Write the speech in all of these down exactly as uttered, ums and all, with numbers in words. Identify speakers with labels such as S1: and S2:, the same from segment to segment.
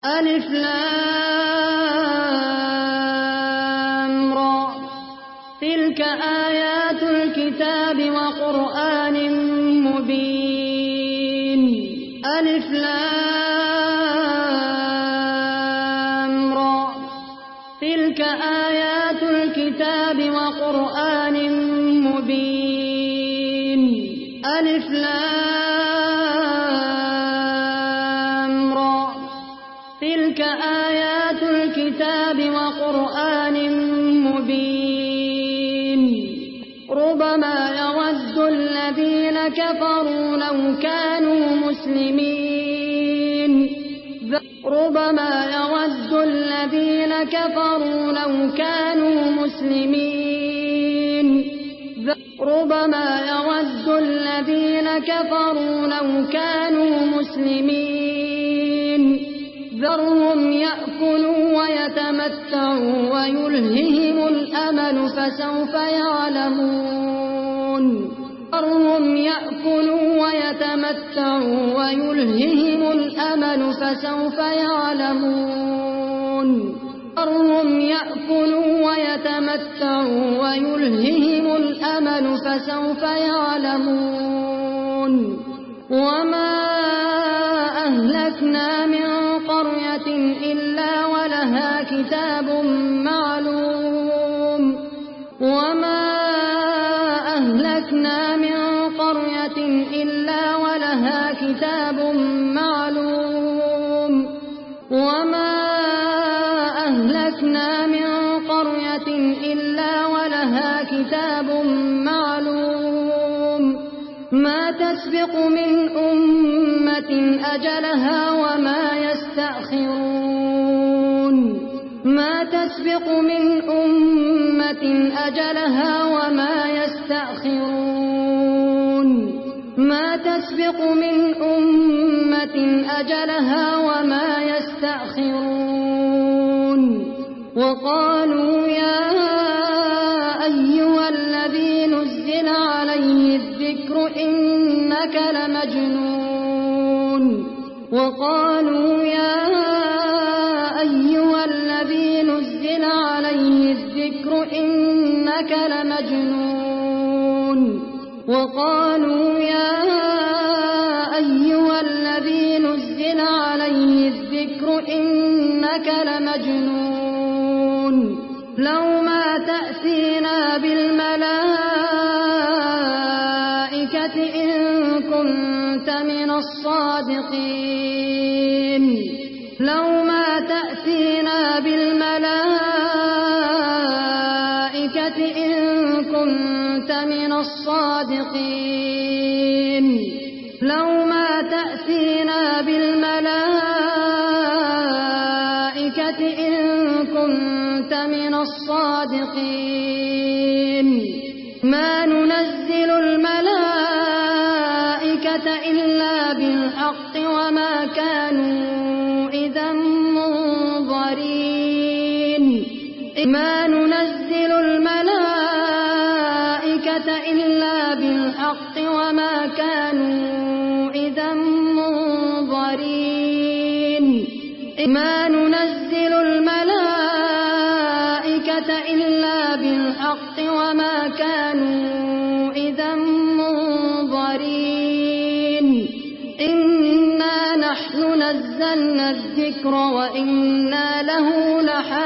S1: ألف لام را تلك آيات الكتاب وقرآن مبين ألف لام را تلك آيات الكتاب وقرآن مبين ألف لام را تلك آيات الكتاب وقرآن مبين ربما يود الذين كفروا لو كانوا مسلمين ربما يود الذين كفروا لو كانوا مسلمين ربما يود الذين كفروا لو كانوا مسلمين ذرهم يأكلوا ويتمتعوا ويلههم الأمل فسوف يعلمون ذرهم يأكلوا ويتمتعوا ويلههم الأمل فسوف يعلمون ذرهم يأكلوا ويتمتعوا ويلههم الأمل فسوف يعلمون وما أهلكنا من قرية إلا ولها كتاب معلوم وما أهلكنا من قرية إلا ولها كتاب معلوم وما أهلكنا من قرية إلا ولها كتاب معلوم ما تسبق من أمة أجلها وما يستأخرون ما تسبق من أمة أجلها وما يستأخرون ما تسبق من أمة أجلها وما يستأخرون وقالوا يا أيها الذي نزل عليه الذكر إنك لمجنون وقالوا يا أيها الذي نزل عليه الذكر إنك لمجنون وقالوا يا أيها الذي نزل عليه الذكر إنك لمجنون لو ما تأتينا بالملائكة إن كنت من الصادقين لو ما تأتينا بالملائكة إن كنت من الصادقين لو ما تأتينا بالملائكة إن كنت من الصادقين ما ننزل الملائكة إلا بالحق وما كانوا إذا منظرين ما ننزل الملائكة إلا بالحق وما كانوا إذا منظرين ما ننزل الملائكة إلا بالحق وما كانوا إذا منظرين إنا نحن نزلنا الذكر وإنا له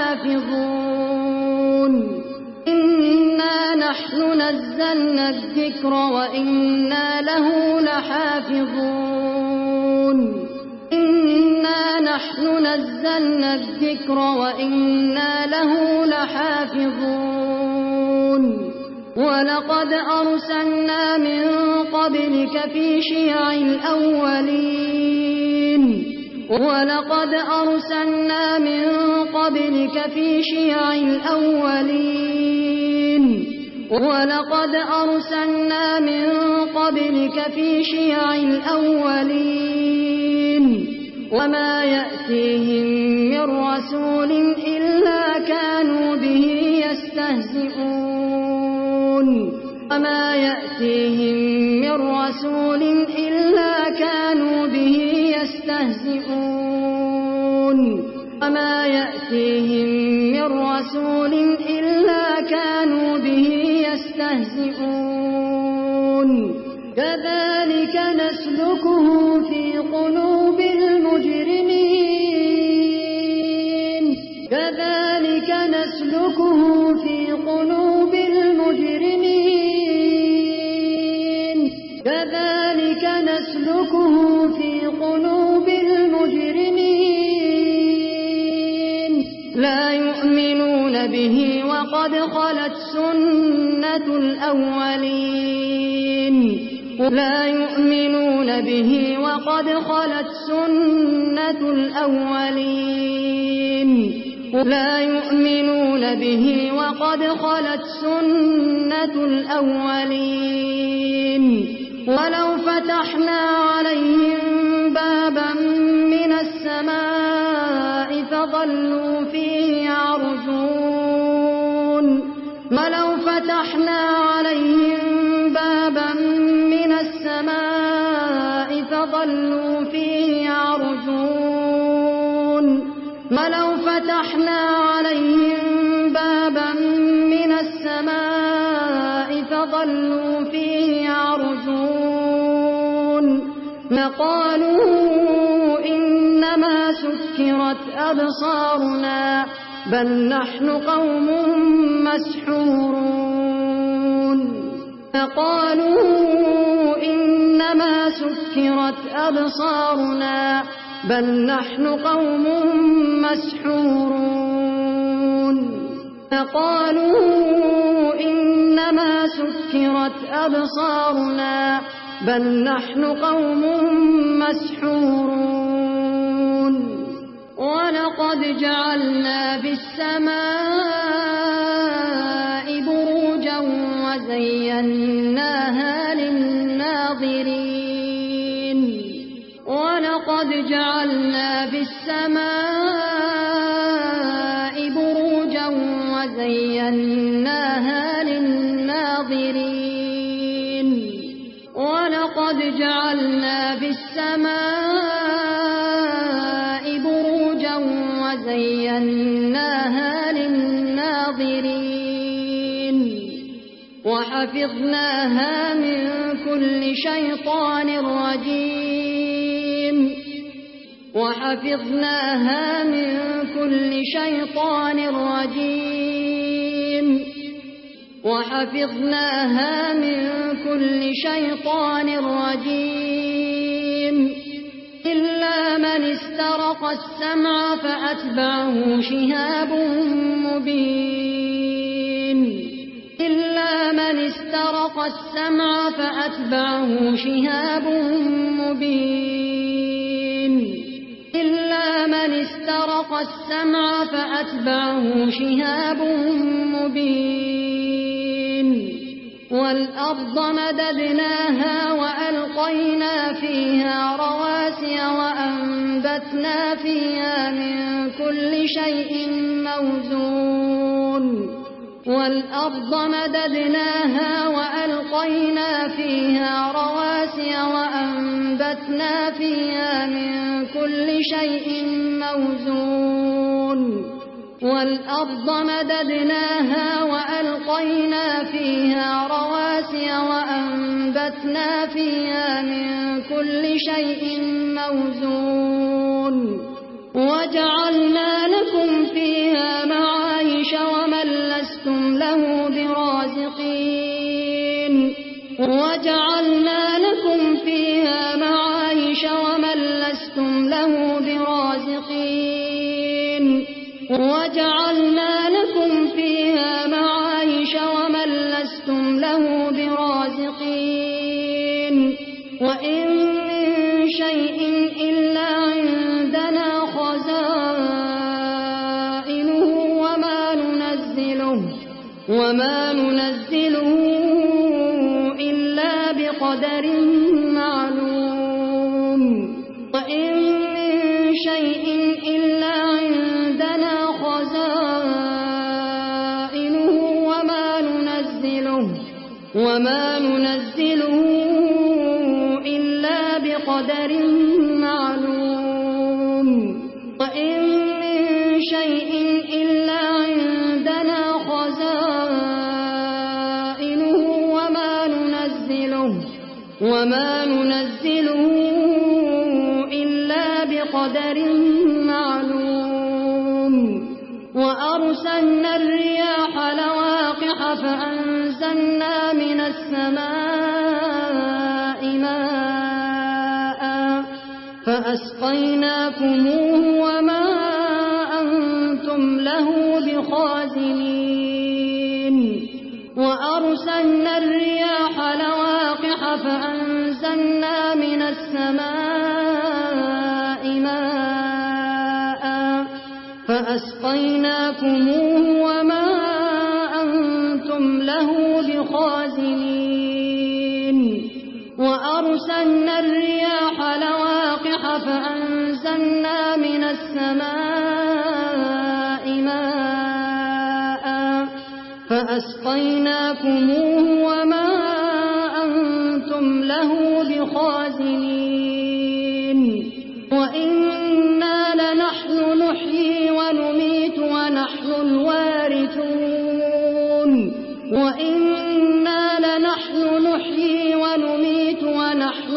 S1: لحافظون إنا نحن نزلنا الذكر وإنا له لحافظون إنا نحن نزلنا الذكر وإنا له لحافظون ولقد أرسلنا من قبلك في شيع الأولين ولقد أرسلنا من قبلك في شيع الأولين ولقد أرسلنا من قبلك في شيع الأولين وما يأتيهم من رسول إلا كانوا به يستهزئون وما يأتيهم من رسول إلا كانوا به يستهزئون وما يأتيهم من رسول إلا كانوا به يستهزئون كذلك نسلكه في قلوب المجرمين كذلك نسلكه في قلوب المجرمين كذلك نسلكه في قلوب المجرمين لا يؤمنون به وقد خلت سنة الأولين لا يؤمنون به وقد خلت سنة الأولين لا يؤمنون به وقد خلت سنة الأولين ولو فتحنا عليهم بابا من السماء فظلوا فيه يعرجون ولو فتحنا عليهم بابا من السماء فظلوا فيه يعرجون ولو فتحنا عليهم بابا من السماء فظلوا فيه يعرجون لقالوا إنما سكرت أبصارنا بل نحن قوم مسحورون فقالوا إنما سكرت أبصارنا بل نحن قوم مسحورون فقالوا إنما سكرت أبصارنا بل نحن قوم مسحورون ولقد جعلنا في السماء بروجا وزيناها للناظرين ولقد جعلنا في السماء بروجا وزيناها للناظرين ولقد جعلنا في السماء بروجا وزيناها للناظرين وحفظناها من كل شيطان رجيم وحفظناها من كل شيطان رجيم وحفظناها من كل شيطان رجيم إلا من استرق السمع فأتبعه شهاب مبين إلا من استرق السمع فأتبعه شهاب مبين إلا من استرق السمع فأتبعه شهاب مبين والأرض مددناها وألقينا فيها رواسي وأنبتنا فيها من كل شيء موزون والأرض مددناها وألقينا فيها رواسي وأنبتنا فيها من كل شيء موزون والأرض مددناها وألقينا فيها رواسي وأنبتنا فيها من كل شيء موزون وجعلنا لكم فيها معايش ومن لستم له برازقين وجعلنا لكم فيها معايش ومن لستم له برازقين وجعلنا لكم فيها معايش ومن لستم له برازقين وإن من شيء إلا عندنا خزائنه وما ننزله وما ننزله إلا بقدر معلوم وإن من شيء إلا عندنا خزائنه وما ننزله وما ننزله إلا بقدر معلوم وإن من شيء إلا عندنا خزائنه وما ننزله وما ننزله إلا بقدر معلوم وأرسلنا الرياح لواقح فأنزلنا من السماء ماء فأسقيناكموه وما أنتم له بخازنين وأرسلنا الرياح لواقح فأنزلنا من السماء ماء فأسقيناكموه وما أنتم له بخازنين وأرسلنا الرياح لواقح فأنزلنا من السماء ماء فأسقيناكموه وما أنتم له بخازنين وإنا لنحن نحيي ونميت ونحن الوارثون وإنا لنحن نحيي ونميت ونحن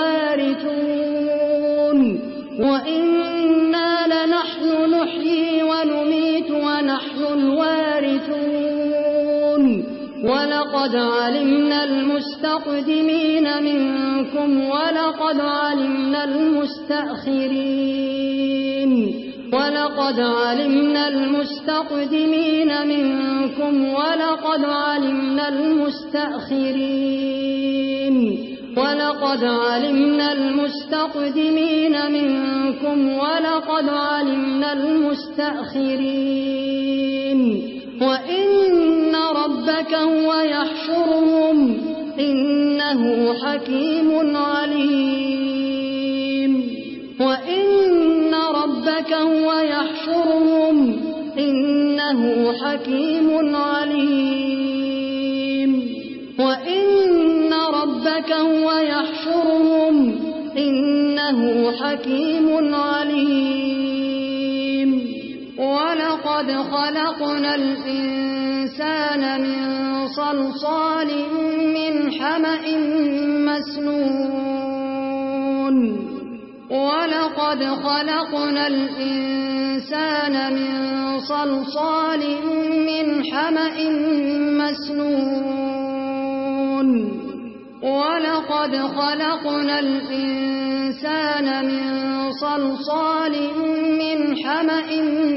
S1: الوارثون وإنا لنحن نحيي ونميت ونحن الوارثون ولقد علمنا المستقدمين منكم ولقد علمنا المستأخرين ولقد علمنا المستقدمين منكم ولقد علمنا المستأخرين ولقد علمنا المستقدمين منكم ولقد علمنا المستأخرين وإن ربك هو يحشرهم إنه حكيم عليم وإن ربك هو يحشرهم إنه حكيم عليم وإن ربك هو يحشرهم إنه حكيم عليم ولقد خلقنا الإنسان من صلصال من حمأ مسنون ولقد خلقنا الإنسان من صلصال من حمأ مسنون ولقد خلقنا الإنسان من صلصال من حمأ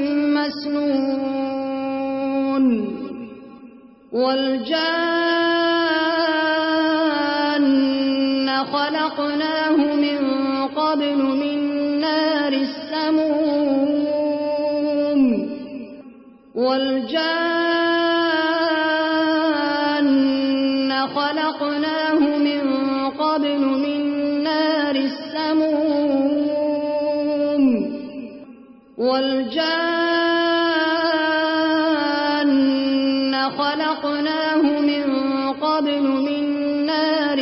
S1: مسنون والجان خلقناه من قبل من نار السموم والجان خلقناه من قبل من نار السموم والجان خلقناه من قبل من نار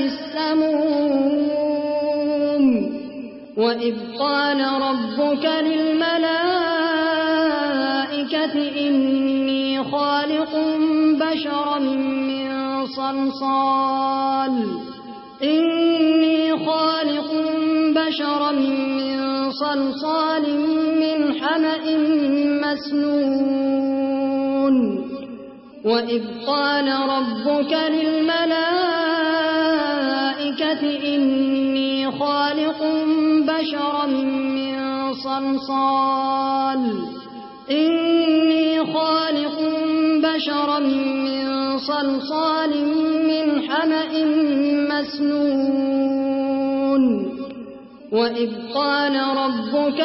S1: السموم وإذ قال ربك للملائكة إني خالق بشرا من صلصال إني خالق بشرا من صلصال من حمأ مسنون وإذ قال ربك للملائكة إني خالق بشرا من صلصال إني خالق بشرا من صلصال من حمأ مسنون وإذ قال ربك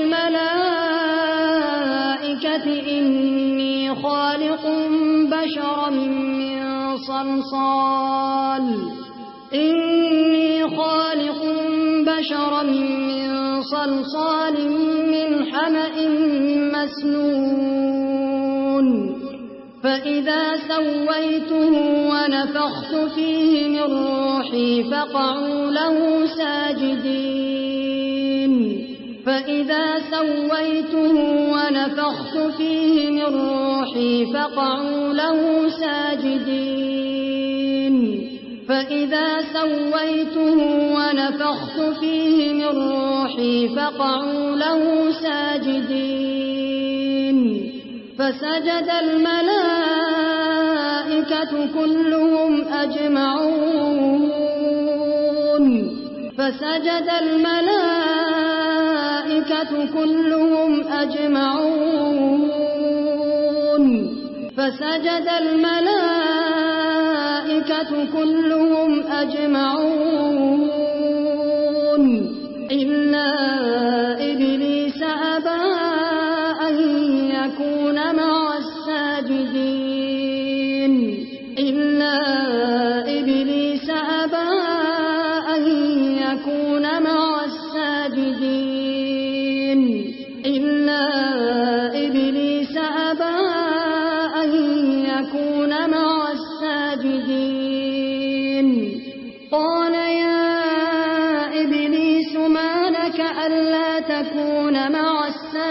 S1: للملائكة إني خالق بشرا من صلصال إني خالق بشرا من صلصال من حمأ مسنون فإذا سويته ونفخت فيه من روحي فقعوا له ساجدين فإذا سويته ونفخت فيه من روحي فقعوا له ساجدين فإذا سويته ونفخت فيه من روحي فقعوا له ساجدين فسجد الملائكة كلهم أجمعون فسجد الملائكة كلهم أجمعون فسجد الملائكة كلهم أجمعون إلا إبليس أبى أن يكون مع الساجدين إلا إبليس أبى أن يكون مع الساجدين إلا إبليس أبى أن يكون مع الساجدين قال يا إبليس ما لك ألا تكون مع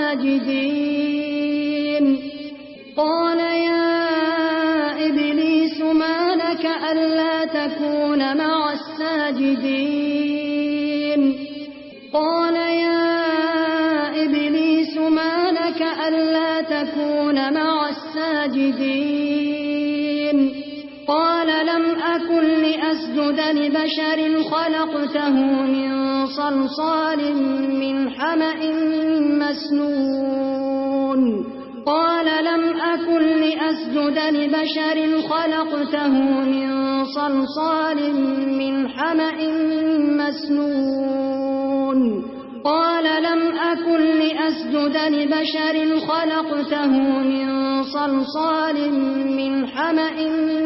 S1: الساجدين قال يا إبليس ما لك ألا تكون مع الساجدين قال يا إبليس ما لك ألا تكون مع الساجدين قال لم أكن لأسجد لبشر خلقته من صلصال من حمأ مسنون قال لم أكن لأسجد لبشر خلقته من صلصال من حمأ مسنون قال لم أكن لأسجد لبشر خلقته من صلصال من حمأ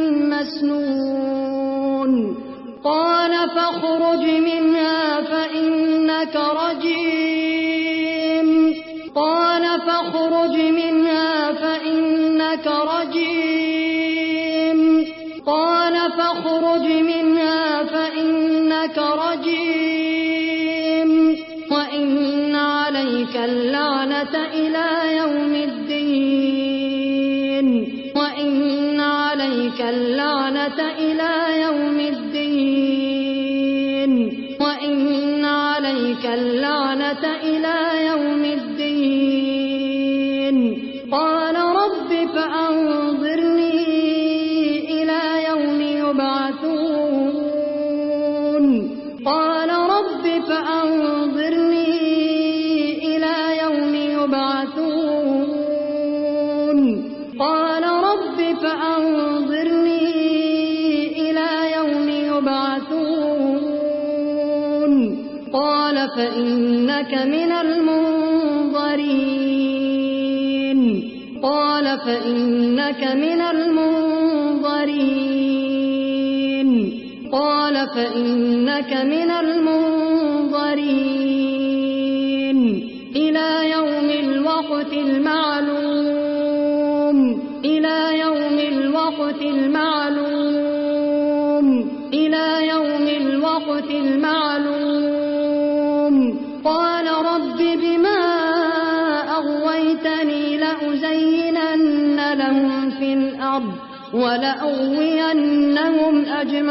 S1: مسنون قال فاخرج منها فإنك رجيم قال فاخرج منها فإنك رجيم قال فاخرج منها فإنك رجيم وإن عليك اللعنة إلى يوم الدين وإن عليك اللعنة إلى يوم الدين وإن عليك اللعنة إلى يوم الدين قال رب فأنظرني إلى يوم يبعثون قال رب فأنظرني إلى يوم يبعثون قال رب فأنظرني إلى يوم يبعثون قال فإنك من المنظرين قال فإنك من المنظرين قال فإنك من المنظرين إلى يوم الوقت المعلوم إلى يوم الوقت المعلوم إلى يوم الوقت المعلوم قال رب بما أغويتني لأزينن لهم في الأرض ولأغوينهم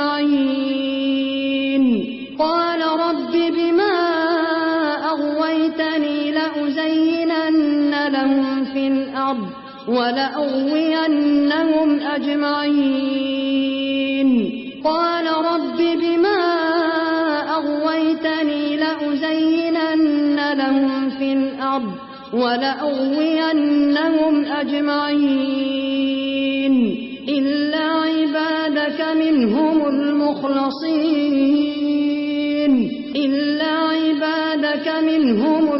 S1: أجمعين قال رب بما أغويتني لأزينن لهم في الأرض ولأغوينهم أجمعين قال رب بما أغويتني لأزينن لهم في الأرض ولأغوينهم أجمعين إلا عبادك منهم المخلصين إلا عبادك منهم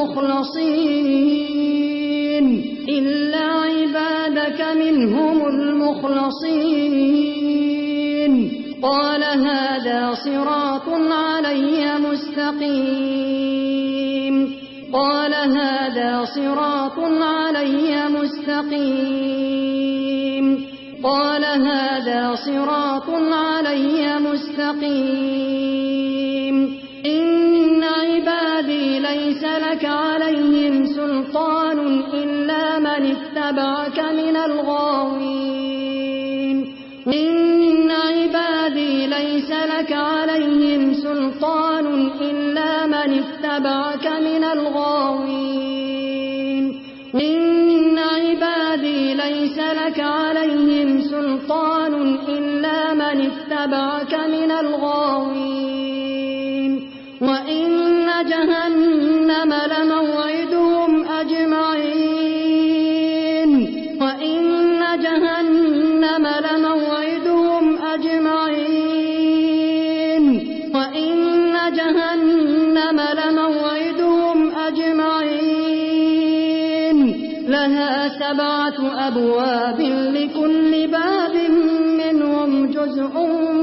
S1: المخلصين إلا عبادك منهم المخلصين قال هذا صراط علي مستقيم قال هذا صراط علي مستقيم قال هذا صراط علي مستقيم إن عبادي ليس لك عليهم سلطان إلا من اتبعك من الغاوين إن عبادي ليس لك عليهم سلطان إلا من اتبعك من الغاوين إن عبادي ليس لك عليهم سلطان إلا من اتبعك من الغاوين وإن جهنم لموعدهم أجمعين وإن جهنم لموعدهم أجمعين وإن جهنم لموعدهم أجمعين لها سبعة أبواب لكل باب منهم جزء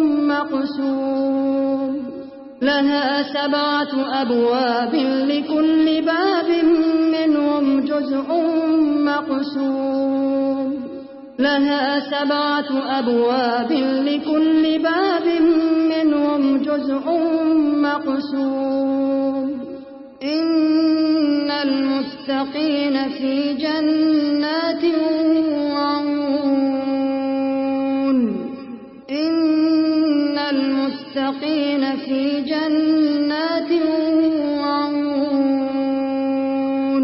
S1: مقسوم لها سبعة أبواب لكل باب منهم جزء مقسوم لها سبعة أبواب لكل باب منهم جزء مقسوم إن المتقين في جنات وعيون إن المتقين في جنات وعيون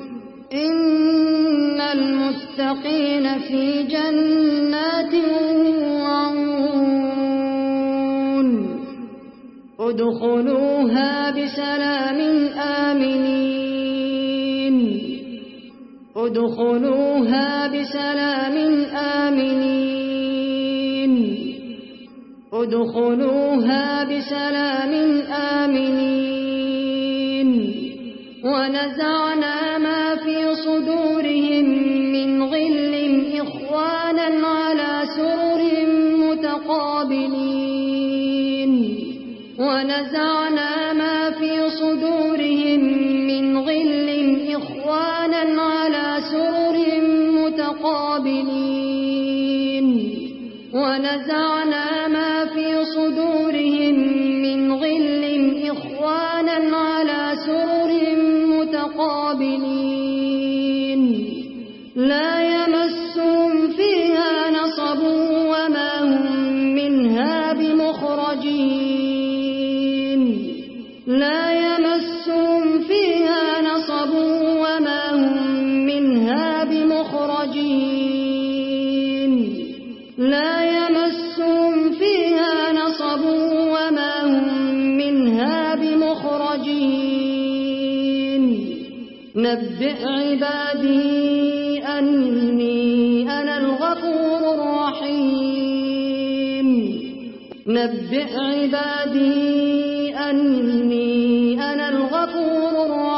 S1: إن المتقين في جنات وعيون ادخلوها بسلام آمنين ادخلوها بسلام آمنين ادخلوها بسلام آمنين ونزعنا ما في صدورهم من غل إخوانا على سرر متقابلين ونزعنا ما في صدورهم من غل إخوانا على سرر متقابلين ونزعنا ما في صدورهم من غل إخوانا على سرر متقابلين لا يمسهم فيها نصب وما هم منها بمخرجين لا يمسهم فيها نصب وما هم منها بمخرجين لا يمسهم فيها نصب وما هم منها بمخرجين نبئ عبادي أني أنا الغفور الرحيم نبئ عبادي أني أنا الغفور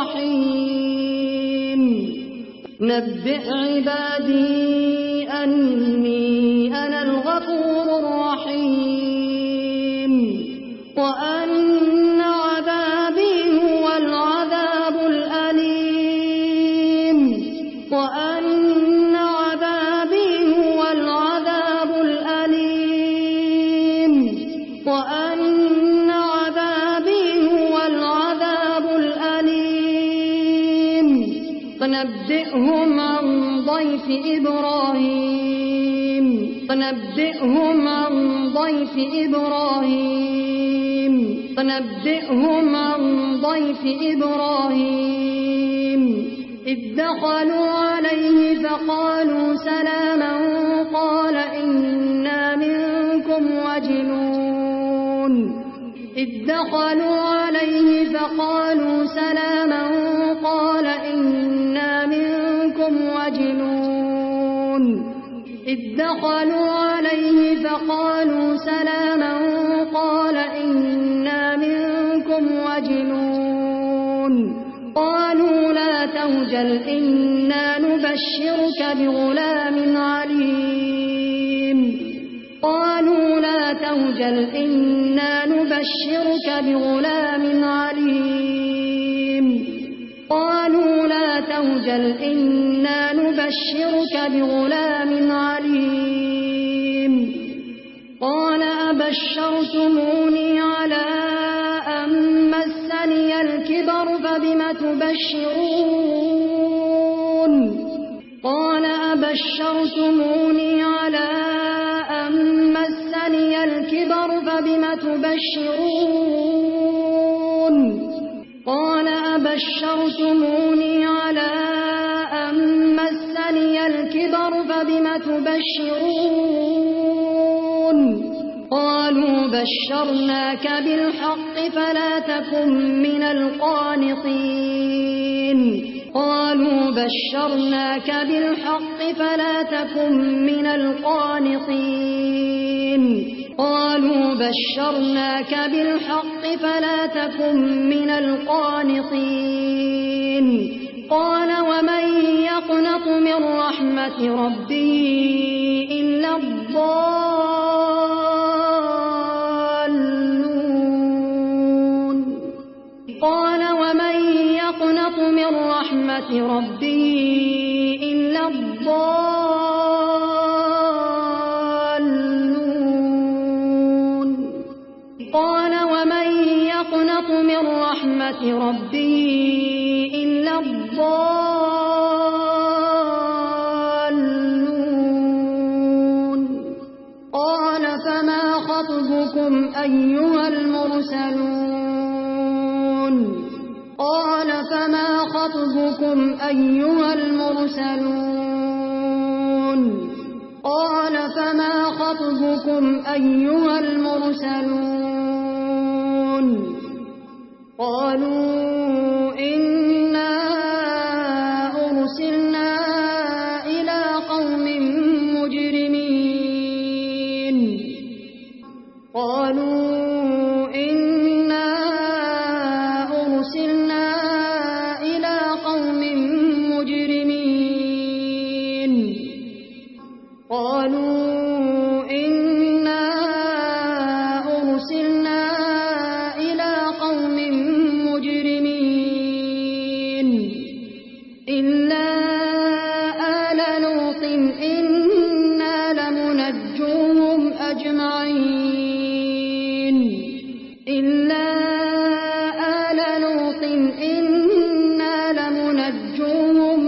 S1: الرحيم نبئ عبادي أني أنا الغفور الرحيم وأن عذابي هو العذاب الأليم وأن عذابي هو العذاب الأليم وأن عذابي هو العذاب الأليم فنبئهم عن ضيف إبراهيم فنبئهم عن ضيف إبراهيم فنبئهم عن ضيف إبراهيم إذ دخلوا عليه فقالوا سلاما قال إنا منكم وجلون إذ دخلوا عليه فقالوا سلاما قال إنا منكم وجلون إذ دخلوا عليه فقالوا سلاما قال إنا منكم وجلون قالوا لا توجل إنا نبشرك بغلام عليم قالوا لا توجل إنا نبشرك بغلام عليم قالوا لا توجل إنا نبشرك بغلام عليم قال أبشرتموني على أن مسني الكبر الكبر فبم تبشرون قال أبشرتموني على أن مسني الكبر فبم تبشرون قال أبشرتموني على أن مسني الكبر فبم تبشرون قالوا بشرناك بالحق فلا تكن من القانطين قالوا بشرناك بالحق فلا تكن من القانطين قالوا بشرناك بالحق فلا تكن من القانطين قال ومن يقنط من رحمة ربه إلا الضالون قال ومن يقنط من رحمة ربه إلا الضالون قال ومن يقنط من رحمة ربه إلا الضالون قال فما خطبكم أيها المرسلون قال فما خطبكم أيها المرسلون قال فما خطبكم أيها المرسلون قالوا إنا أرسلنا إلى قوم مجرمين قالوا إنا أرسلنا إلى قوم مجرمين قالوا إنا أرسلنا إلى قوم مجرمين إلا آل لوط إنا لمنجوهم أجمعين إلا آل لوط إنا لمنجوهم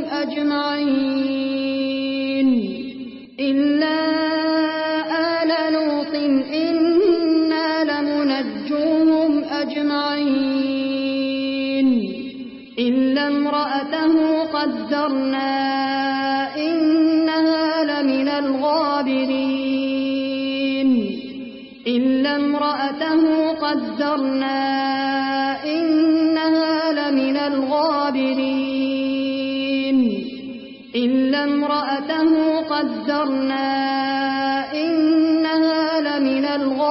S1: أجمعين إلا آل لوط إنا لمنجوهم أجمعين إلا امرأته قدرنا إنها لمن الغابرين إلا امرأته قدرنا إنها لمن الغابرين إلا امرأته قدرنا إنها لمن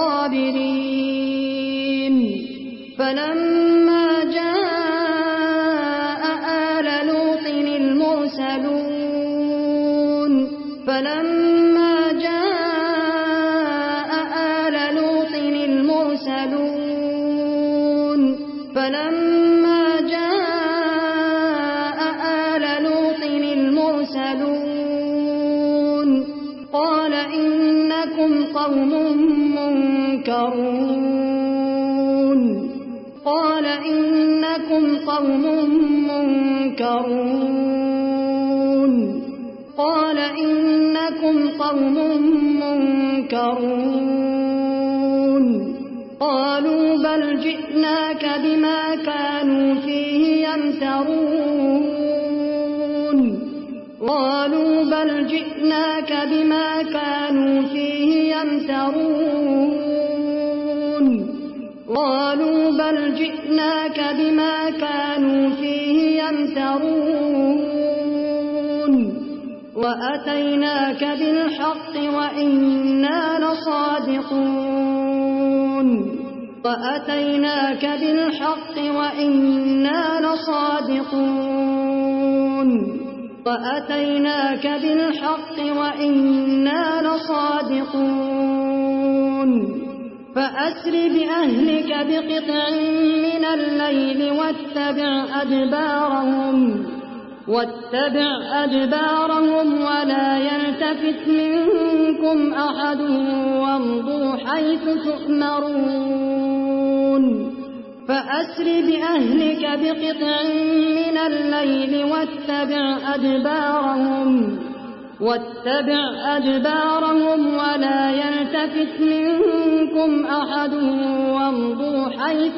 S1: الغابرين فلما جاء آل لوط المرسلون فلما جاء آل لوط المرسلون فلما جاء آل لوط المرسلون قال إنكم قوم منكرون قال إنكم قوم منكرون قال إنكم قوم منكرون قالوا بل جئناك بما كانوا فيه يمترون قالوا بل جئناك بما كانوا فيه يمترون قالوا بل جئناك بما كانوا فيه يمترون وأتيناك بالحق وإنا لصادقون وأتيناك بالحق وإنا لصادقون وأتيناك بالحق وإنا لصادقون فأسر بأهلك بقطع من الليل واتبع أدبارهم واتبع أدبارهم ولا يلتفت منكم أحد وامضوا حيث تؤمرون فأسر بأهلك بقطع من الليل واتبع أدبارهم واتبع أدبارهم ولا يلتفت منكم أحد وامضوا حيث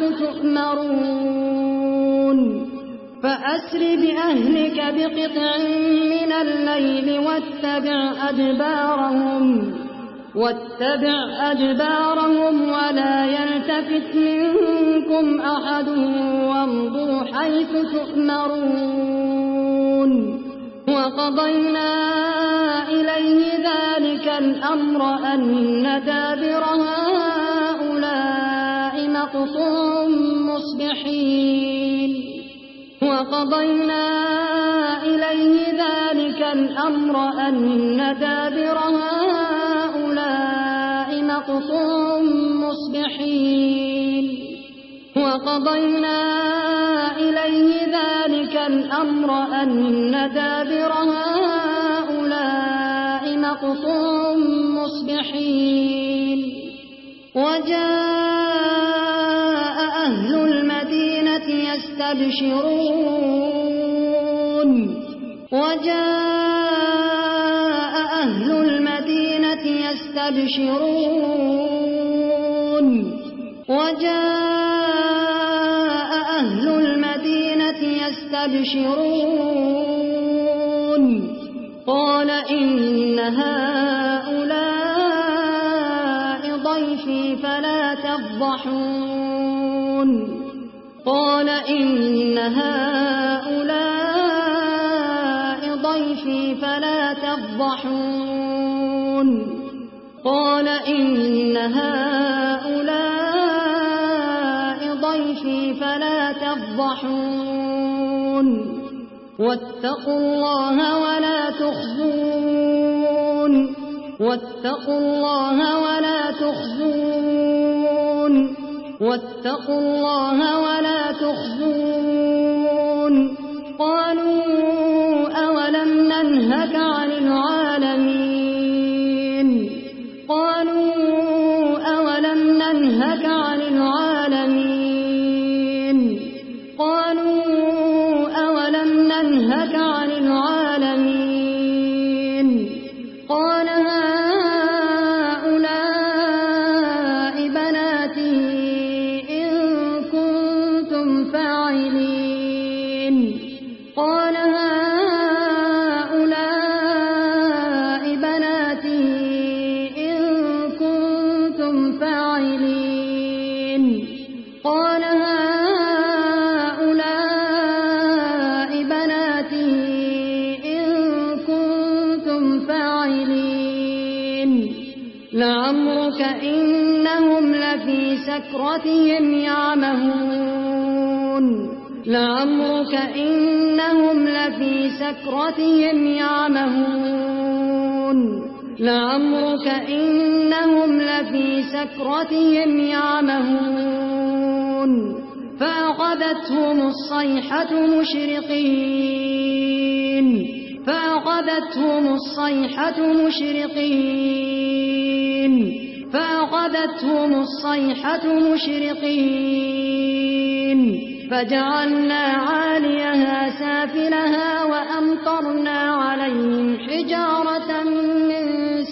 S1: تؤمرون فأسر بأهلك بقطع من الليل واتبع أدبارهم واتبع أدبارهم ولا يلتفت منكم أحد وامضوا حيث تؤمرون وقضينا إليه ذلك الأمر أن دابر هؤلاء مقطوع مصبحين وقضينا إليه ذلك الأمر أن دابر هؤلاء مقطوع مصبحين وقضينا إليه ذلك الأمر أن دابر هؤلاء مقطوع مصبحين وجاء أهل المدينة يستبشرون وجاء أهل المدينة يستبشرون وجاء أهل المدينة يستبشرون قال إن هؤلاء ضيفي فلا تفضحون قال إن هؤلاء ضيفي فلا تفضحون قال إن هؤلاء ضيفي فلا تفضحون واتقوا الله ولا تخزون واتقوا الله ولا تخزون واتقوا الله ولا تخزون قالوا أولم ننهك عن العالمين قالوا أولم ننهك عن العالمين قالوا أولم ننهك عن العالمين قال هؤلاء بناتي إن كنتم فاعلين قال هؤلاء بناتي إن كنتم فاعلين قال هؤلاء بناتي إن كنتم فاعلين لعمرك إنهم لفي سكرتهم يعمهون لعمرك إنهم لفي سكرتهم يعمهون لعمرك إنهم لفي سكرتهم يعمهون فأخذتهم الصيحة مشرقين فأخذتهم الصيحة مشرقين فأخذتهم الصيحة مشرقين فجعلنا عاليها سافلها وأمطرنا عليهم حجارة من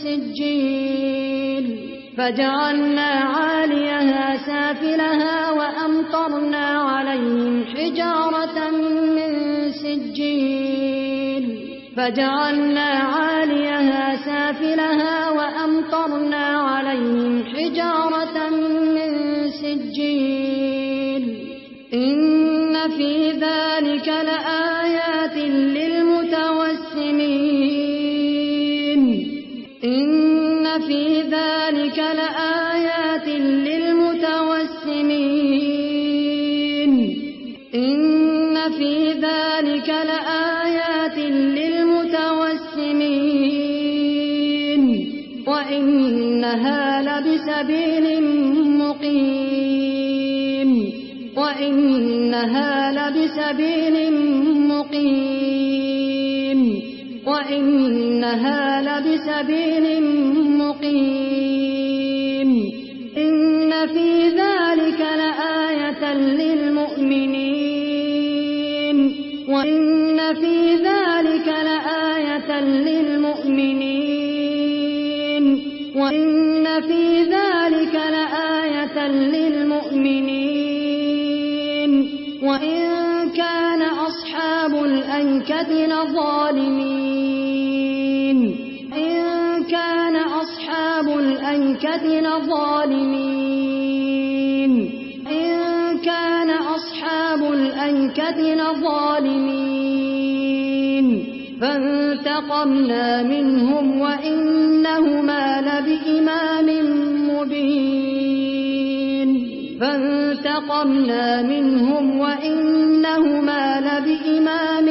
S1: سجيل فجعلنا عاليها سافلها وأمطرنا عليهم حجارة من سجيل فجعلنا عاليها سافلها وأمطرنا عليهم حجارة من سجيل إن في ذلك لآيات للمتوسمين إن في ذلك لآيات للمتوسمين إن في ذلك لآيات للمتوسمين وإنها لبسبيل مقيم وإنها لبسبيل مقيم وإنها لبسبيل مقيم إن في ذلك لآية للمؤمنين وإن في ذلك لآية للمؤمنين وإن في ذلك لآية للمؤمنين وإن كان أصحاب الأيكة لظالمين إن كان أصحاب الأيكة لظالمين إن كان أصحاب الأيكة لظالمين فانتقمنا منهم وإنهما لبإمام مبين فانتقمنا منهم وإنهما لبإمام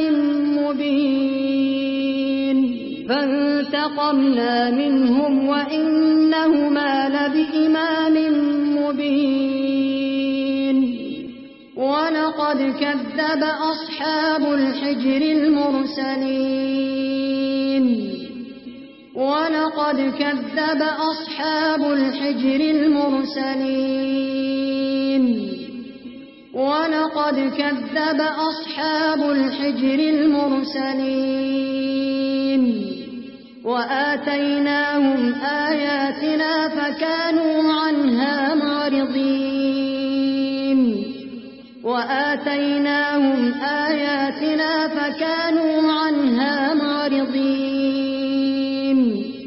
S1: مبين فانتقمنا منهم وإنهما لبإمام مبين ولقد كذب أصحاب الحجر المرسلين ولقد كذب أصحاب الحجر المرسلين ولقد كذب أصحاب الحجر المرسلين وآتيناهم آياتنا فكانوا عنها معرضين وآتيناهم آياتنا فكانوا عنها معرضين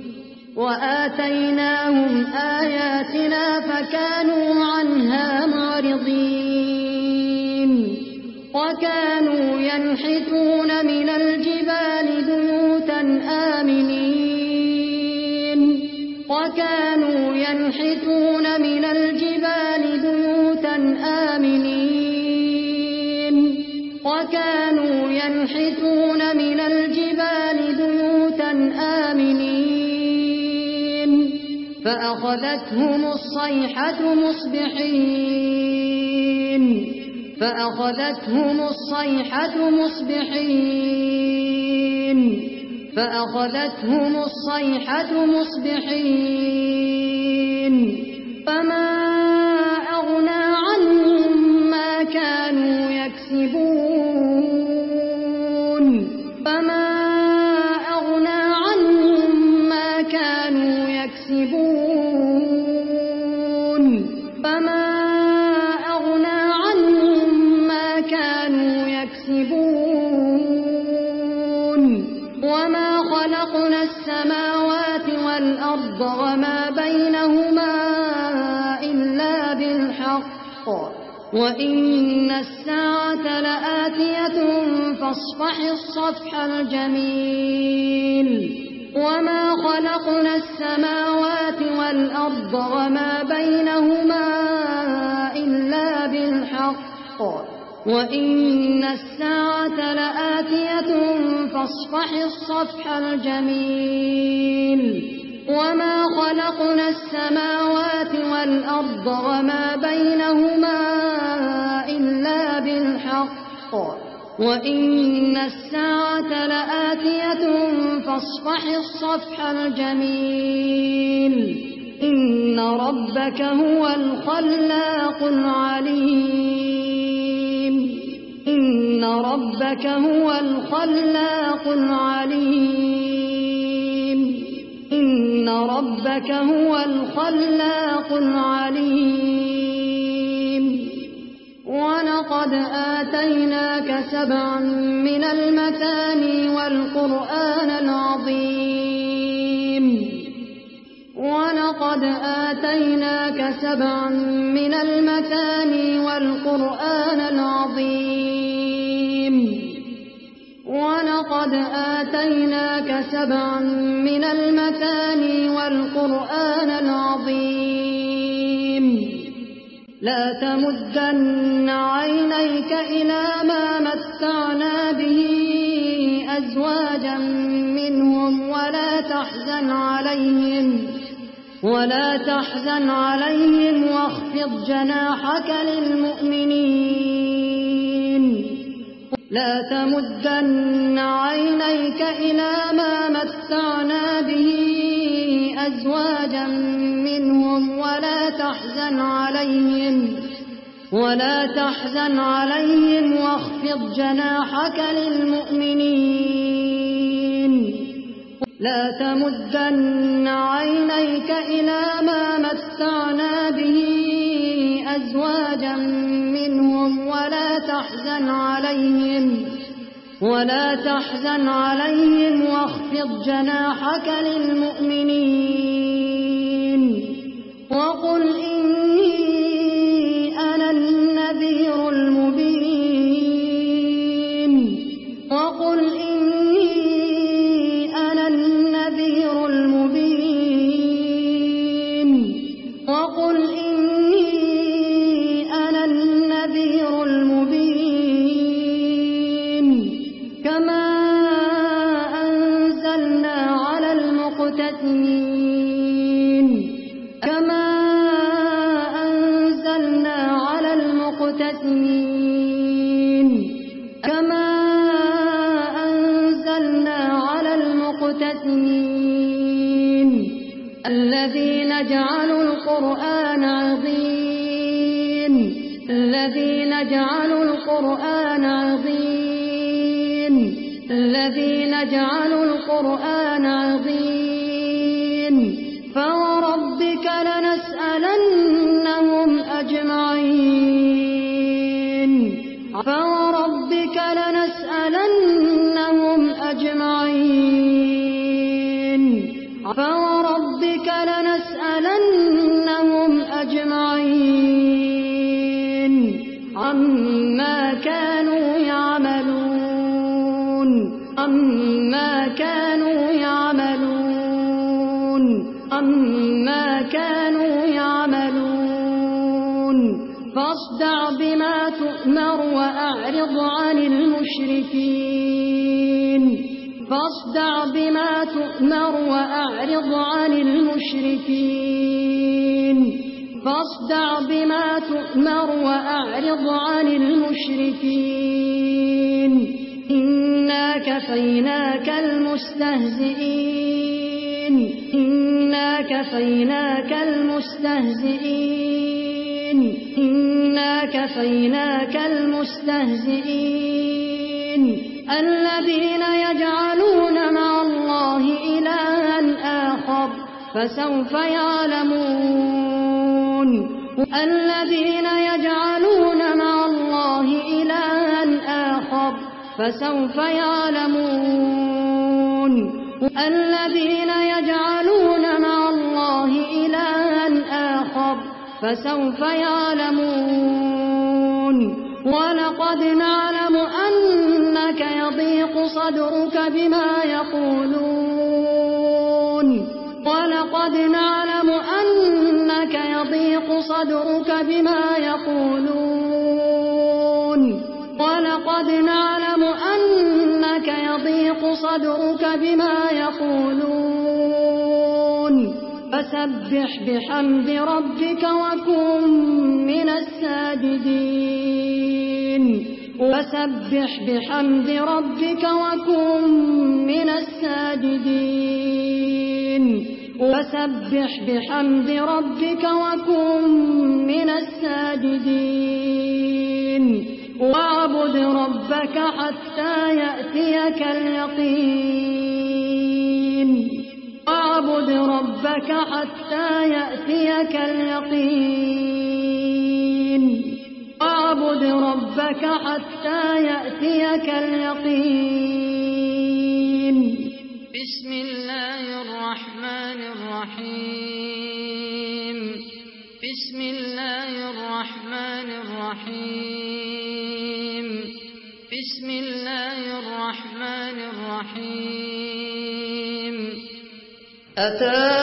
S1: وآتيناهم آياتنا فكانوا عنها معرضين وكانوا ينحتون من الجبال بيوتا آمنين وكانوا ينحتون من الجبال بيوتا آمنين وكانوا ينحتون من الجبال بيوتا آمنين فأخذتهم الصيحة مصبحين فأخذتهم الصيحة مصبحين فأخذتهم الصيحة مصبحين فما أغنى عنهم ما كانوا يكسبون فما أغنى عنهم ما كانوا يكسبون فما أغنى عنهم ما كانوا يكسبون وما خلقنا السماوات والأرض وما بينهما إلا بالحق وإن الساعة لآتية فاصفح الصفح الجميل وما خلقنا السماوات والأرض وما بينهما إلا بالحق وإن الساعة لآتية فاصفح الصفح الجميل وما خلقنا السماوات والأرض وما بينهما إلا بالحق وإن الساعة لآتية فاصفح الصفح الجميل إن ربك هو الخلاق العليم إن ربك هو الخلاق العليم إن ربك هو الخلاق العليم ولقد آتيناك سبعا من المثاني والقرآن العظيم ولقد آتيناك سبعا من المثاني والقرآن العظيم ولقد آتيناك سبعا من المثاني والقرآن العظيم لا تمدن عينيك إلى ما متعنا به أزواجا منهم ولا تحزن عليهم ولا تحزن عليهم واخفض جناحك للمؤمنين لا تمدن عينيك إلى ما متعنا به أزواجا منهم ولا تحزن عليهم ولا تحزن عليهم واخفض جناحك للمؤمنين لا تمدن عينيك إلى ما متعنا به أزواجا منهم ولا تحزن عليهم ولا تحزن عليهم واخفض جناحك للمؤمنين وقل إني أنا النذير المبين وقل إني أنا النذير المبين وقل إني أنا النذير المبين كما أنزلنا على المقتسمين كما أنزلنا على المقتسمين كما أنزلنا على المقتسمين الذين جعلوا القرآن عظيم الذين جعلوا القرآن عظيم الذين جعلوا القرآن عظيم فوربك لنسألنهم أجمعين فوربك لنسألنهم أجمعين فوربك لنسألنهم أجمعين عما كانوا يعملون عما كانوا يعملون عما كانوا يعملون فاصدع بما تؤمر وأعرض عن المشركين فاصدع بما تؤمر وأعرض عن المشركين فاصدع بما تؤمر وأعرض عن المشركين إنا كفيناك المستهزئين إنا كفيناك المستهزئين إنا كفيناك المستهزئين الذين يجعلون مع الله إلها آخر فسوف يعلمون الذين يجعلون مع الله إلها آخر فسوف يعلمون الذين يجعلون مع الله إلها آخر فسوف يعلمون ولقد نعلم أنك يضيق صدرك بما يقولون ولقد نعلم أنك يضيق صدرك بما يقولون ولقد نعلم أنك يضيق صدرك بما يقولون فسبح بحمد ربك وكن من الساجدين فسبح بحمد ربك وكن من الساجدين فسبح بحمد ربك وكن من الساجدين واعبد ربك حتى يأتيك اليقين واعبد ربك حتى يأتيك اليقين واعبد ربك حتى يأتيك اليقين بسم الله الرحمن الرحيم بسم الله الرحمن الرحيم بسم الله الرحمن الرحيم أتى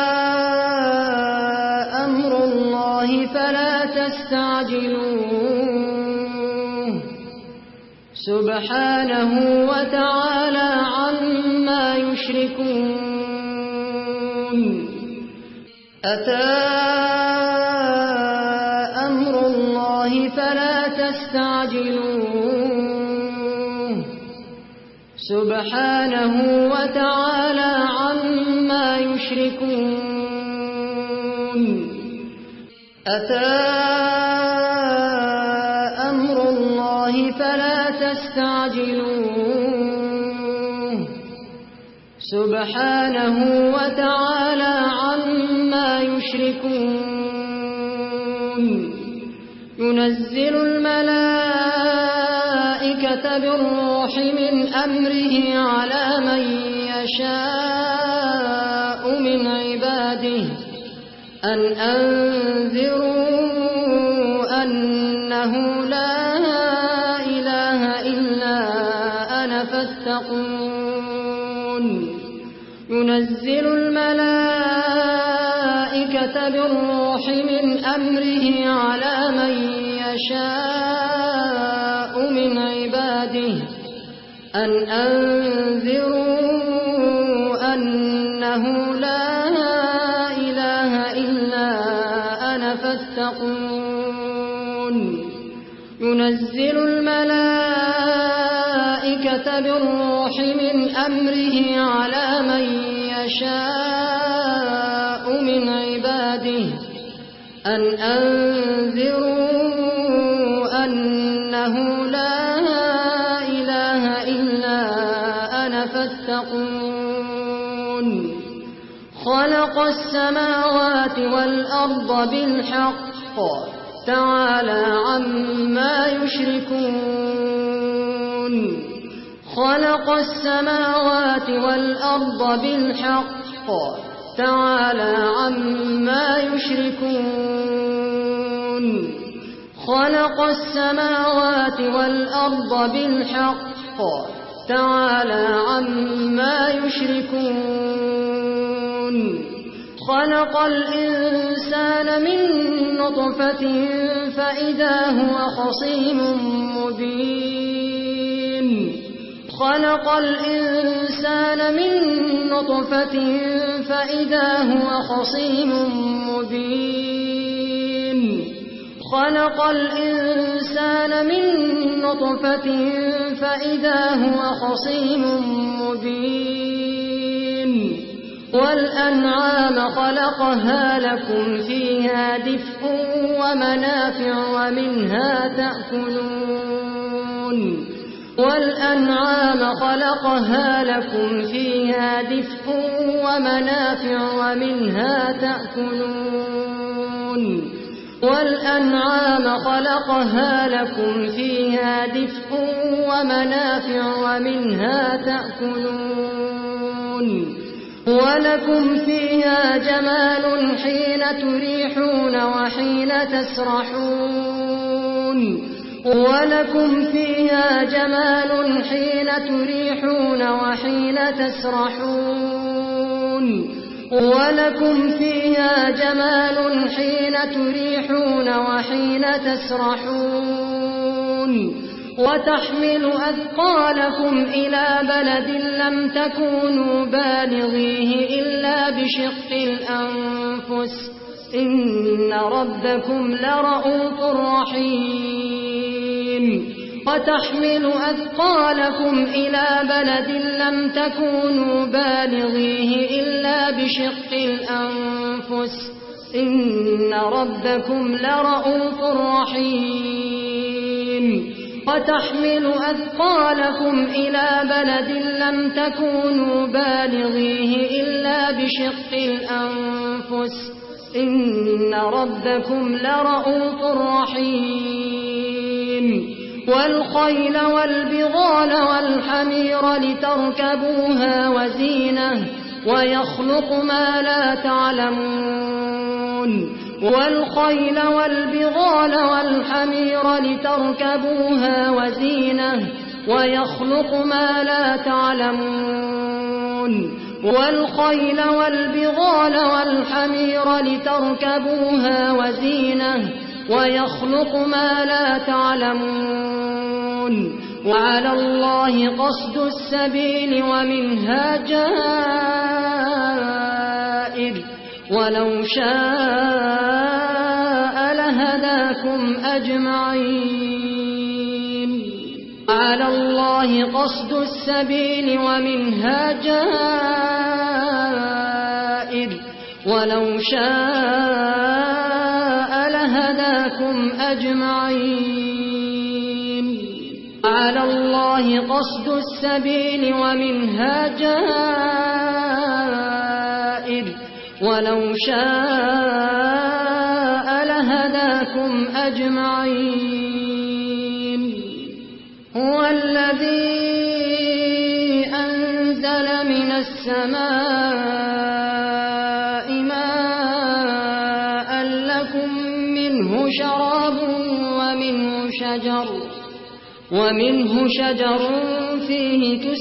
S1: أمر الله فلا تستعجلوه سبحانه وتعالى عما يشركون أتى أمر الله فلا تستعجلوه سبحانه وتعالى عما يشركون أتى سبحانه وتعالى عما يشركون ينزل الملائكة بالروح من أمره على من يشاء من عباده أن أنذروا أنه لا إله إلا أنا فاتقون ينزل الملائكة بالروح من أمره على من يشاء من عباده أن أنذروا أنه لا إله إلا أنا فاتقون ينزل الملائكة بالروح من أمره على من يشاء من عباده أن أنذروا أنه لا إله إلا أنا فاتقون خلق السماوات والأرض بالحق تعالى عما يشركون خلق السماوات والأرض بالحق تعالى عما يشركون خلق السماوات والأرض بالحق تعالى عما يشركون خلق الإنسان من نطفة فإذا هو خصيم مبين خلق الإنسان من نطفة فإذا هو خصيم مبين خلق الإنسان من نطفة فإذا هو خصيم مبين والأنعام خلقها لكم فيها دفء ومنافع ومنها تأكلون والأنعام خلقها لكم فيها دفء ومنافع ومنها تأكلون والأنعام خلقها لكم فيها دفء ومنافع ومنها تأكلون ولكم فيها جمال حين تريحون وحين تسرحون ولكم فيها جمال حين تريحون وحين تسرحون ولكم فيها جمال حين تريحون وحين تسرحون وتحمل أثقالكم إلى بلد لم تكونوا بالغيه إلا بشق الأنفس إن ربكم لرؤوف رحيم وتحمل أثقالكم إلى بلد لم تكونوا بالغيه إلا بشق الأنفس إن ربكم لرؤوف رحيم وتحمل أثقالكم إلى بلد لم تكونوا بالغيه إلا بشق الأنفس إن ربكم لرؤوف رحيم والخيل والبغال والحمير لتركبوها وزينة ويخلق ما لا تعلمون والخيل والبغال والحمير لتركبوها وزينة ويخلق ما لا تعلمون والخيل والبغال والحمير لتركبوها وزينة ويخلق ما لا تعلمون وعلى الله قصد السبيل ومنها جائر ولو شاء لهداكم أجمعين على الله قصد السبيل ومنها جائر ولو شاء لهداكم أجمعين على الله قصد السبيل ومنها جائر ولو شاء لهداكم أجمعين هو الذي أنزل من السماء ماء لكم منه شراب ومنه شجر ومنه شجر فيه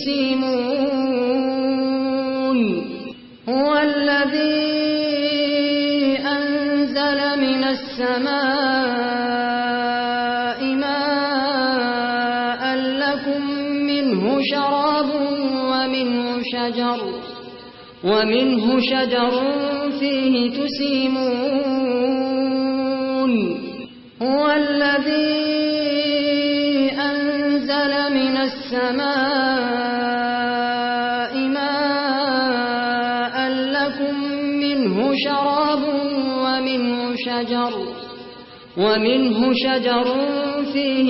S1: تسيمون هو الذي أنزل من السماء ماء لكم منه شراب ومنه شجر ومنه شجر فيه تسيمون هو الذي أنزل من السماء ماء لكم منه شراب ومنه شجر ومنه شجر فيه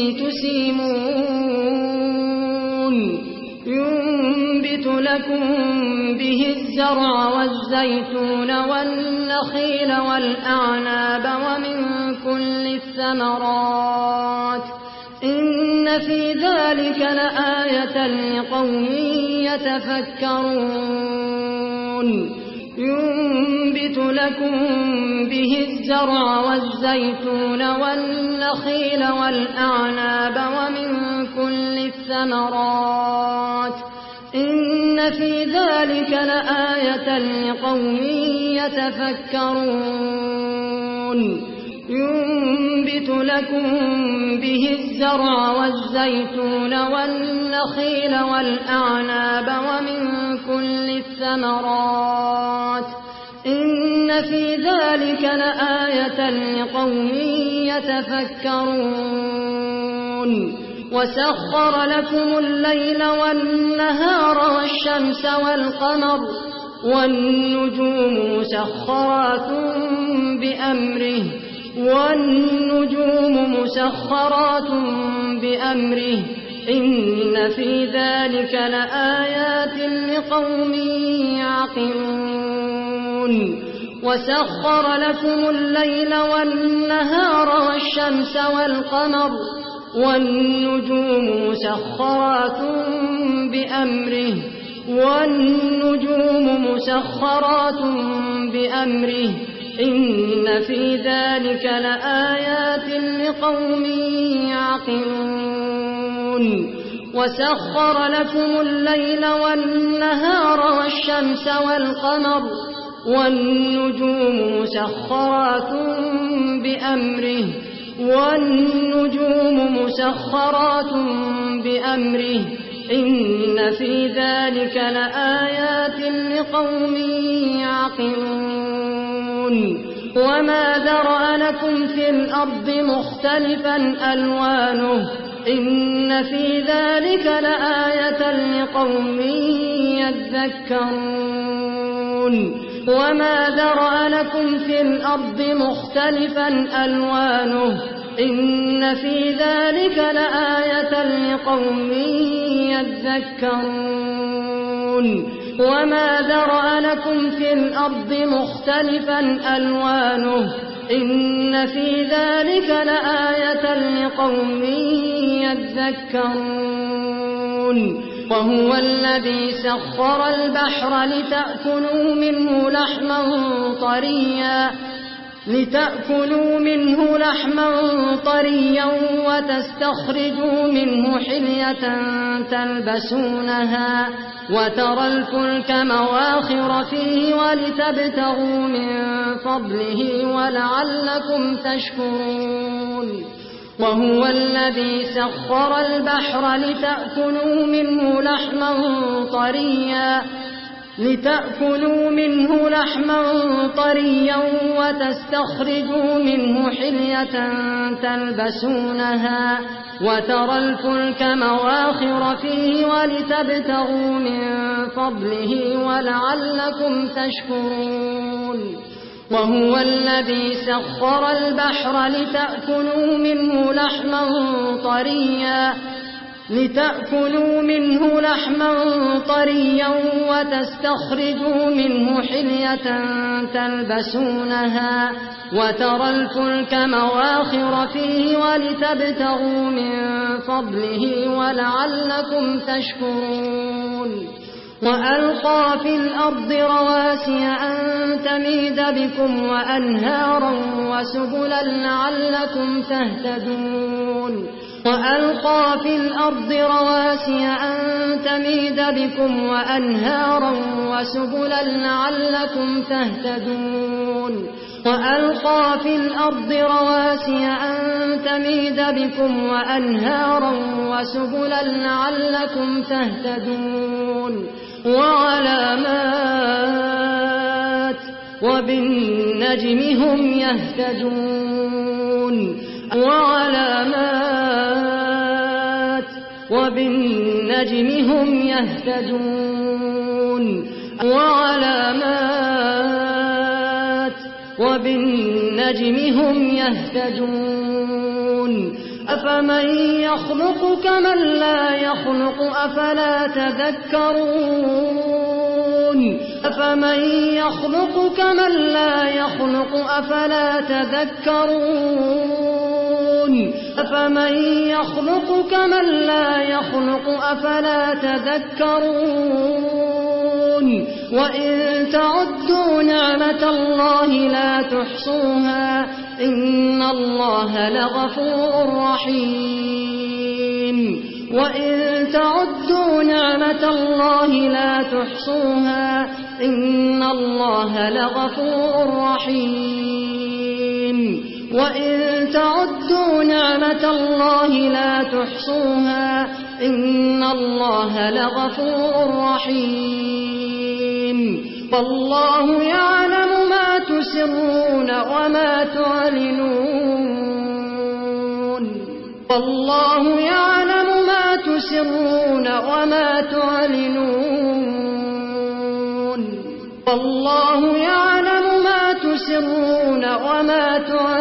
S1: تسيمون ينبت لكم به الزرع والزيتون والنخيل والأعناب ومن كل الثمرات إن في ذلك لآية لقوم يتفكرون ينبت لكم به الزرع والزيتون والنخيل والأعناب ومن كل الثمرات إن في ذلك لآية لقوم يتفكرون ينبت لكم به الزرع والزيتون والنخيل والأعناب ومن كل الثمرات إن في ذلك لآية لقوم يتفكرون وسخر لكم الليل والنهار والشمس والقمر والنجوم مسخرات بأمره والنجوم مسخرات بأمره إن في ذلك لآيات لقوم يعقلون وسخر لكم الليل والنهار والشمس والقمر والنجوم مسخرات بأمره والنجوم مسخرات بأمره إن في ذلك لآيات لقوم يعقلون وسخر لكم الليل والنهار والشمس والقمر والنجوم مسخرات بأمره والنجوم مسخرات بأمره إن في ذلك لآيات لقوم يعقلون وما ذرأ لكم في الأرض مختلفا ألوانه إن في ذلك لآية لقوم يذكرون وما ذرأ لكم في الأرض مختلفا ألوانه إن في ذلك لآية لقوم يذكرون وما ذرأ لكم في الأرض مختلفا ألوانه إن في ذلك لآية لقوم يذكرون وهو الذي سخر البحر لتأكلوا منه لحما طريا لتأكلوا منه لحما طريا وتستخرجوا منه حلية تلبسونها وترى الفلك مواخر فيه ولتبتغوا من فضله ولعلكم تشكرون وهو الذي سخر البحر لتأكلوا منه لحما طريا لتأكلوا منه لحما طريا وتستخرجوا منه حلية تلبسونها وترى الفلك مواخر فيه ولتبتغوا من فضله ولعلكم تشكرون وهو الذي سخر البحر لتأكلوا منه لحما طريا لتأكلوا منه لحما طريا وتستخرجوا منه حلية تلبسونها وترى الفلك مواخر فيه ولتبتغوا من فضله ولعلكم تشكرون وألقى في الأرض رواسي أن تميد بكم وأنهارا وسبلا لعلكم تهتدون وألقى في الأرض رواسي أن تميد بكم وأنهارا وسبلا لعلكم تهتدون وألقى في الأرض رواسي أن تميد بكم وأنهارا وسبلا لعلكم تهتدون وعلامات وبالنجم هم يهتدون وعلامات وبالنجم هم يهتدون وعلامات وبالنجم هم يهتدون أفمن يخلق كمن لا يخلق أفلا تذكرون أفمن يخلق كمن لا يخلق أفلا تذكرون أفمن يخلق كمن لا يخلق أفلا تذكرون وإن تعدوا نعمة الله لا تحصوها إن الله لغفور رحيم وإن تعدوا نعمة الله لا تحصوها إن الله لغفور رحيم وإن تعدوا نعمة الله لا تحصوها إن الله لغفور رحيم والله يعلم ما تسرون وما تعلنون والله يعلم ما تسرون وما تعلنون والله يعلم ما تسرون وما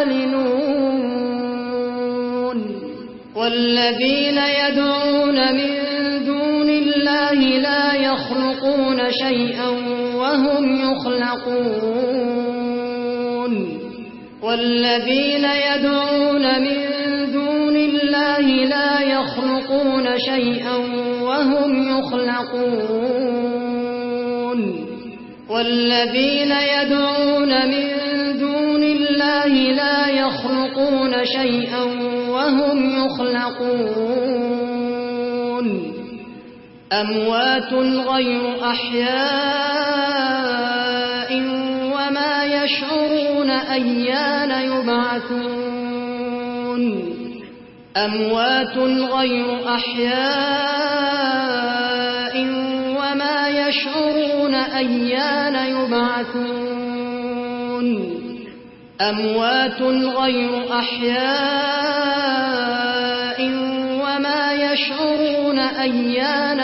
S1: تعلنون والذين يدعون من دون الله لا يخلقون شيئا وهم يخلقون والذين يدعون من دون الله لا يخلقون شيئا وهم يخلقون والذين يدعون من دون الله لا يخلقون شيئا وهم يخلقون أموات غير أحياء وما يشعرون أيان يبعثون أموات غير أحياء وما يشعرون أيان يبعثون أموات غير أحياء وما يشعرون أيان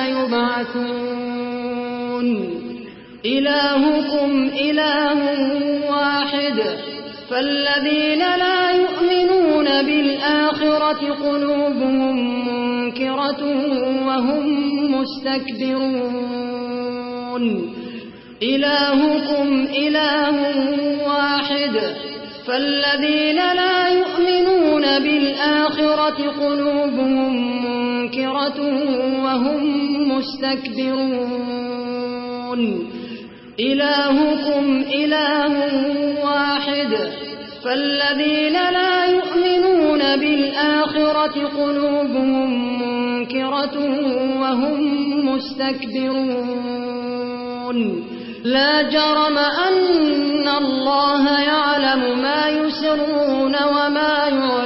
S1: يبعثون إلهكم إله واحد فالذين لا يؤمنون بالآخرة قلوبهم منكرة وهم مستكبرون إلهكم إله واحد فالذين لا يؤمنون بالآخرة قلوبهم منكرة وهم مستكبرون إلهكم إله واحد فالذين لا يؤمنون بالآخرة قلوبهم منكرة وهم مستكبرون لا جرم أن الله يعلم ما يسرون وما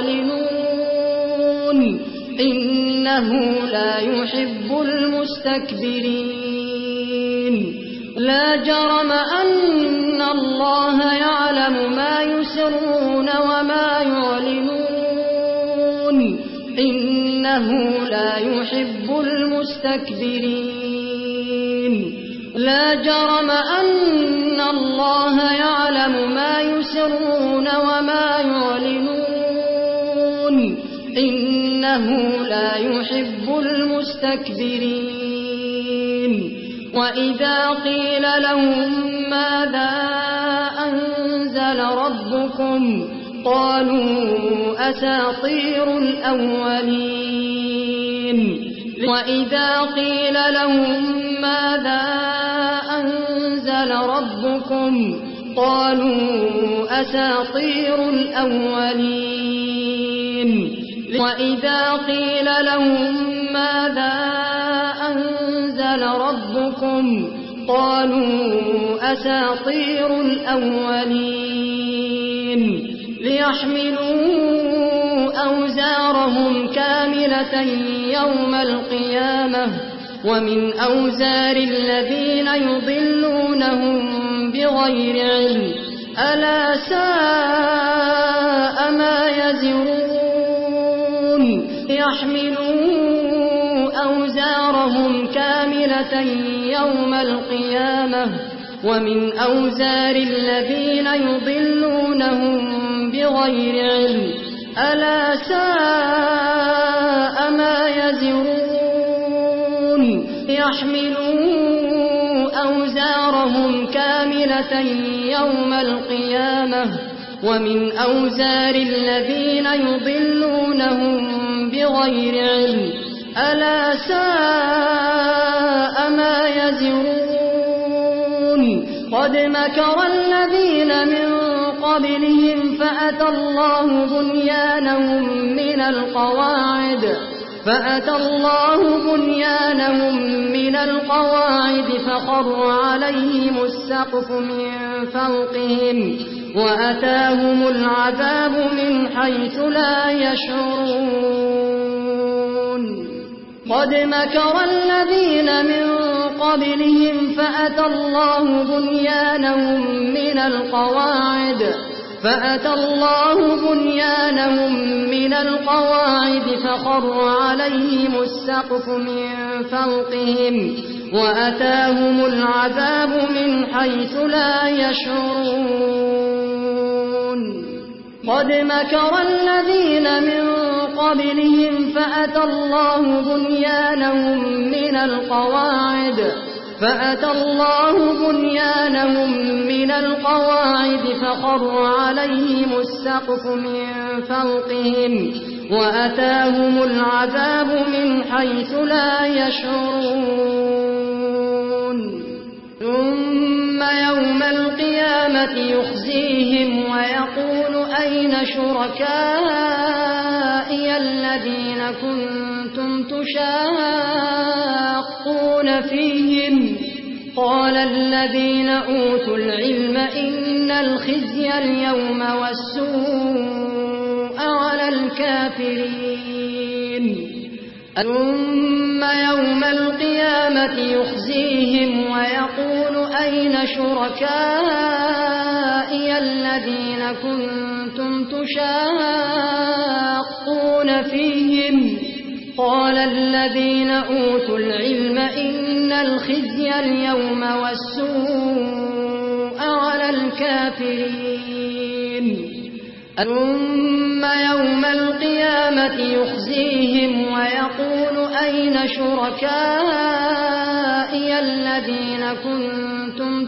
S1: يعلنون إنه لا يحب المستكبرين لا جرم أن الله يعلم ما يسرون وما يعلنون إنه لا يحب المستكبرين لا جرم أن الله يعلم ما يسرون وما يعلنون إنه لا يحب المستكبرين وإذا قيل لهم ماذا ربكم قالوا أساطير الأولين وإذا قيل لهم ماذا أنزل ربكم قالوا أساطير الأولين وإذا قيل لهم ماذا أنزل ربكم قالوا أساطير الأولين ليحملوا أوزارهم كاملة يوم القيامة ومن أوزار الذين يضلونهم بغير علم ألا ساء ما يزرون يحملوا أوزارهم كاملة يوم القيامة ومن أوزار الذين يضلونهم بغير علم ألا ساء ما يزرون يحملوا أوزارهم كاملة يوم القيامة ومن أوزار الذين يضلونهم بغير علم ألا ساء ما يزرون قد مكر الذين من قبلهم فأتى الله بنيانهم من القواعد فأتى الله بنيانهم من القواعد فخر عليهم السقف من فوقهم وأتاهم العذاب من حيث لا يشعرون قد مكر الذين من قبلهم فأتى الله بنيانهم من القواعد فأتى الله بنيانهم من القواعد فخر عليهم السقف من فوقهم وأتاهم العذاب من حيث لا يشعرون قد مكر الذين من قبلهم فأتى الله بنيانهم من القواعد فأتى الله بنيانهم من القواعد فخر عليهم السقف من فوقهم وأتاهم العذاب من حيث لا يشعرون ثم يوم القيامة يخزيهم ويقول أين شركائي الذين كنتم تشاقون فيهم قال الذين أوتوا العلم إن الخزي اليوم والسوء على الكافرين ثم يوم القيامة يخزيهم ويقول أين شركائي الذين كنتم تشاقون فيهم قال الذين أوتوا العلم إن الخزي اليوم والسوء على الكافرين ثم يوم القيامة يخزيهم ويقول أين شركائي الذين كنتم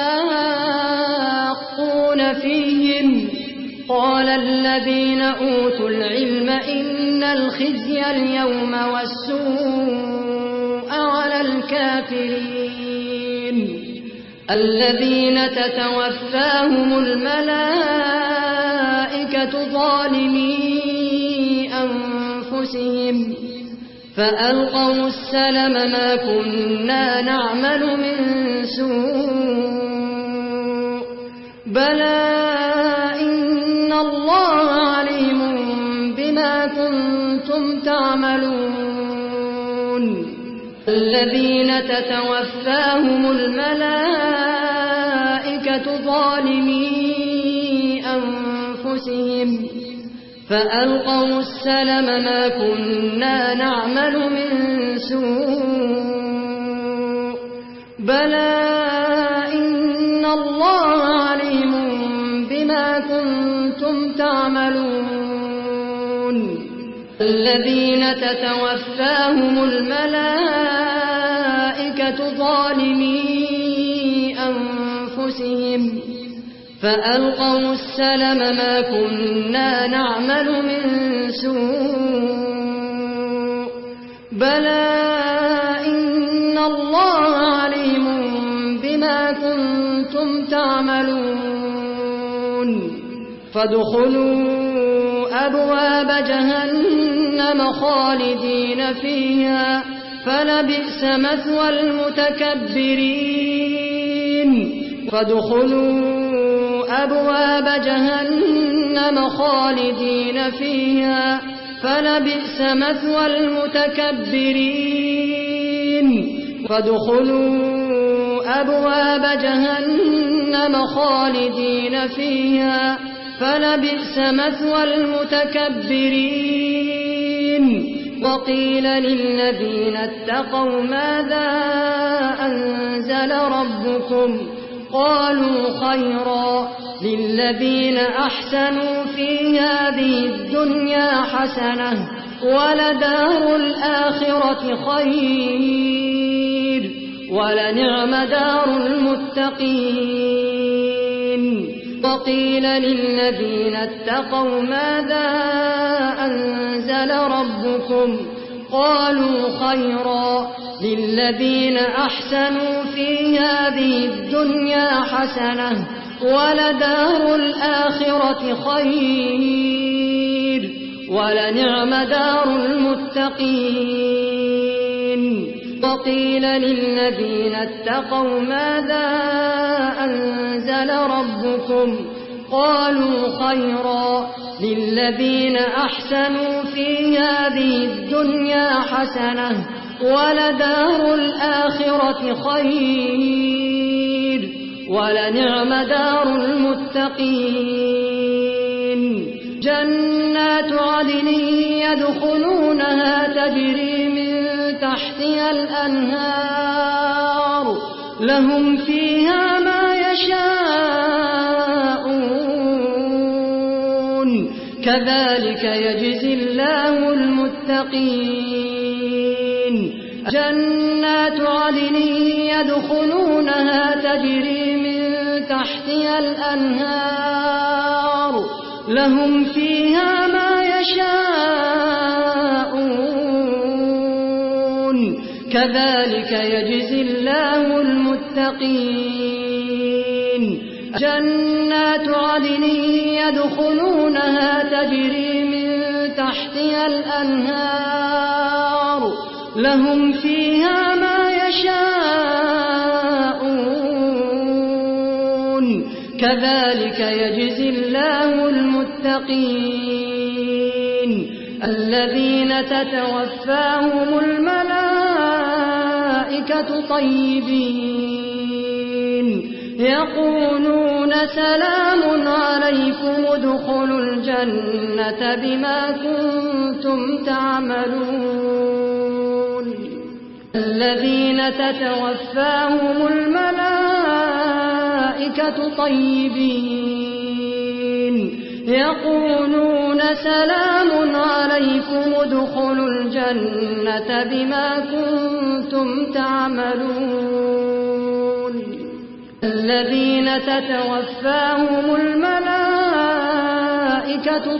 S1: تشاقون فيهم قال الذين أوتوا العلم إن الخزي اليوم والسوء على الكافرين الذين تتوفاهم الملائكة ظالمي أنفسهم فألقوا السلم ما كنا نعمل من سوء بلى إن الله عليم بما كنتم تعملون الذين تتوفاهم الملائكة ظالمي أنفسهم فألقوا السلم ما كنا نعمل من سوء بلى إن الله عليم بما كنتم تعملون الذين تتوفاهم الملائكة ظالمي أنفسهم فألقوا السلم ما كنا نعمل من سوء بلى إن الله عليم بما كنتم تعملون فادخلوا أبواب جهنم خالدين فيها فلبئس مثوى المتكبرين فادخلوا أبواب جهنم خالدين فيها فلبئس مثوى المتكبرين فادخلوا أبواب جهنم خالدين فيها فلبئس مثوى المتكبرين وقيل للذين اتقوا ماذا أنزل ربكم قالوا خيرا للذين أحسنوا في هذه الدنيا حسنة ولدار الآخرة خير ولنعم دار المتقين وقيل للذين اتقوا ماذا أنزل ربكم قالوا خيرا للذين أحسنوا في هذه الدنيا حسنة ولدار الآخرة خير ولنعم دار المتقين وقيل للذين اتقوا ماذا أنزل ربكم قالوا خيرا للذين أحسنوا في هذه الدنيا حسنة ولدار الآخرة خير ولنعم دار المتقين جنات عدن يدخلونها تجري من تحتها الأنهار لهم فيها ما يشاءون كذلك يجزي الله المتقين جنات عدن يدخلونها تجري من تحتها الأنهار لهم فيها ما يشاءون كذلك يجزي الله المتقين جنات عدن يدخلونها تجري من تحتها الأنهار لهم فيها ما يشاءون كذلك يجزي الله المتقين الذين تتوفاهم الملائكة طيبين يقولون سلام عليكم ادخلوا الجنة بما كنتم تعملون الذين تتوفاهم الملائكة طيبين يقولون سلام عليكم ادخلوا الجنة بما كنتم تعملون الذين تتوفاهم الملائكة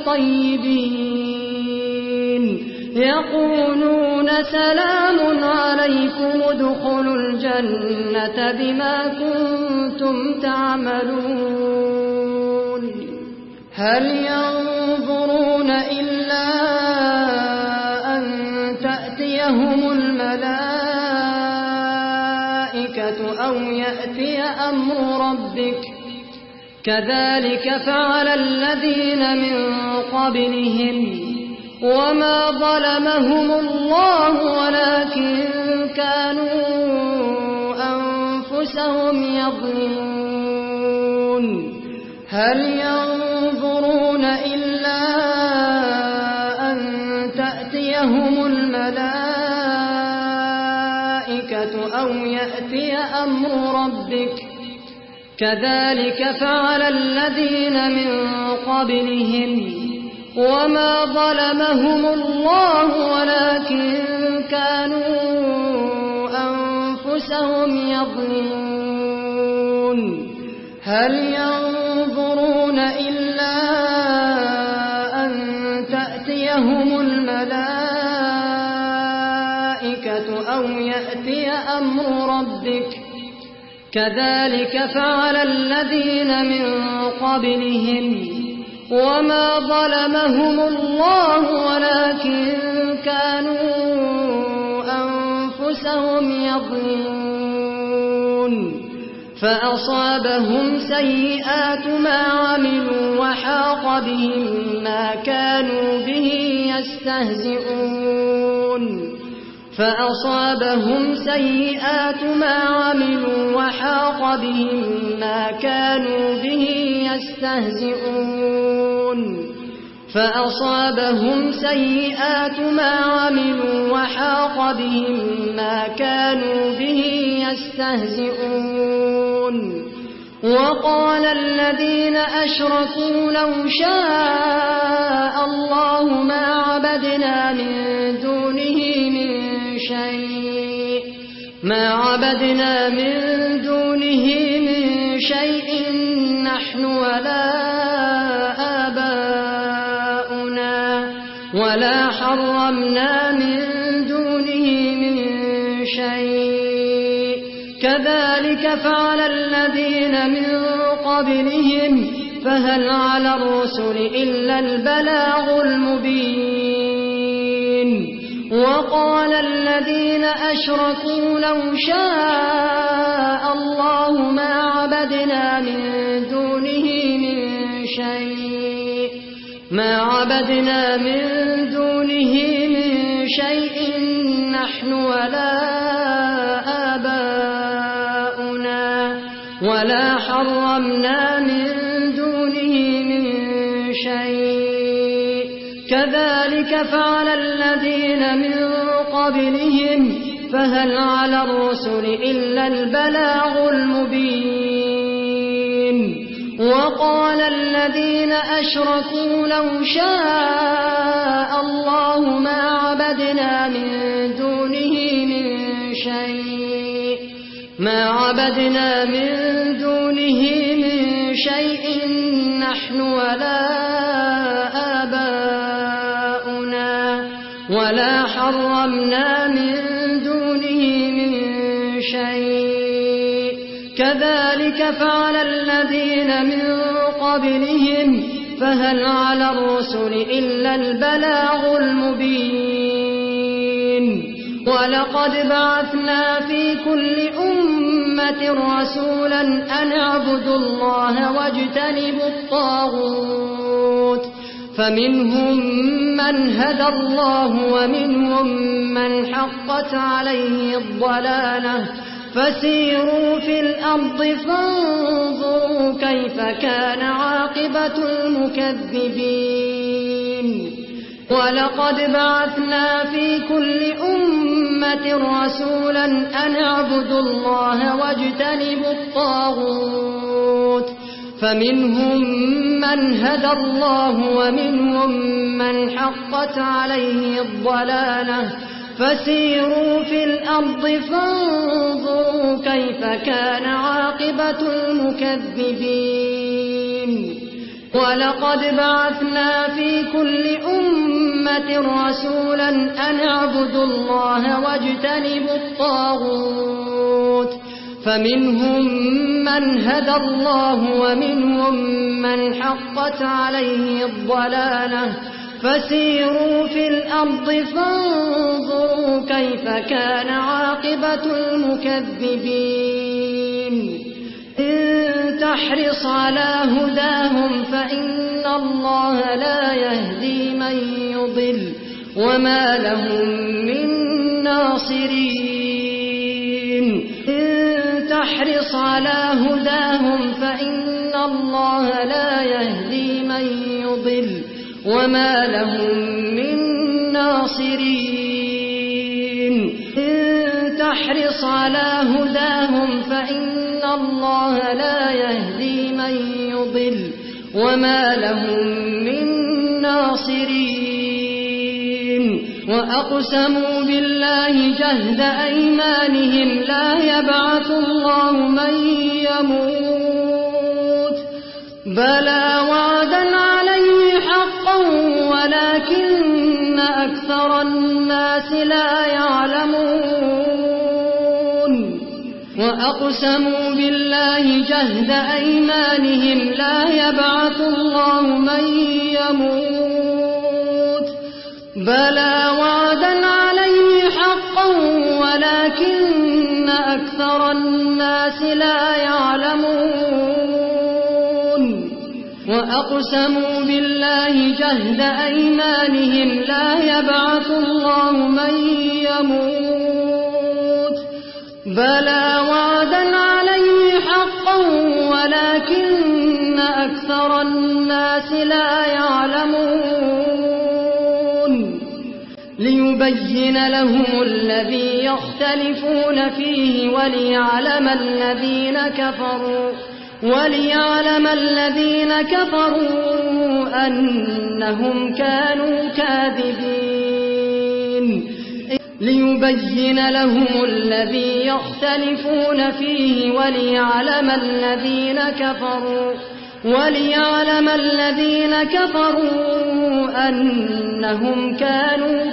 S1: طيبين يقولون سلام عليكم ادخلوا الجنة بما كنتم تعملون هل ينظرون إلا أن تأتيهم الملائكة أو يأتي أمر ربك كذلك فعل الذين من قبلهم وما ظلمهم الله ولكن كانوا أنفسهم يظلمون هل ينظرون إلا أن تأتيهم الملائكة أو يأتي أمر ربك كذلك فعل الذين من قبلهم وما ظلمهم الله ولكن كانوا أنفسهم يظلمون هل ينظرون إلا أن تأتيهم الملائكة أو يأتي أمر ربك كذلك فعل الذين من قبلهم وما ظلمهم الله ولكن كانوا أنفسهم يظلمون فأصابهم سيئات ما عملوا وحاق بهم ما كانوا به يستهزئون فأصابهم سيئات ما عملوا وحاق بهم ما كانوا به يستهزئون فأصابهم سيئات ما عملوا وحاق بهم ما كانوا به يستهزئون وقال الذين أشركوا لو شاء الله ما عبدنا من دونه من شيء ما عبدنا من دونه من شيء نحن ولا آباؤنا ولا حرمنا من دونه من شيء كذلك فعل الذين من قبلهم فهل على الرسل إلا البلاغ المبين وقال الذين أشركوا لو شاء الله ما عبدنا من دونه من شيء ما عبدنا من دونه من شيء نحن ولا آباؤنا ولا حرمنا من دونه من شيء كذلك فعل الذين من قبلهم فهل على الرسل إلا البلاغ المبين وقال الذين أشركوا لو شاء الله ما عبدنا من دونه من شيء ما عبدنا من دونه من شيء نحن ولا آباؤنا ولا حرمنا من دونه من شيء كذلك فعل الذين من قبلهم فهل على الرسل إلا البلاغ المبين ولقد بعثنا في كل أمة رسولا أن اعبدوا الله واجتنبوا الطاغوت فمنهم من هدى الله ومنهم من حقت عليه الضلالة فسيروا في الأرض فانظروا كيف كان عاقبة المكذبين ولقد بعثنا في كل أمة رسولا أن اعبدوا الله واجتنبوا الطاغوت فمنهم من هدى الله ومنهم من حقت عليه الضلالة فسيروا في الأرض فانظروا كيف كان عاقبة المكذبين ولقد بعثنا في كل أمة رسولا أن اعبدوا الله واجتنبوا الطاغوت فمنهم من هدى الله ومنهم من حقت عليه الضلالة فسيروا في الأرض فانظروا كيف كان عاقبة المكذبين إن تحرص على هداهم فإن الله لا يهدي من يضل وما لهم من ناصرين إن تحرص على هداهم فإن الله لا يهدي من يضل وما لهم من ناصرين إن تحرص على هداهم فإن الله لا يهدي من يضل وما لهم من ناصرين وأقسموا بالله جهد أيمانهم لا يبعث الله من يموت بلى وعدا عليه حقا ولكن أكثر الناس لا يعلمون وأقسموا بالله جهد أيمانهم لا يبعث الله من يموت بلى وعدا عليه حقا ولكن أكثر الناس لا يعلمون وأقسموا بالله جهد أيمانهم لا يبعث الله من يموت بلى وعدا عليه حقا ولكن أكثر الناس لا يعلمون ليبين لهم الذي يختلفون فيه وليعلم الذين كفروا وليعلم الذين كفروا أنهم كانوا كاذبين ليبين لهم الذي يختلفون فيه وليعلم الذين كفروا وليعلم الذين كفروا أنهم كانوا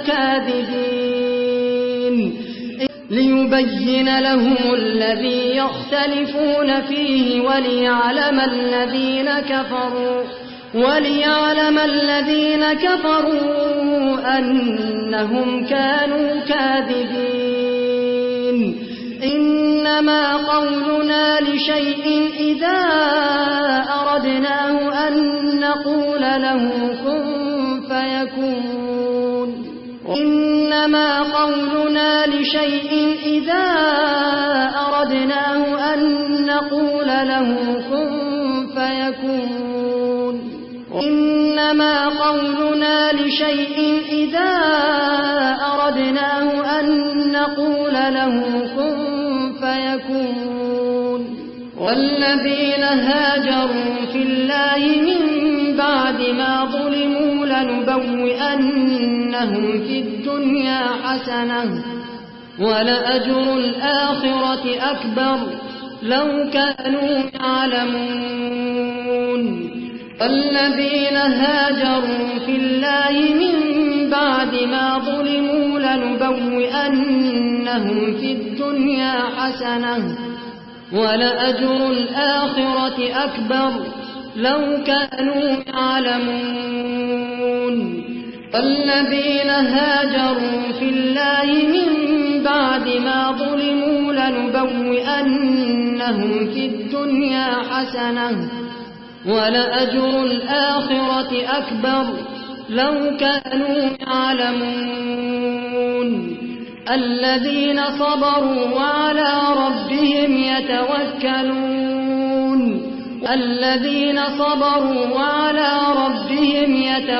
S1: كاذبين ليبين لهم الذي يختلفون فيه وليعلم الذين كفروا وليعلم الذين كفروا أنهم كانوا كاذبين إنما قولنا لشيء إذا أردناه أن نقول له كن فيكون إنما قولنا لشيء إذا أردناه أن نقول له كن فيكون إنما قولنا لشيء إذا أردناه أن نقول له كن فيكون والذين هاجروا في الله من بعد ما ظلموا لنبوئنهم في الدنيا حسنة ولأجر الآخرة أكبر لو كانوا يعلمون والذين هاجروا في الله من بعد ما ظلموا لنبوئنهم في الدنيا حسنة ولأجر الآخرة أكبر لو كانوا يعلمون والذين هاجروا في الله من بعد ما ظلموا لنبوئنهم في الدنيا حسنة ولأجر الآخرة أكبر لو كانوا يعلمون الذين صبروا وعلى ربهم يتوكلون الذين صبروا وعلى ربهم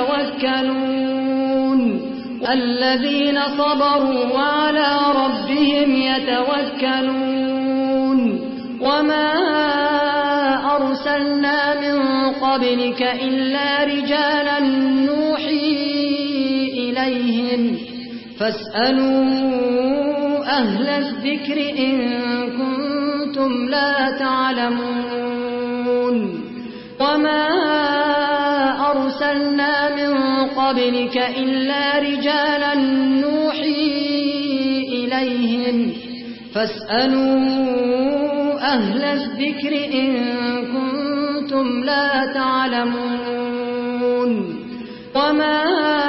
S1: يتوكلون الذين صبروا وعلى ربهم يتوكلون وما أرسلنا من قبلك إلا رجالا نوحي إليهم فاسألوا أهل الذكر إن كنتم لا تعلمون وما أرسلنا من قبلك إلا رجالا نوحي إليهم فاسألوا أهل الذكر إن كنتم لا تعلمون وما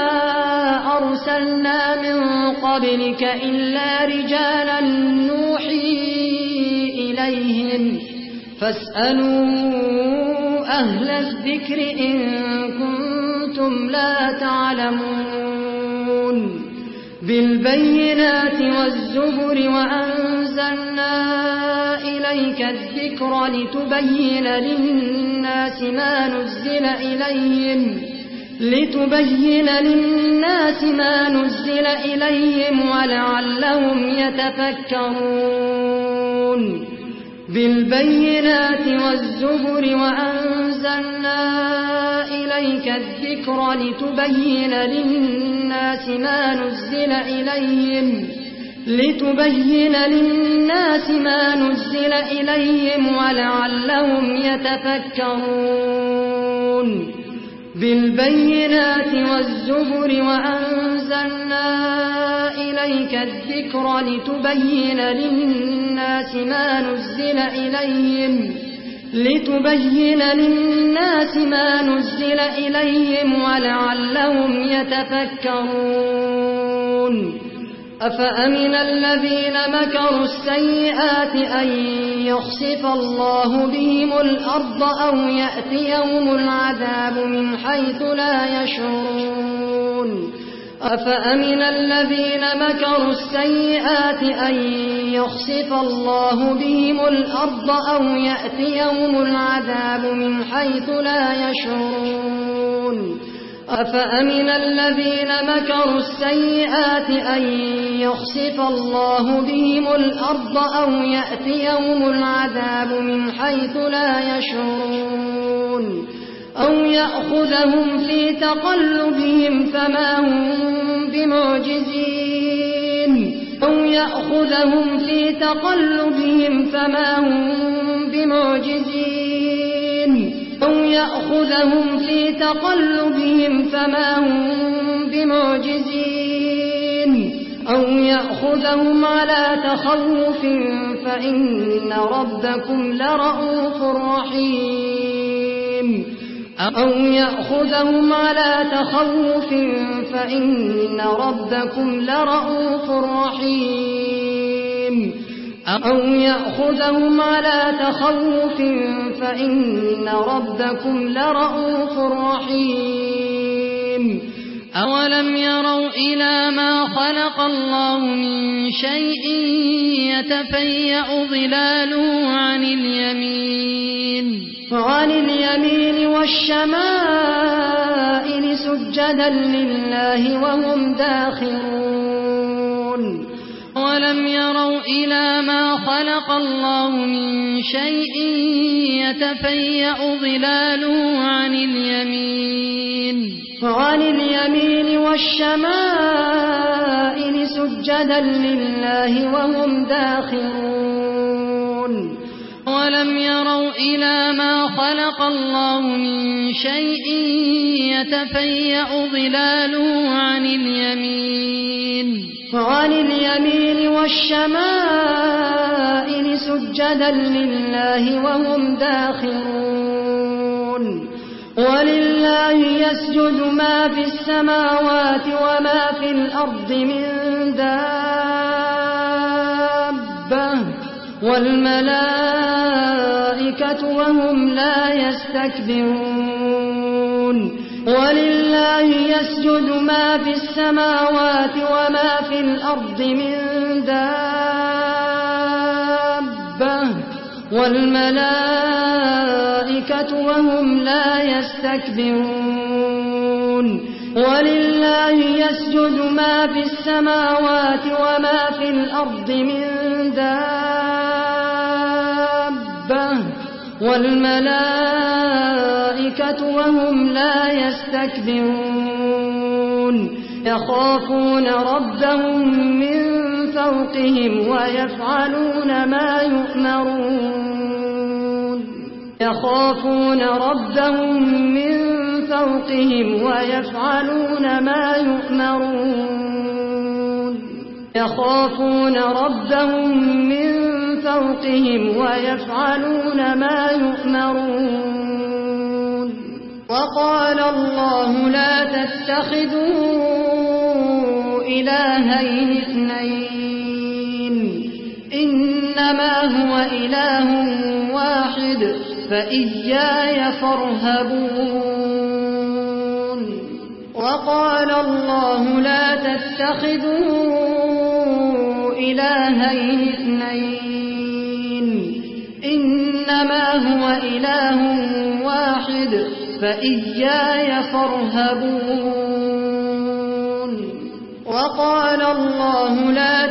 S1: أرسلنا من قبلك إلا رجالا نوحي إليهم فاسألوا أهل الذكر إن كنتم لا تعلمون بالبينات والزبر وأنزلنا إليك الذكر لتبين للناس ما نزل إليهم لتبين للناس ما نزل إليهم ولعلهم يتفكرون بالبينات والزبر وأنزلنا إليك الذكر لتبين للناس ما نزل إليهم لتبين للناس ما نزل إليهم ولعلهم يتفكرون بالبينات والزبر وأنزلنا إليك الذكر لتبين للناس ما نزل إليهم لتبين للناس ما نزل إليهم ولعلهم يتفكرون أفأمن الذين مكروا السيئات أن يخسف الله بهم الأرض أو يأتيهم العذاب من حيث لا يشعرون أفأمن الذين مكروا السيئات أن يخسف الله بهم الأرض أو يأتيهم العذاب من حيث لا يشعرون أفأمن الذين مكروا السيئات أن يخسف الله بهم الأرض أو يأتيهم العذاب من حيث لا يشعرون أو يأخذهم في تقلبهم فما هم بمعجزين أو يأخذهم في تقلبهم فما هم بمعجزين أو يأخذهم في تقلبهم فما هم بمعجزين أو يأخذهم على تخوف فإن ربكم لرؤوف رحيم أو يأخذهم على تخوف فإن ربكم لرؤوف رحيم أو يأخذهم على تخوف فإن ربكم لرؤوف رحيم
S2: أولم يروا إلى ما خلق الله من شيء يتفيأ ظلاله عن اليمين
S1: عن اليمين والشمائل سجدا لله وهم داخرون
S2: ولم يروا إلى ما خلق الله من شيء يتفيأ ظلاله عن اليمين
S1: عن اليمين والشمائل سجدا لله وهم داخرون
S2: ولم يروا إلى ما خلق الله من شيء يتفيأ ظلاله عن اليمين
S1: عن اليمين والشمائل سجدا لله وهم داخرون ولله يسجد ما في السماوات وما في الأرض من دابة والملائكة وهم لا يستكبرون ولله يسجد ما في السماوات وما في الأرض من دابة والملائكة وهم لا يستكبرون ولله يسجد ما في السماوات وما في الأرض من دابة والملائكة وهم لا يستكبرون يخافون ربهم من فوقهم ويفعلون ما يؤمرون يخافون ربهم من فوقهم ويفعلون ما يؤمرون يخافون ربهم من فوقهم ويفعلون ما يؤمرون وقال الله لا تتخذوا إلهين اثنين إنما هو إله واحد فإياي فارهبون وقال الله لا تتخذوا إلهين اثنين إنما هو إله واحد فإياي فارهبون وقال الله لا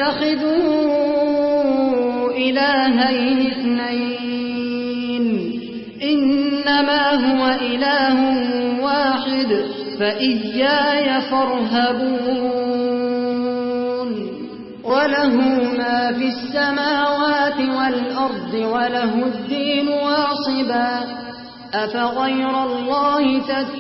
S1: تتخذوا إلهين اثنين إنما هو إله واحد فإياي فارهبون وله ما في السماوات والأرض وله الدين واصبا أفغير الله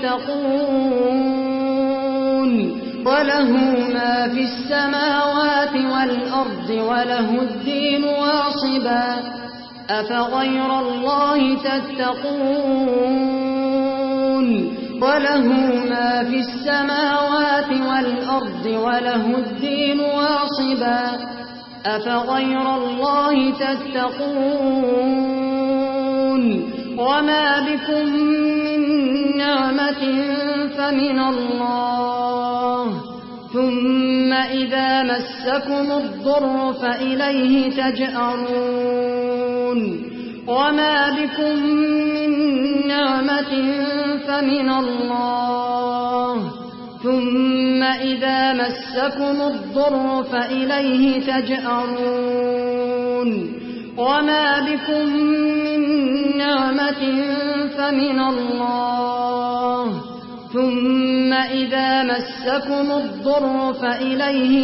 S1: تتقون وله ما في السماوات والأرض وله الدين واصبا أفغير الله تتقون وله ما في السماوات والأرض وله الدين واصبا أفغير الله تتقون وما بكم من نعمة فمن الله ثم إذا مسكم الضر فإليه تجأرون وما بكم من نعمة فمن الله ثم إذا مسكم الضر فإليه تجأرون وما بكم من نعمة فمن الله ثم إذا مسكم الضر فإليه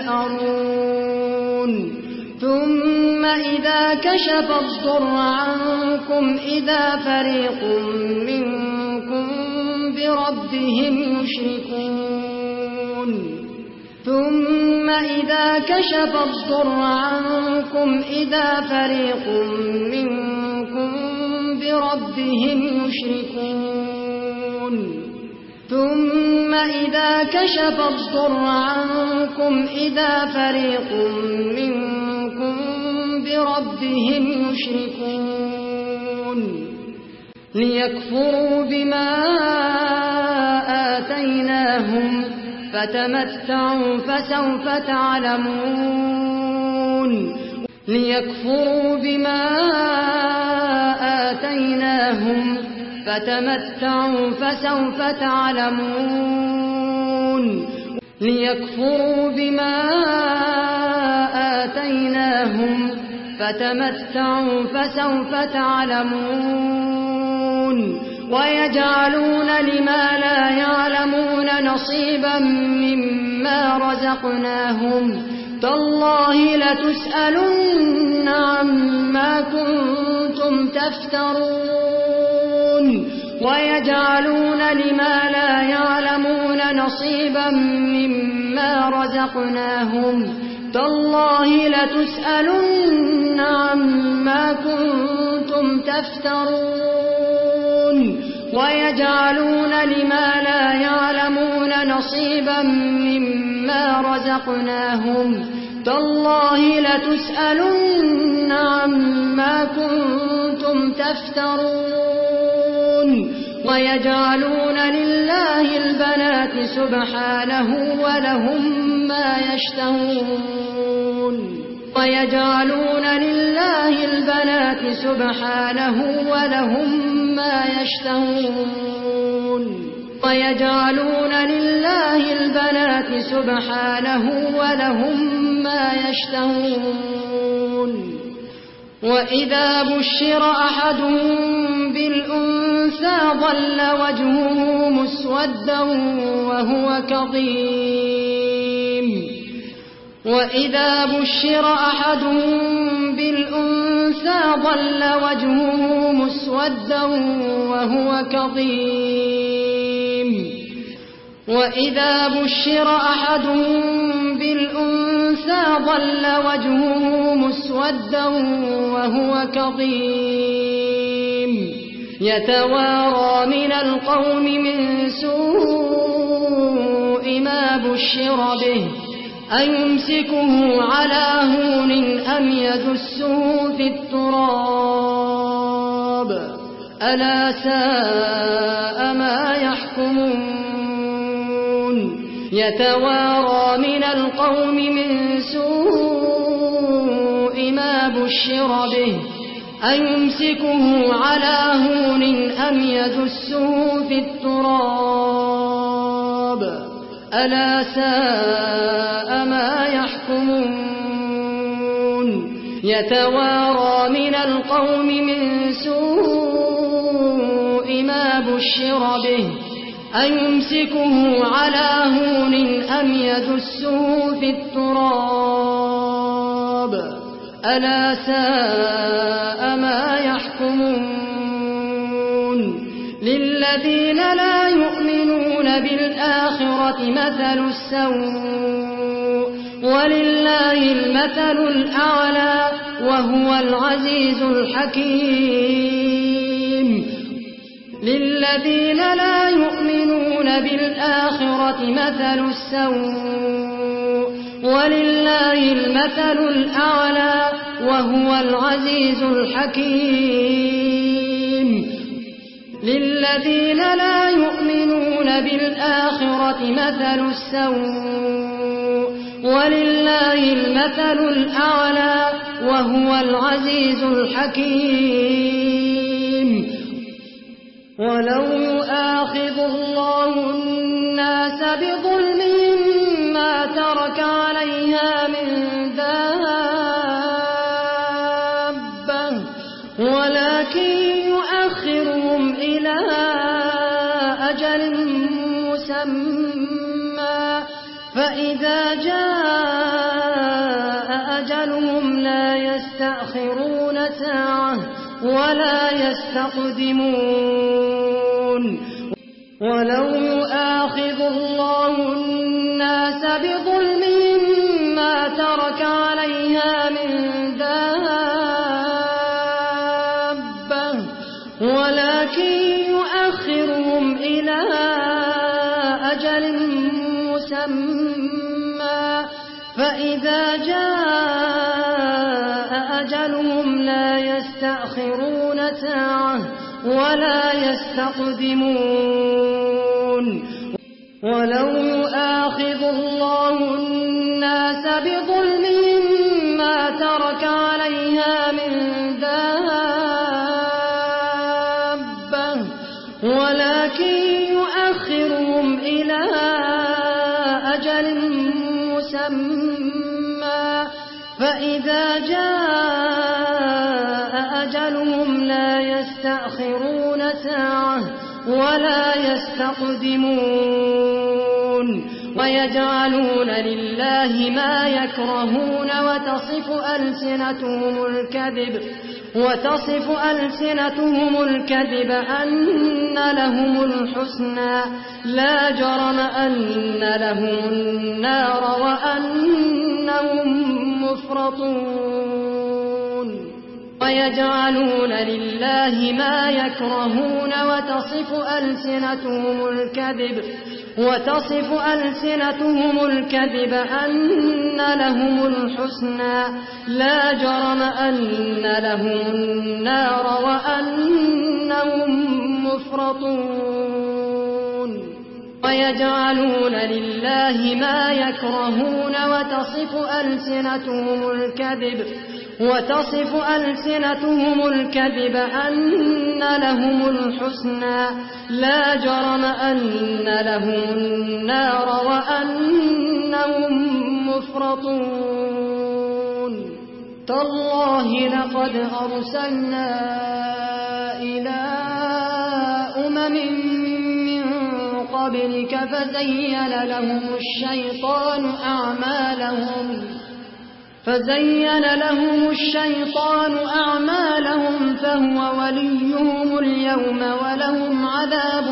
S1: تجأرون ثم إذا كشف الضر عنكم إذا فريق منكم بربهم يشركون ثم إذا كشف الضر عنكم إذا فريق منكم بربهم يشركون ثم إذا كشف الضر عنكم إذا فريق منكم بربهم يشركون ليكفروا بما آتيناهم فتمتعوا فسوف تعلمون ليكفروا بما آتيناهم فتمتعوا فسوف تعلمون ليكفروا بما آتيناهم فتمتعوا فسوف تعلمون ويجعلون لما لا يعلمون نصيبا مما رزقناهم تالله لتسألن عما كنتم تفترون ويجعلون لما لا يعلمون نصيبا مما رزقناهم تالله لتسألن عما كنتم تفترون ويجعلون لما لا يعلمون نصيبا مما رزقناهم تالله لتسألن عما كنتم تفترون ويجعلون لله البنات سبحانه ولهم ما يشتهون ويجعلون لله البنات سبحانه ولهم ما يشتهون ويجعلون لله البنات سبحانه ولهم ما يشتهون وإذا بشر أحدهم بالأنثى ظل وجهه مسودا وهو كظيم وإذا بشر أحدهم بالأنثى ظل وجهه مسودا وهو كظيم وإذا بشر أحدهم بالأنثى ظل وجهه مسودا وهو كظيم يتوارى من القوم من سوء ما بشر به أيمسكه على هون أم يدسه في التراب ألا ساء ما يحكمون يتوارى من القوم من سوء ما بشر به أيمسكه على هون أم يدسه في التراب ألا ساء ما يحكمون يتوارى من القوم من سوء ما بشر به أيمسكه على هون أم يدسه في التراب ألا ساء ما يحكمون للذين لا يؤمنون بالآخرة مثل السوء ولله المثل الأعلى وهو العزيز الحكيم للذين لا يؤمنون بالآخرة مثل السوء ولله المثل الأعلى وهو العزيز الحكيم للذين لا يؤمنون بالآخرة مثل السوء ولله المثل الأعلى وهو العزيز الحكيم ولو يؤاخذ الله الناس بظلمهم ما ترك عليها من دابة ولكن يؤخرهم إلى أجل مسمى فإذا جاء أجلهم لا يستأخرون ساعة ولا يستقدمون ولو يؤاخذ الله الناس بظلمهم ما ترك عليها من دابة ولكن يؤخرهم إلى أجل مسمى فإذا جاء أجلهم لا يستأخرون ساعة ولا يستقدمون ولو يؤاخذ الله الناس بظلمهم ما ترك عليها من دابة ولكن يؤخرهم إلى أجل مسمى فإذا جاء أجلهم لا يستأخرون ساعة ولا يستقدمون ويجعلون لله ما يكرهون وتصف ألسنتهم الكذب وتصف ألسنتهم الكذب أن لهم الحسنى لا جرم أن لهم النار وأنهم مفرطون ويجعلون لله ما يكرهون وتصف ألسنتهم الكذب وتصف ألسنتهم الكذب أن لهم الحسنى لا جرم أن لهم النار وأنهم مفرطون ويجعلون لله ما يكرهون وتصف ألسنتهم الكذب وتصف ألسنتهم الكذب أن لهم الحسنى لا جرم أن لهم النار وأنهم مفرطون تالله لقد أرسلنا إلى أمم من قبلك فزين لهم الشيطان أعمالهم فزين لهم الشيطان أعمالهم فهو وليهم اليوم ولهم عذاب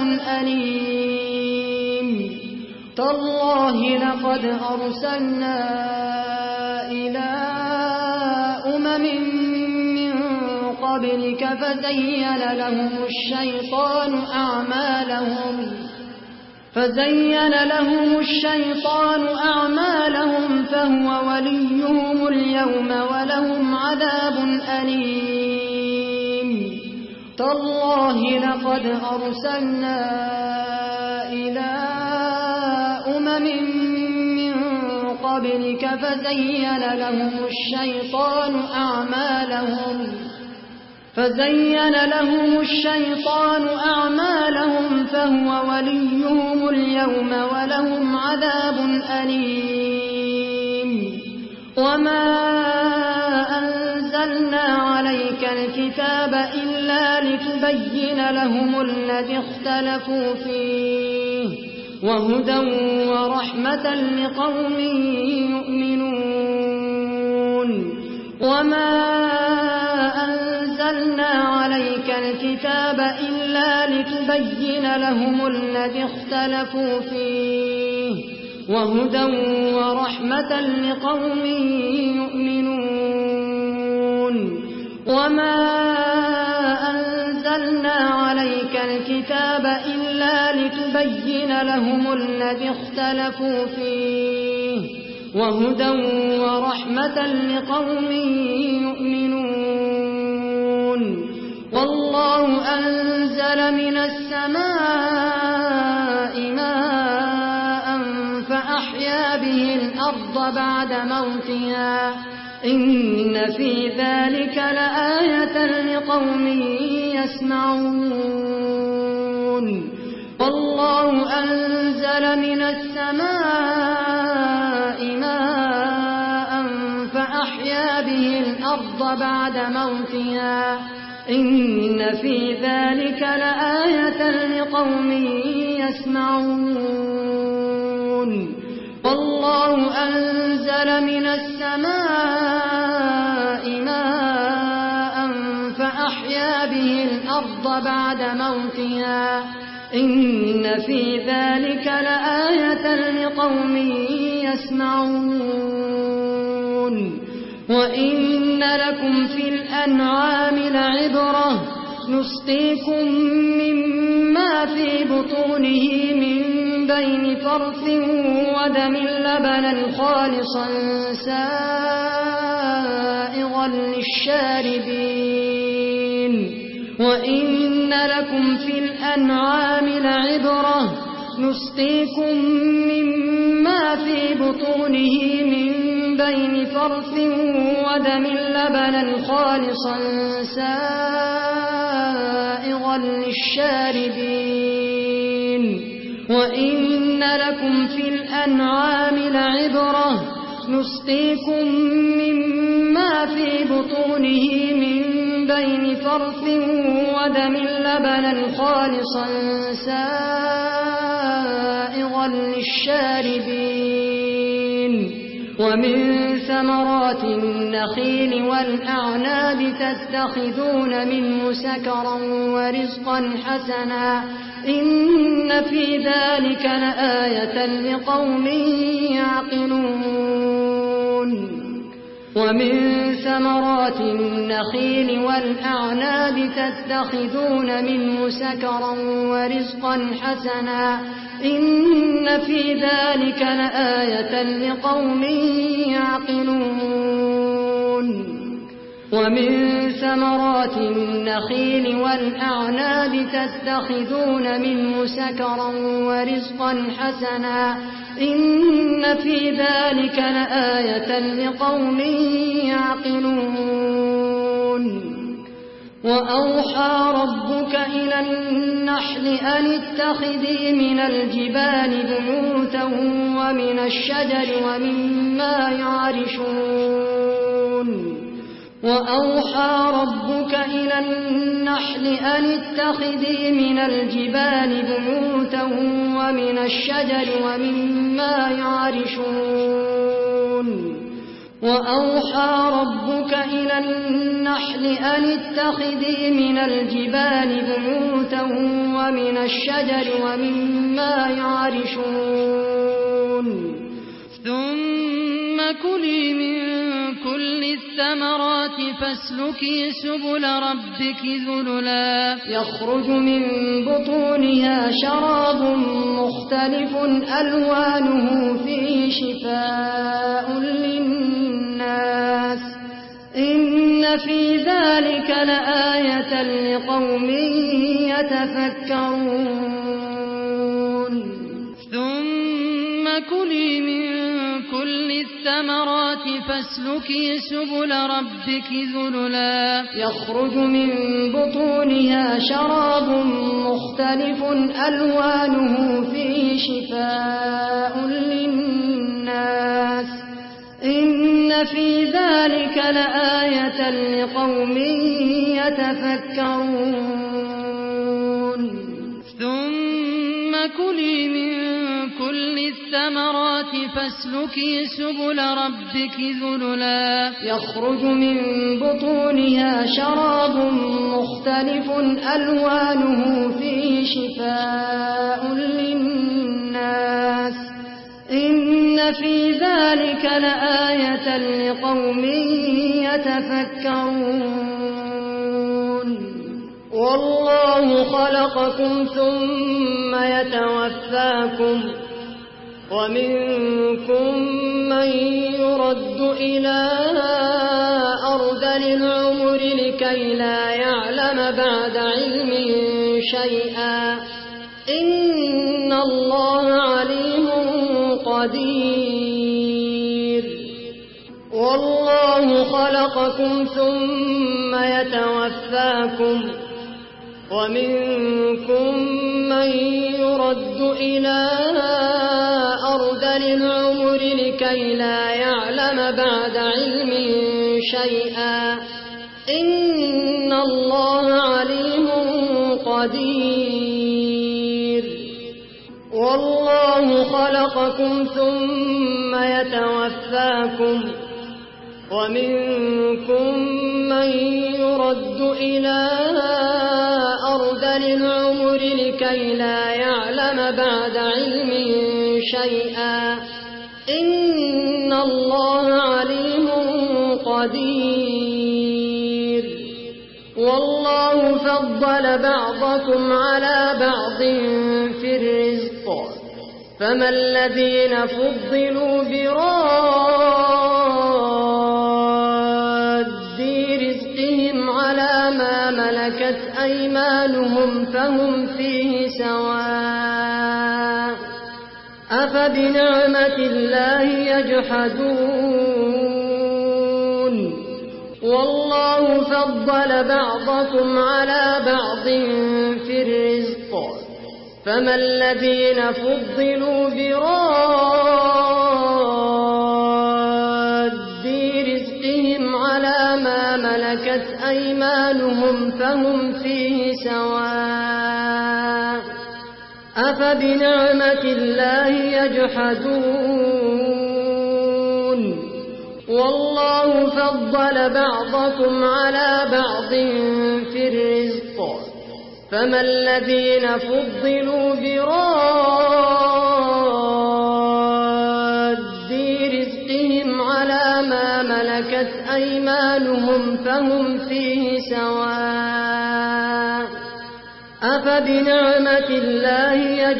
S1: أليم تالله لقد أرسلنا إلى أمم من قبلك فزين لهم الشيطان أعمالهم فزين لهم الشيطان أعمالهم فهو وليهم اليوم ولهم عذاب أليم تالله لقد أرسلنا إلى أمم من قبلك فزين لهم الشيطان أعمالهم فزين لهم الشيطان أعمالهم فهو وليهم اليوم ولهم عذاب أليم وما أنزلنا عليك الكتاب إلا لتبين لهم الذي اختلفوا فيه وهدى ورحمة لقوم يؤمنون وما أنزلنا عليك الكتاب إلا لتبين لهم الذي اختلفوا فيه وهدى ورحمة لقوم يؤمنون وما أنزلنا عليك الكتاب إلا لتبين لهم الذي اختلفوا فيه وهدى ورحمة لقوم يؤمنون والله أنزل من السماء ماء فأحيا به الأرض بعد موتها إن في ذلك لآية لقوم يسمعون والله أنزل من السماء ماء فأحيا به الأرض بعد موتها إن في ذلك لآية لقوم يسمعون والله أنزل من السماء ماء فأحيا به الأرض بعد موتها إن في ذلك لآية لقوم يسمعون وإن لكم في الأنعام لعبرة نسقيكم مما في بطونه من بين فرث ودم لبنا خالصا سائغا للشاربين وإن لكم في الأنعام لعبرة نسقيكم مما في بطونه من بين فرث ودم لبنا خالصا سائغا للشاربين وإن لكم في الأنعام لعبرة نسقيكم مما في بطونه من بين فرث ودم لبنا خالصا سائغا للشاربين ومن ثمرات النخيل والأعناب تتخذون منه سكرا ورزقا حسنا إن في ذلك لآية لقوم يعقلون ومن ثمرات النخيل والأعناب تتخذون منه سكرا ورزقا حسنا إن في ذلك لآية لقوم يعقلون ومن ثمرات النخيل والأعناب تتخذون منه سكرا ورزقا حسنا إن في ذلك لآية لقوم يعقلون وأوحى ربك إلى النحل أن اتخذي من الجبال بيوتا ومن الشجر ومما يعرشون وأوحى ربك إلى النحل أن اتخذي من الجبال بيوتا ومن الشجر ومما يعرشون وأوحى ربك إلى النحل أن اتخذي من الجبال بيوتا ومن الشجر ومما يعرشون
S2: ثم كلي من كل الثمرات فاسلكي سبل ربك ذللا
S1: يخرج من بطونها شراب مختلف ألوانه فيه شفاء للناس إن في ذلك لآية لقوم يتفكرون
S2: ثم كلي من كل الثمرات فاسلكي سبل ربك ذللا
S1: يخرج من بطونها شراب مختلف ألوانه فيه شفاء للناس إن في ذلك لآية لقوم يتفكرون
S2: ثم كلي من كل الثمرات فاسلكي سبل ربك ذللا
S1: يخرج من بطونها شراب مختلف ألوانه فيه شفاء للناس إن في ذلك لآية لقوم يتفكرون والله خلقكم ثم يتوفاكم ومنكم من يرد إلى أرذل العمر لكي لا يعلم بعد علم شيئا إن الله عليم قدير والله خلقكم ثم يتوفاكم ومنكم من يرد إلى أرذل العمر لكي لا يعلم بعد علم شيئا إن الله عليم قدير والله خلقكم ثم يتوفاكم ومنكم من يرد إلى أرذل العمر لكي لا يعلم بعد علم شيئا إن الله عليم قدير والله فضل بعضكم على بعض في الرزق فما الذين فضلوا براد رزقهم على ما ملكت أيمانهم فهم فيه سواء أفبنعمة الله يجحدون والله فضل بعضكم على بعض في الرزق فما الذين فضلوا براد رزقهم على ما ملكت أيمانهم فهم فيه سواء أفبنعمة الله يجحدون والله فضل بعضكم على بعض في الرزق فما الذين فضلوا براد رزقهم على ما ملكت أيمانهم فهم فيه سواء أفبنعمة الله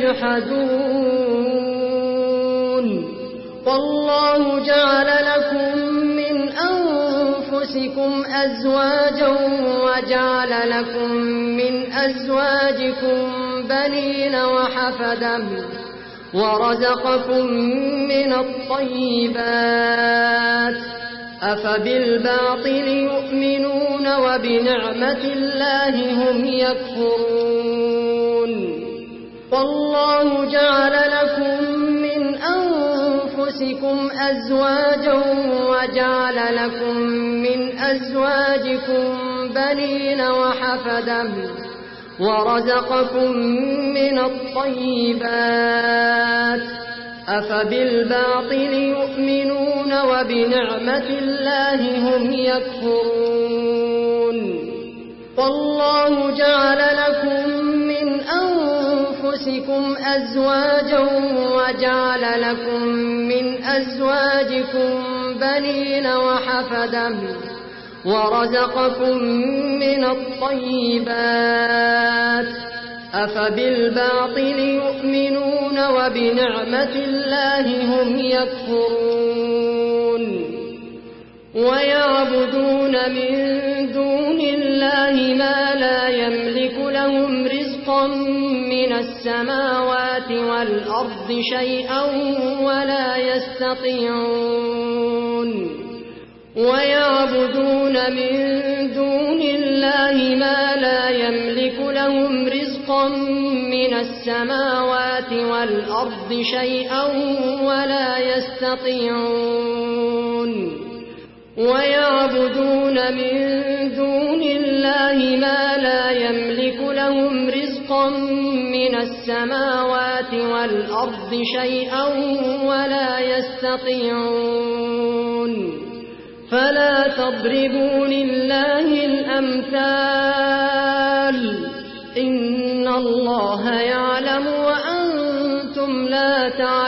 S1: يجحدون والله جعل لكم من أنفسكم أزواجا وجعل لكم من أزواجكم بنين وحفدا ورزقكم من الطيبات أفبالباطل يؤمنون وبنعمة الله هم يكفرون والله جعل لكم من أنفسكم أزواجا وجعل لكم من أزواجكم بنين وحفدا ورزقكم من الطيبات أفبالباطل يؤمنون وبنعمة الله هم يكفرون والله جعل لكم من أنفسكم أزواجا وجعل لكم من أزواجكم بنين وحفدا ورزقكم من الطيبات أفبالباطل يؤمنون وبنعمة الله هم يكفرون ويعبدون من دون الله ما لا يملك لهم رزقا من السماوات والأرض شيئا ولا يستطيعون ويعبدون من دون الله ما لا يملك لهم رزقا من السماوات والأرض شيئا ولا يستطيعون ويعبدون من دون الله ما لا يملك لهم رزقا من السماوات والأرض شيئا ولا يستطيعون فلا تضربوا لله الأمثال إن الله يعلم وأنتم لا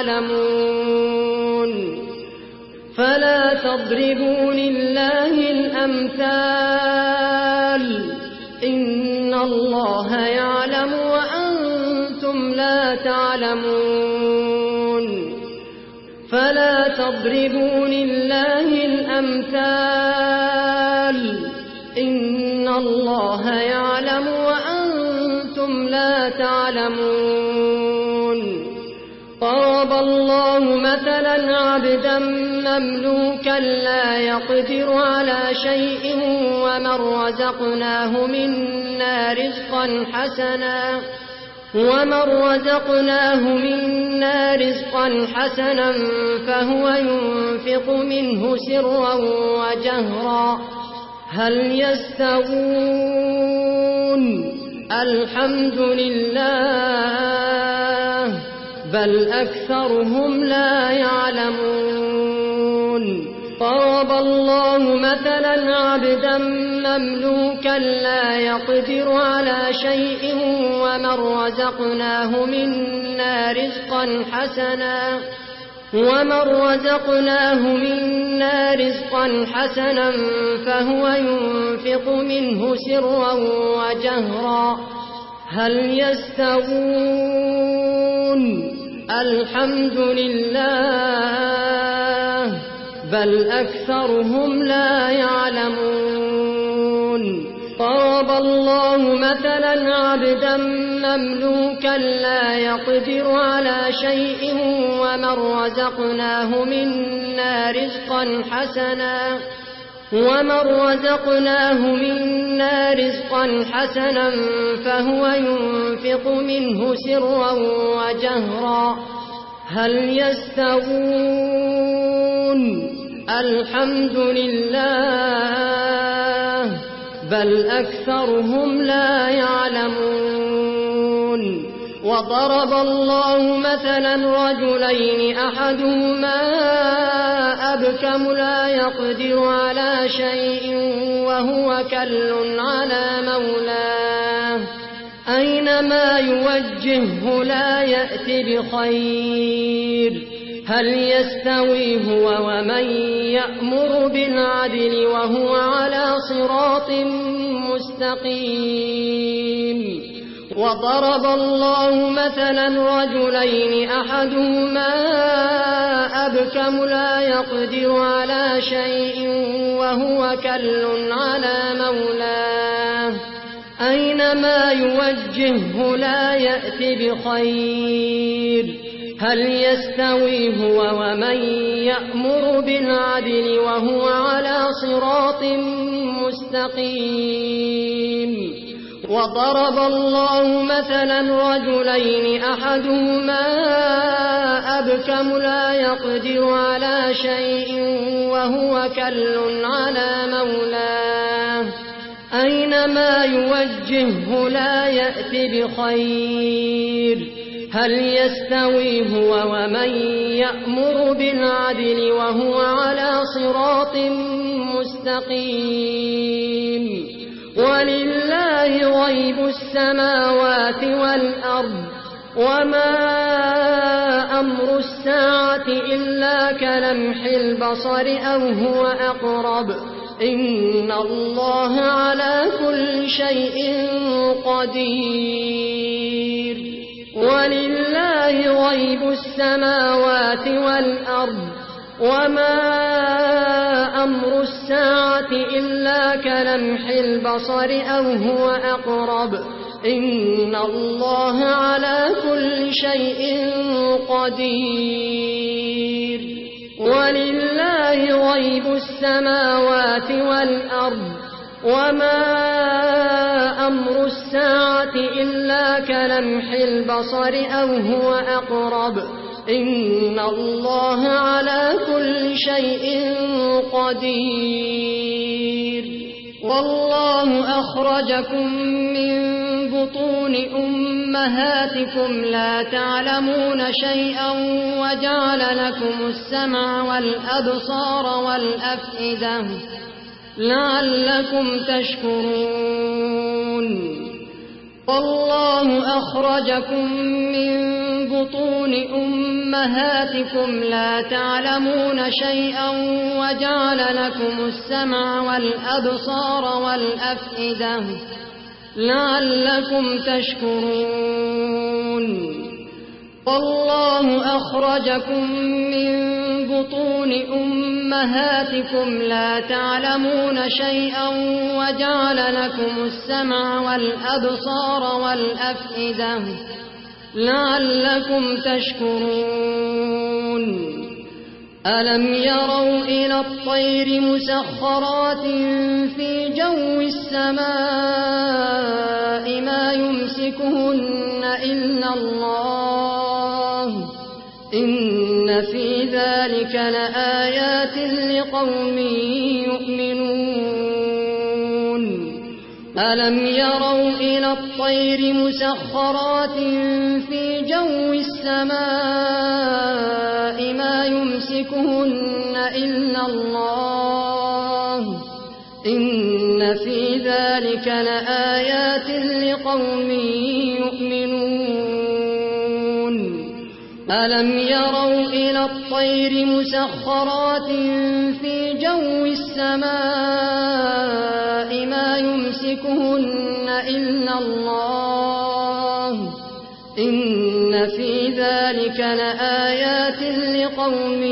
S1: تعلمون فلا تضربوا لله الأمثال إن الله يعلم وأنتم لا تعلمون فلا تضربوا لله الأمثال إن الله يعلم وأنتم لا تعلمون ضرب الله مثلا عبدا مملوكا لا يقدر على شيء ومن رزقناه منا رزقا حسنا ومن رزقناه منا رزقا حسنا فهو ينفق منه سرا وجهرا هل يستوون الحمد لله بل أكثرهم لا يعلمون ضرب الله مثلا عبدا مملوكا لا يقدر على شيء ومن رزقناه منا رزقا حسنا ومن رزقناه منا رزقا حسنا فهو ينفق منه سرا وجهرا هل يستوون الحمد لله بل أكثرهم لا يعلمون ضرب الله مثلا عبدا مملوكا لا يقدر على شيء ومن رزقناه منا رزقا حسنا ومن رزقناه منا رزقا حسنا فهو ينفق منه سرا وجهرا هل يستوون الحمد لله بل أكثرهم لا يعلمون وضرب الله مثلا رجلين أحدهما أبكم لا يقدر على شيء وهو كل على مولاه أينما يوجهه لا يأتي بخير هل يستوي هو ومن يأمر بالعدل وهو على صراط مستقيم وضرب الله مثلا رجلين أحدهما أبكم لا يقدر على شيء وهو كل على مولاه أينما يوجهه لا يأتي بخير هل يستوي هو ومن يأمر بالعدل وهو على صراط مستقيم وضرب الله مثلا رجلين أحدهما أبكم لا يقدر على شيء وهو كل على مولاه أينما يوجهه لا يأتي بخير هل يستوي هو ومن يأمر بالعدل وهو على صراط مستقيم ولله غيب السماوات والأرض وما أمر الساعة إلا كلمح البصر أو هو أقرب إن الله على كل شيء قدير ولله غيب السماوات والأرض وما أمر الساعة إلا كلمح البصر أو هو أقرب إن الله على كل شيء قدير ولله غيب السماوات والأرض وما أمر الساعة إلا كلمح البصر أو هو أقرب إن الله على كل شيء قدير. والله أخرجكم من بطون أمهاتكم لا تعلمون شيئا وجعل لكم السمع والأبصار والأفئدة لعلكم تشكرون. والله أخرجكم من بطون أمهاتكم لا تعلمون شيئا وجعل لكم السمع والأبصار والأفئدة لعلكم تشكرون. والله أخرجكم من بطون أمهاتكم لا تعلمون شيئا وجعل لكم السمع والأبصار والأفئدة لعلكم تشكرون. ألم يروا إلى الطير مسخرات في جو السماء ما يمسكهن إلا الله إن في ذلك لآيات لقوم يؤمنون. ألم يروا إلى الطير مسخرات في جو السماء ما يمسكهن إلا الله إن في ذلك لآيات لقوم يؤمنون. ألم يروا إلى الطير مسخرات في جو السماء ما يمسكهن إلا الله إن في ذلك لآيات لقوم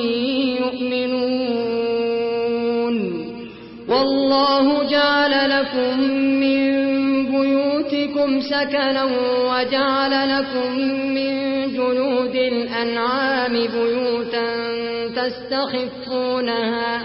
S1: يؤمنون. والله جعل لكم من بيوتكم سكنا وجعل لكم من جلود الأنعام بيوتا تستخفونها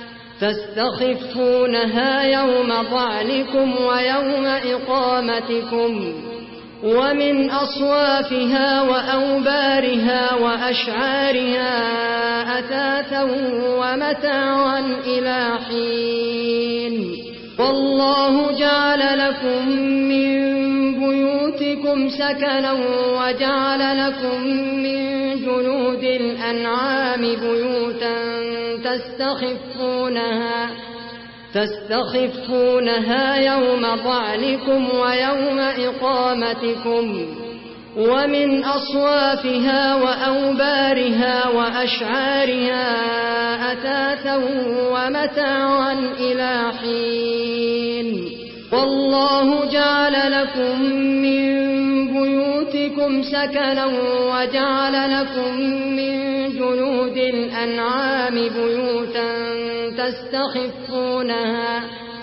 S1: تستخفونها يوم ضعنكم ويوم إقامتكم ومن أصوافها وأوبارها وأشعارها أثاثا ومتاعا إلى حين. والله جعل لكم من بيوتكم سكنا وجعل لكم من جلود الأنعام بيوتا تستخفونها تستخفونها يوم ضعنكم ويوم إقامتكم ومن أصوافها وأوبارها وأشعارها أثاثا ومتاعا إلى حين. والله جعل لكم من بيوتكم سكنا وجعل لكم من جلود الأنعام بيوتا تستخفونها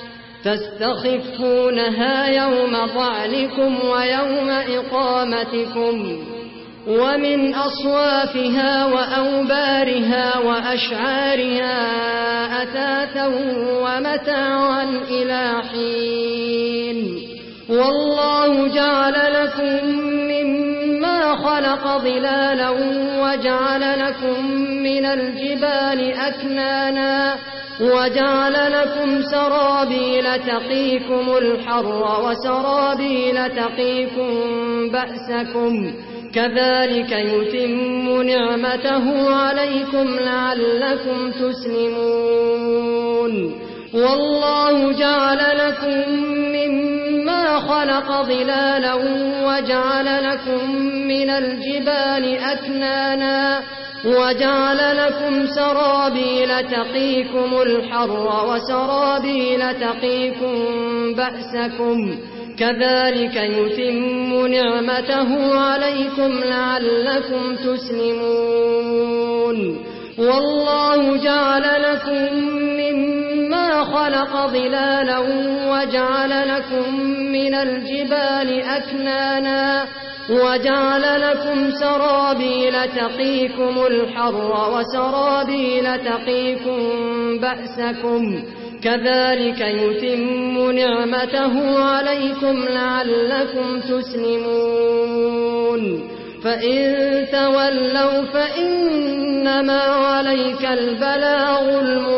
S1: تستخفونها يوم ضعنكم ويوم إقامتكم ومن أصوافها وأوبارها وأشعارها أثاثا ومتاعا إلى حين. والله جعل لكم مما خلق ظلالا وجعل لكم من الجبال أكنانا وجعل لكم سرابيل تقيكم الحر وسرابيل تقيكم بأسكم كذلك يتم نعمته عليكم لعلكم تسلمون. والله جعل لكم مما خلق ظلالا وجعل لكم من الجبال أكنانا وجعل لكم سرابيل تقيكم الحر وسرابيل تقيكم بأسكم كذلك يتم نعمته عليكم لعلكم تسلمون. والله جعل لكم مما خلق ظلالا وجعل لكم من الجبال أكنانا وجعل لكم سرابيل تقيكم الحر وسرابيل تقيكم بأسكم كذلك يتم نعمته عليكم لعلكم تسلمون. فإن تولوا فإنما عليك البلاغ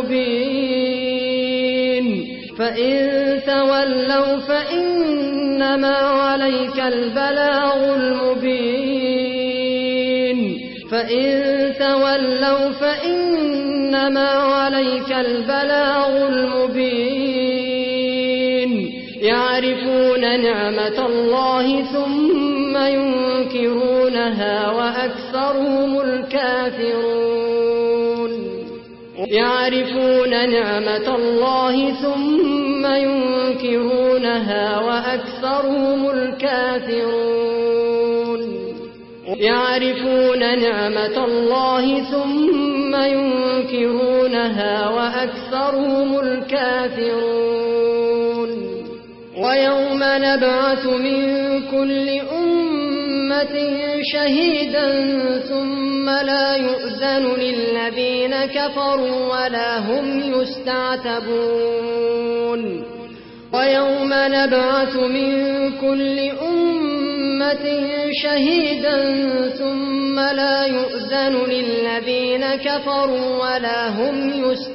S1: المبين فإن تولوا فإنما عليك البلاغ المبين فإن تولوا فإنما عليك البلاغ المبين يعرفون نعمة الله ثم ينكرونها وأكثرهم الكافرون يعرفون نعمة الله ثم ينكرونها وأكثرهم الكافرون يعرفون نعمة الله ثم ينكرونها وأكثرهم الكافرون ويوم نبعث من كل أمة شهيدا ثم لا يؤذن للذين كفروا ولا هم يستعتبون ويوم نبعث من كل أمة شهيدا ثم لا يؤذن للذين كفروا ولا هم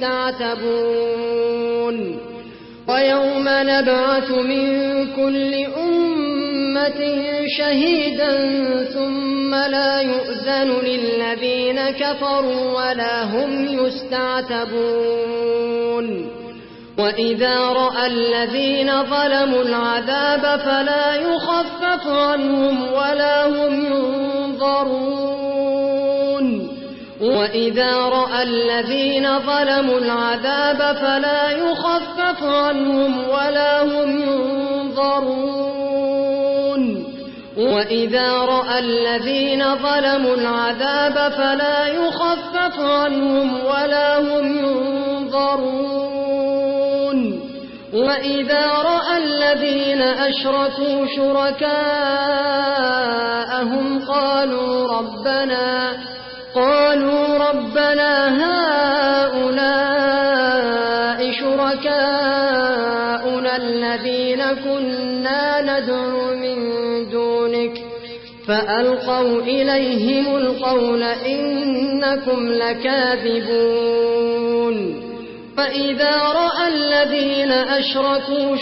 S1: يستعتبون ويوم نبعث من كل أمة شهيدا ثم لا يؤذن للذين كفروا ولا هم يستعتبون وإذا رأى الذين ظلموا العذاب فلا يخفف عنهم ولا هم ينظرون وإذا رأى الذين ظلموا العذاب فلا يخفف عنهم ولا هم ينظرون وإذا رأى الذين ظلموا العذاب فلا يخفف عنهم ولا هم ينظرون وإذا رأى الذين أشركوا شركاءهم قالوا ربنا قالوا ربنا هؤلاء شركاؤنا الذين كنا ندعو من دونك فألقوا إليهم القول إنكم لكاذبون فإذا رأى الذين أشركوا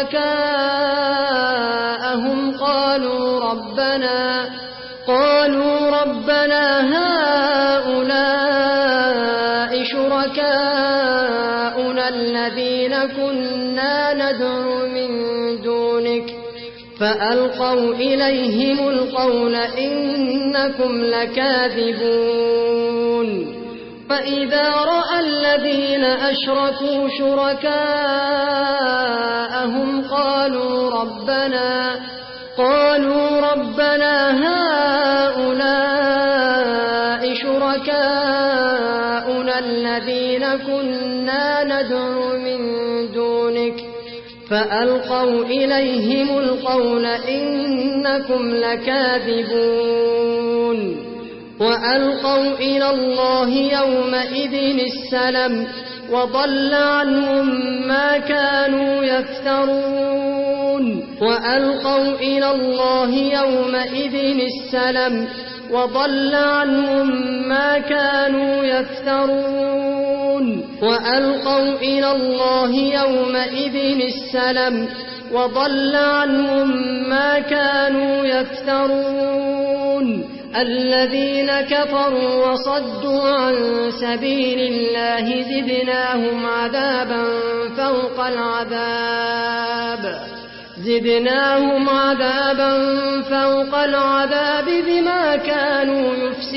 S1: شركاءهم قالوا ربنا قالوا ربنا هؤلاء شركاؤنا الذين كنا ندعو من دونك فألقوا إليهم القول إنكم لكاذبون فإذا رأى الذين أشركوا شركاءهم قالوا ربنا قالوا ربنا هؤلاء شركاؤنا الذين كنا ندعو من دونك فألقوا إليهم القول إنكم لكاذبون وألقوا إلى الله يومئذ السلم وضل عنهم ما كانوا يفترون وألقوا إلى الله يومئذ السلم وضل عنهم ما كانوا يفترون وألقوا إلى الله يومئذ السلم وضل عنهم ما كانوا يفترون الذين كفروا وصدوا عن سبيل الله زدناهم عذابا فوق العذاب زدناهم عذابا فوق العذاب بما كانوا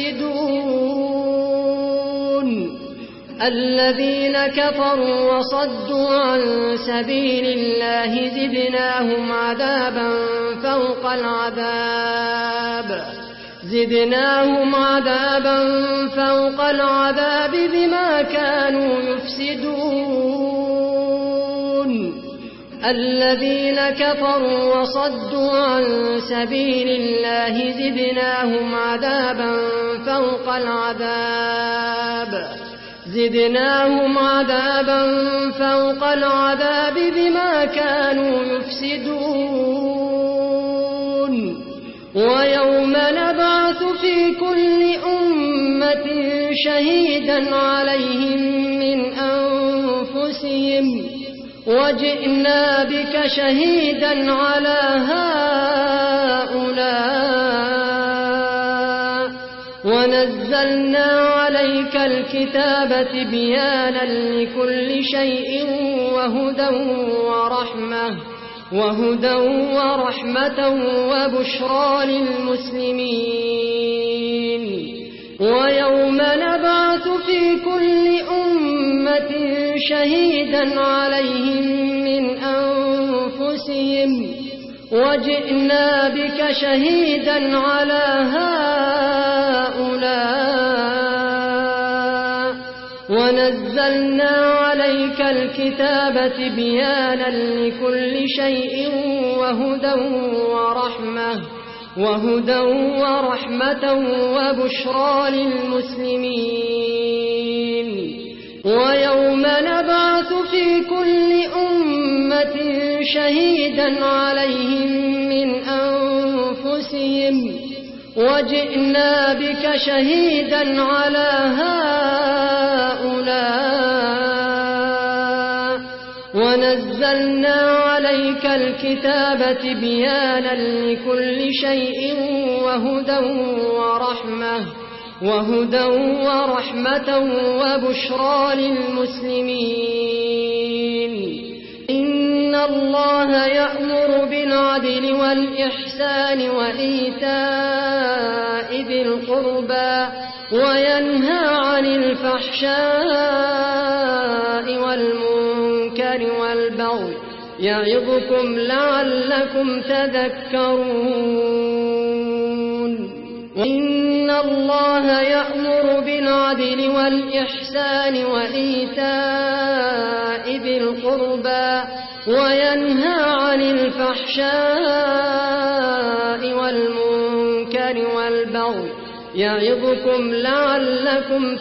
S1: يفسدون الذين كفروا وصدوا عن سبيل الله زدناهم عذابا فوق العذاب زدناهم عذابا فوق العذاب بما كانوا يفسدون الذين كفروا وصدوا عن سبيل الله زدناهم عذابا فوق العذاب زدناهم عذابا فوق العذاب بما كانوا يفسدون ويوم نبعث في كل أمة شهيدا عليهم من أنفسهم وجئنا بك شهيدا على هؤلاء ونزلنا عليك الكتاب تبيانا لكل شيء وهدى ورحمة وهدى ورحمة وبشرى للمسلمين ويوم نبعث في كل أمة شهيدا عليهم من أنفسهم وجئنا بك شهيدا على هؤلاء ونزلنا عليك الكتاب تبيانا لكل شيء وهدى ورحمة وهدى ورحمة وبشرى للمسلمين ويوم نبعث في كل أمة شهيدا عليهم من أنفسهم وجئنا بك شهيدا على هؤلاء ونزلنا عليك الكتاب تبيانا لكل شيء وهدى ورحمة وهدى ورحمة وبشرى للمسلمين إن الله يأمر بالعدل والإحسان وإيتاء ذي القربى وينهى عن الفحشاء والمنكر والبغي يعظكم لعلكم تذكرون إن الله يأمر بالعدل والإحسان وإيتاء ذي القربى وينهى عن الفحشاء والمنكر والبغي يعظكم لعلكم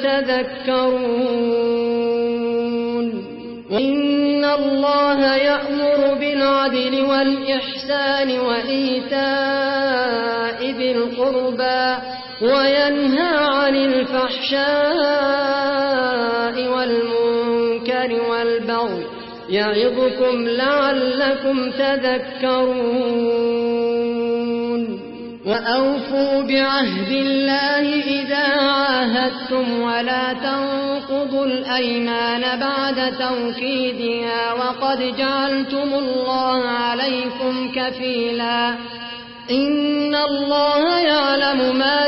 S1: تذكرون إن الله يأمر بالعدل والإحسان وإيتاء ذي القربى وينهى عن الفحشاء والمنكر والبغي يعظكم لعلكم تذكرون وأوفوا بعهد الله إذا عاهدتم ولا تنقضوا الأيمان بعد توكيدها وقد جعلتم الله عليكم كفيلا إن الله يعلم ما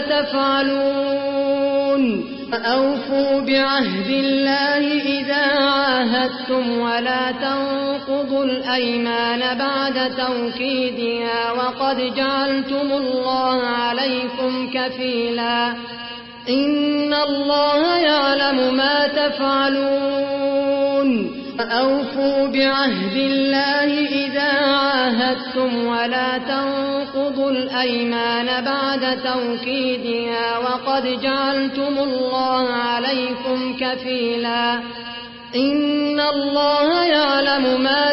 S1: تفعلون وأوفوا بعهد الله إذا عاهدتم ولا تنقضوا الأيمان بعد توكيدها وقد جعلتم الله عليكم كفيلا إن الله يعلم ما تفعلون وأوفوا بعهد الله إذا عاهدتم ولا تنقضوا الأيمان بعد توكيدها وقد جعلتم الله عليكم كفيلا إن الله يعلم ما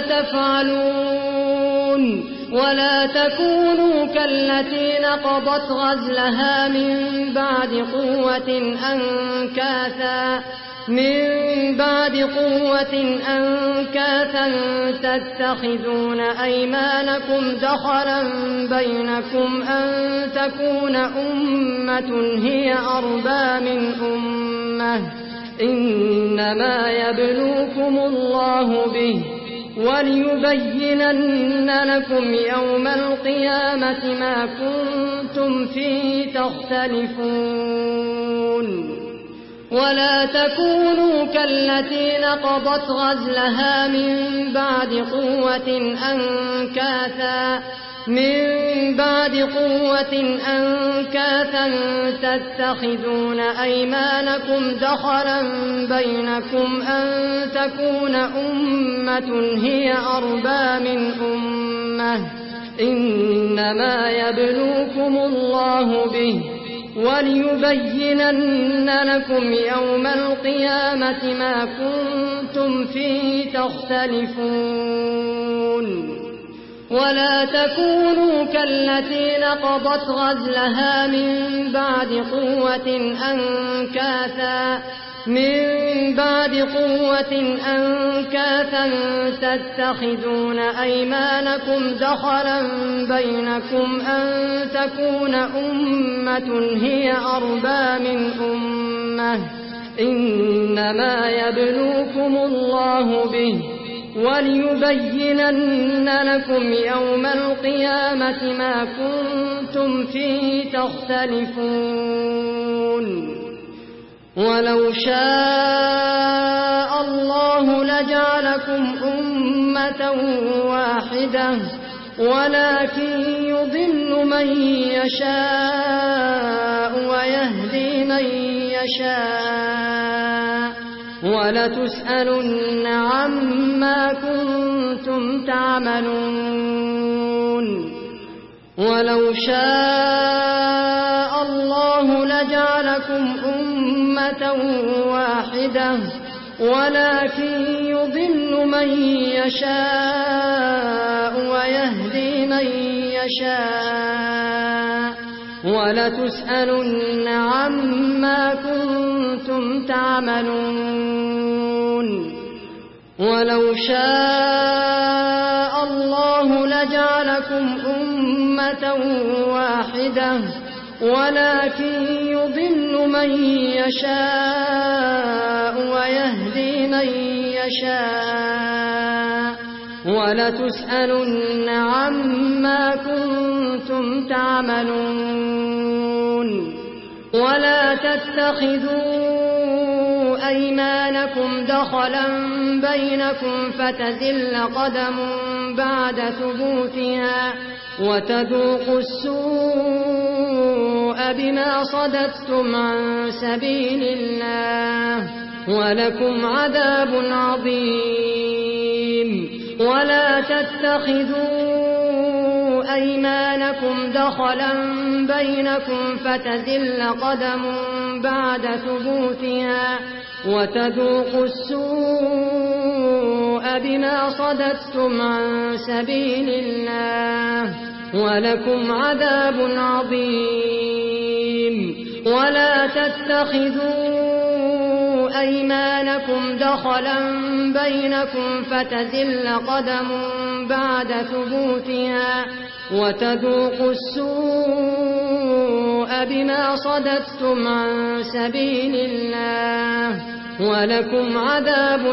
S1: تفعلون ولا تكونوا كالتي نقضت غزلها من بعد قوة أنكاثا من بعد قوة أنكاثا تتخذون أيمانكم دخلا بينكم أن تكون أمة هي أربى من أمة إنما يبلوكم الله به وليبينن لكم يوم القيامة ما كنتم فيه تختلفون ولا تكونوا كالتي نقضت غزلها من بعد قوة أنكاثا من بعد قوة أنكاثا تتخذون أيمانكم دخلا بينكم أن تكون أمة هي أربى من أمة إنما يبلوكم الله به وليبينن لكم يوم القيامة ما كنتم فيه تختلفون ولا تكونوا كالتي نقضت غزلها من بعد قوة أنكاثا من بعد قوة أنكاثا تتخذون أيمانكم دخلا بينكم أن تكون أمة هي أربى من أمة إنما يبلوكم الله به وليبينن لكم يوم القيامة ما كنتم فيه تختلفون ولو شاء الله لجعلكم أمة واحدة ولكن يضل من يشاء ويهدي من يشاء ولتسألن عما كنتم تعملون ولو شاء الله لجعلكم أمة واحدة ولكن يضل من يشاء ويهدي من يشاء ولتسألن عما كنتم تعملون ولو شاء الله لجعلكم أمة واحدة ولكن يضل من يشاء ويهدي من يشاء ولتسألن عما كنتم تعملون ولا تتخذوا أيمانكم دخلا بينكم فتزل قدم بعد ثبوتها وتذوقوا السوء بما صددتم عن سبيل الله ولكم عذاب عظيم ولا تتخذوا أيمانكم دخلا بينكم فتزل قدم بعد ثبوتها وتذوقوا السوء بما صددتم عن سبيل الله ولكم عذاب عظيم ولا تتخذوا أيمانكم دخلا بينكم فتزل قدم بعد ثبوتها وتذوقوا السوء بما صددتم عن سبيل الله ولكم عذاب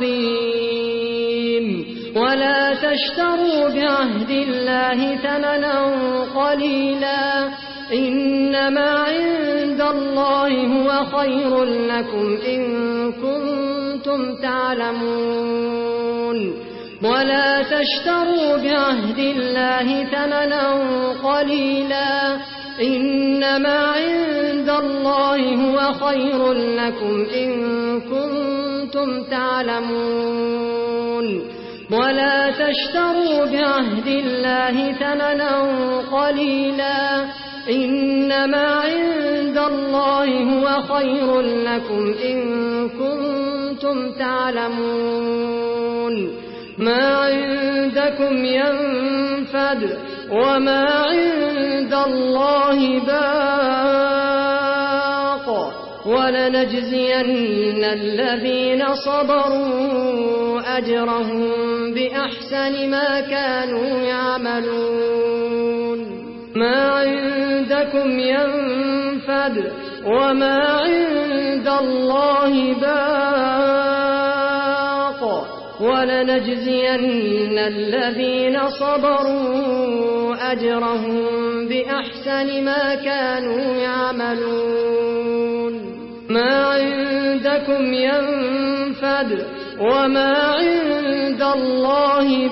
S1: عظيم ولا تشتروا بعهد الله ثمنا قليلا إنما عند الله هو خير لكم إن كنتم تعلمون ولا تشتروا بعهد الله ثمنا قليلا إنما عند الله هو خير لكم إن كنتم تعلمون ولا تشتروا بعهد الله ثمنا قليلا إنما عند الله هو خير لكم إن كنتم تعلمون ما عندكم ينفد وما عند الله باق ولنجزين الذين صبروا أجرهم بأحسن ما كانوا يعملون ما عندكم ينفد وما عند الله باق ولنجزين الذين صبروا أجرهم بأحسن ما كانوا يعملون ما عندكم ينفد وما عند الله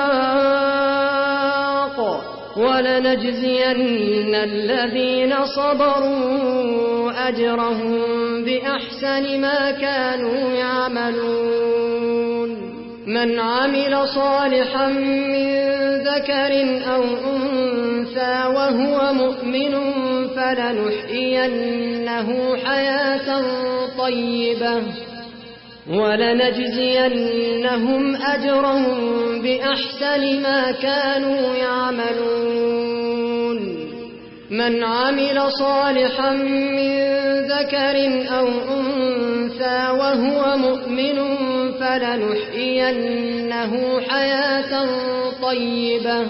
S1: باق ولنجزين الذين صبروا أجرهم بأحسن ما كانوا يعملون من عمل صالحا من ذكر أو أنثى وهو مؤمن فلنحيينه حياة طيبة ولنجزينهم أجرهم بأحسن ما كانوا يعملون من عمل صالحا من ذكر أو أنثى وهو مؤمن فلنحيينه حياة طيبة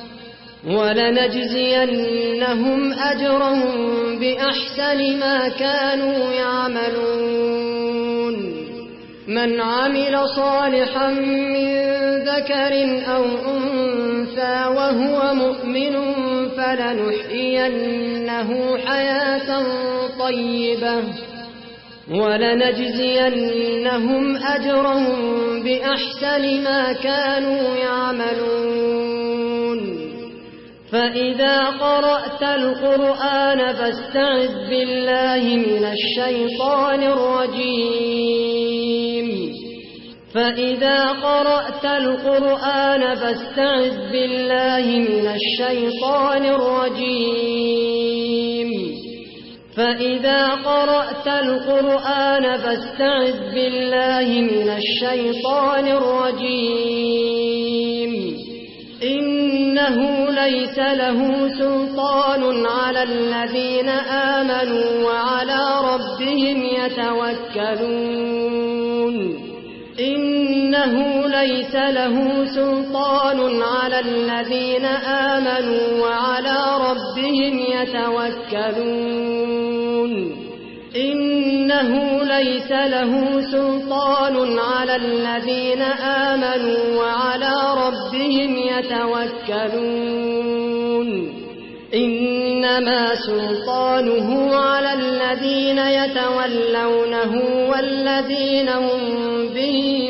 S1: ولنجزينهم أجرهم بأحسن ما كانوا يعملون من عمل صالحا من ذكر أو أنثى وهو مؤمن فلنحيينه حياة طيبة ولنجزينهم أجرهم بأحسن ما كانوا يعملون فإذا قرأت القرآن فاستعذ بالله من الشيطان الرجيم فإذا قرأت القرآن فاستعذ بالله من الشيطان الرجيم فإذا قرأت القرآن فاستعذ بالله من الشيطان الرجيم إنه ليس له سلطان على الذين آمنوا وعلى ربهم يتوكلون إنه ليس له سلطان على الذين آمنوا وعلى ربهم يتوكلون إنه ليس له سلطان على الذين آمنوا وعلى ربهم يتوكلون إنما سلطانه على الذين يتولونه والذين هم به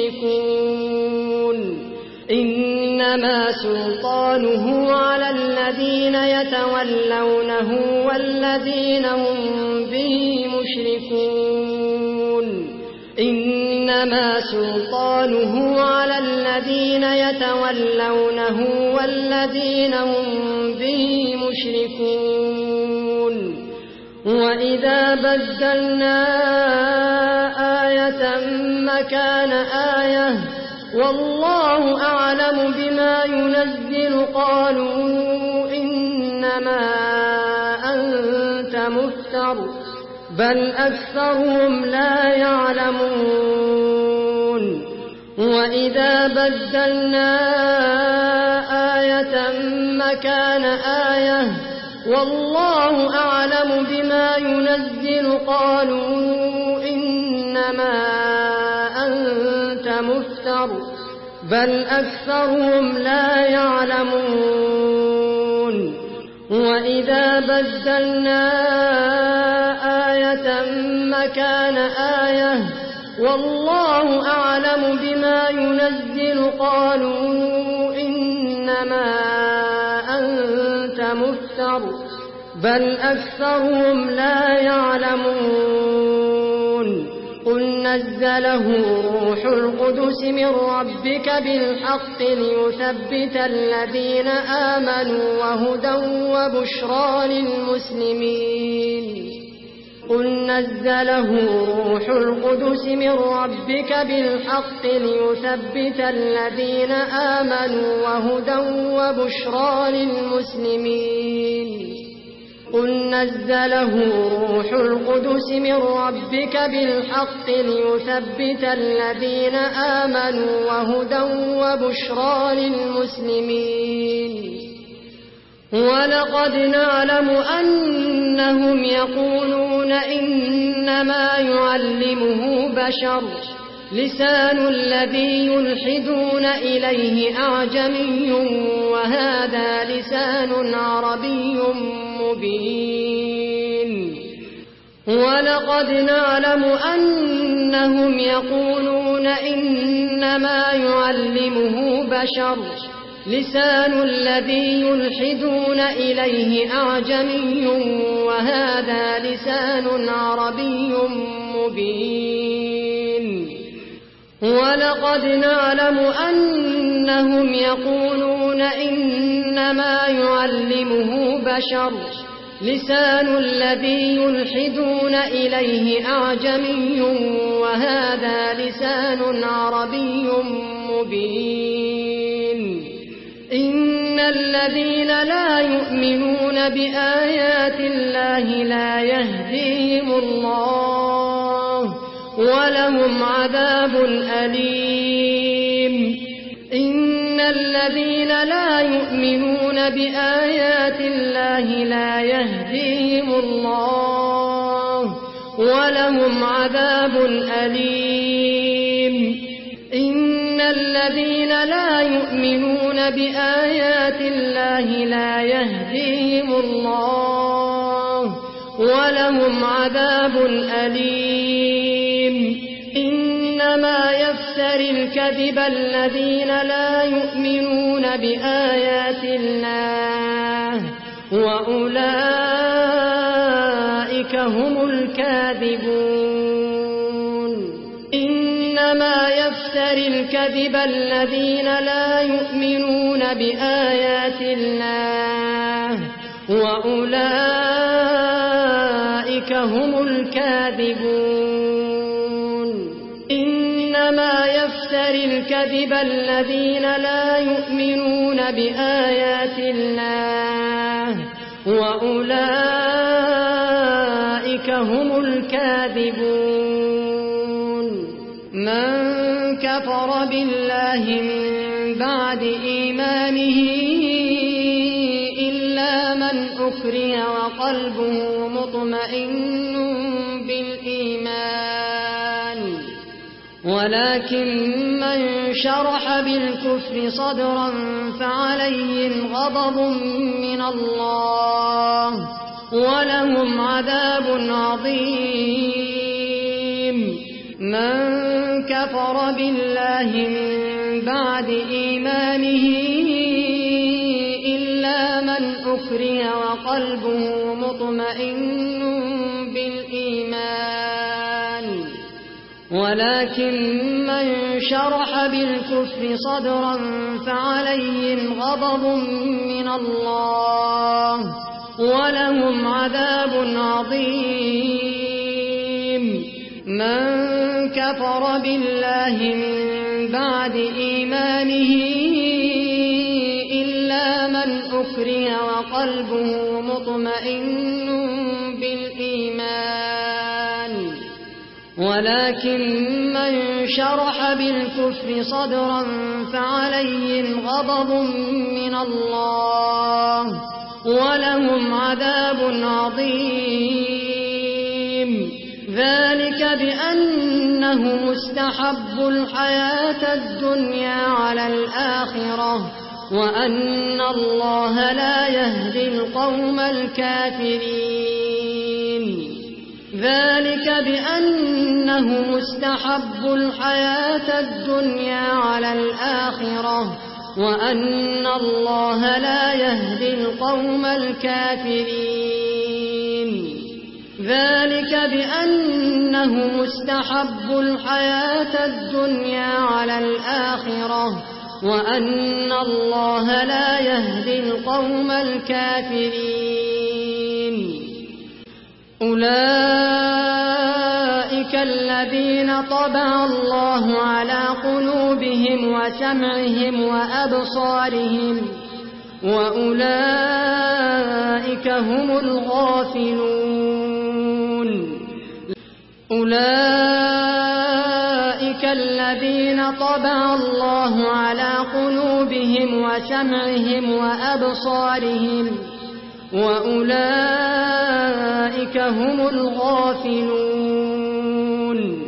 S1: مشركون إنما سلطانه على الذين يتولونه والذين هم به مشركون إنما سلطانه على الذين يتولونه والذين هم به مشركون وإذا بدلنا آية مكان آية والله أعلم بما ينزل قالوا إنما أنت مفتر بل أكثرهم لا يعلمون وإذا بدلنا آية مكان آية والله أعلم بما ينزل قالوا إنما أنت مفتر بل أكثرهم لا يعلمون وإذا بدلنا آية مكان آية والله أعلم بما ينزل قالوا إنما أنت مفتر بل أكثرهم لا يعلمون قل نزله روح القدس من ربك بالحق ليثبت الذين آمنوا وهدى وبشرى للمسلمين قل نزله روح القدس من ربك بالحق ليثبت الذين آمنوا وهدى وبشرى للمسلمين قل نزله روح القدس من ربك بالحق ليثبت الذين آمنوا وهدى وبشرى للمسلمين ولقد نعلم أنهم يقولون إنما يعلمه بشر لسان الذي يلحدون إليه أعجمي وهذا لسان عربي مبين ولقد نعلم أنهم يقولون إنما يعلمه بشر لسان الذي يلحدون إليه أعجمي وهذا لسان عربي مبين ولقد نعلم أنهم يقولون إنما يعلمه بشر لسان الذي يلحدون إليه أعجمي وهذا لسان عربي مبين إن الذين لا يؤمنون بآيات الله لا يهديهم الله ولهم عذاب أليم إن الذين لا يؤمنون بآيات الله لا يهديهم الله ولهم عذاب أليم إن الذين لا يؤمنون بآيات الله لا يهديهم الله ولهم عذاب أليم إنما يفتري الكذب الذين لا يؤمنون بآيات الله وأولئك هم الكاذبون إنما يفتري الكذب الذين لا يؤمنون بآيات الله وأولئك هم الكاذبون إنما يفتري الكذب الذين لا يؤمنون بآيات الله وأولئك هم الكاذبون من كفر بالله من بعد إيمانه إلا من أكره وقلبه مطمئن بالإيمان ولكن من شرح بالكفر صدرا فعليهم غضب من الله ولهم عذاب عظيم من كفر بالله من بعد إيمانه إلا من أكره وقلبه مطمئن بالإيمان ولكن من شرح بالكفر صدرا فعليهم غضب من الله ولهم عذاب عظيم من كفر بالله من بعد إيمانه إلا من أكره وقلبه مطمئن بالإيمان ولكن من شرح بالكفر صدرا فعليهم غضب من الله ولهم عذاب عظيم ذلك بأنه مستحب الحياة الدنيا على الآخرة وأن الله لا يهدي القوم الكافرين ذلك بأنه مستحب الحياة الدنيا على الآخرة وأن الله لا يهدي القوم الكافرين ذلك بأنه مستحب الحياة الدنيا على الآخرة وأن الله لا يهدي القوم الكافرين أولئك الذين طبع الله على قلوبهم وسمعهم وأبصارهم وأولئك هم الغافلون أولئك الذين طبع الله على قلوبهم وسمعهم وأبصارهم وأولئك هم الغافلون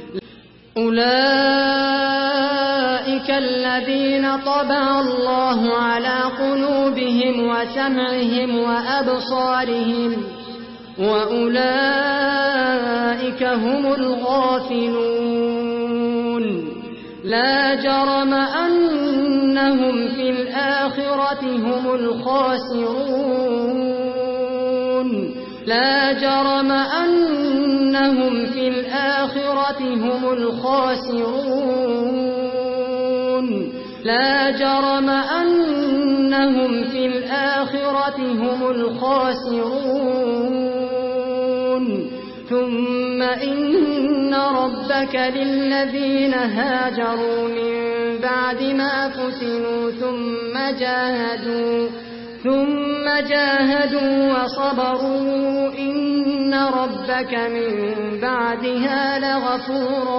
S1: أولئك الذين طبع الله على قلوبهم وسمعهم وأبصارهم وأولئك هم الغافلون لا جرم أنهم في الآخرة هم الخاسرون لا جرم أنهم في الآخرة هم الخاسرون لا جرم أنهم في الآخرة الآخرة هم الخاسرون ثم إن ربك للذين هاجروا من بعد ما فتنوا ثم جاهدوا ثم جاهدوا وصبروا إن ربك من بعدها لغفور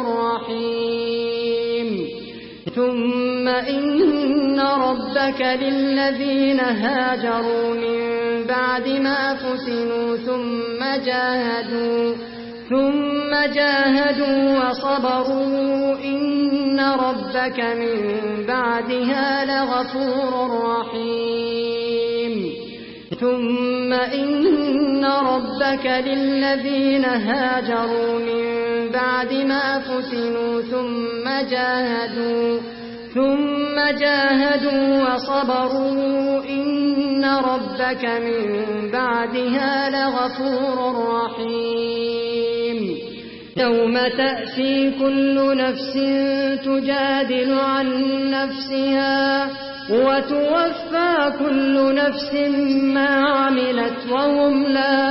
S1: رحيم ثم إن ربك للذين هاجروا من بعد ما فتنوا ثم جاهدوا ثم جاهدوا وصبروا إن ربك من بعدها لغفور رحيم ثم إن ربك للذين هاجروا من بعد ما فتنوا ثم جاهدوا ثم جاهدوا وصبروا إن ربك من بعدها لغفور رحيم يوم تأتي كل نفس تجادل عن نفسها وتوفى كل نفس ما عملت وهم لا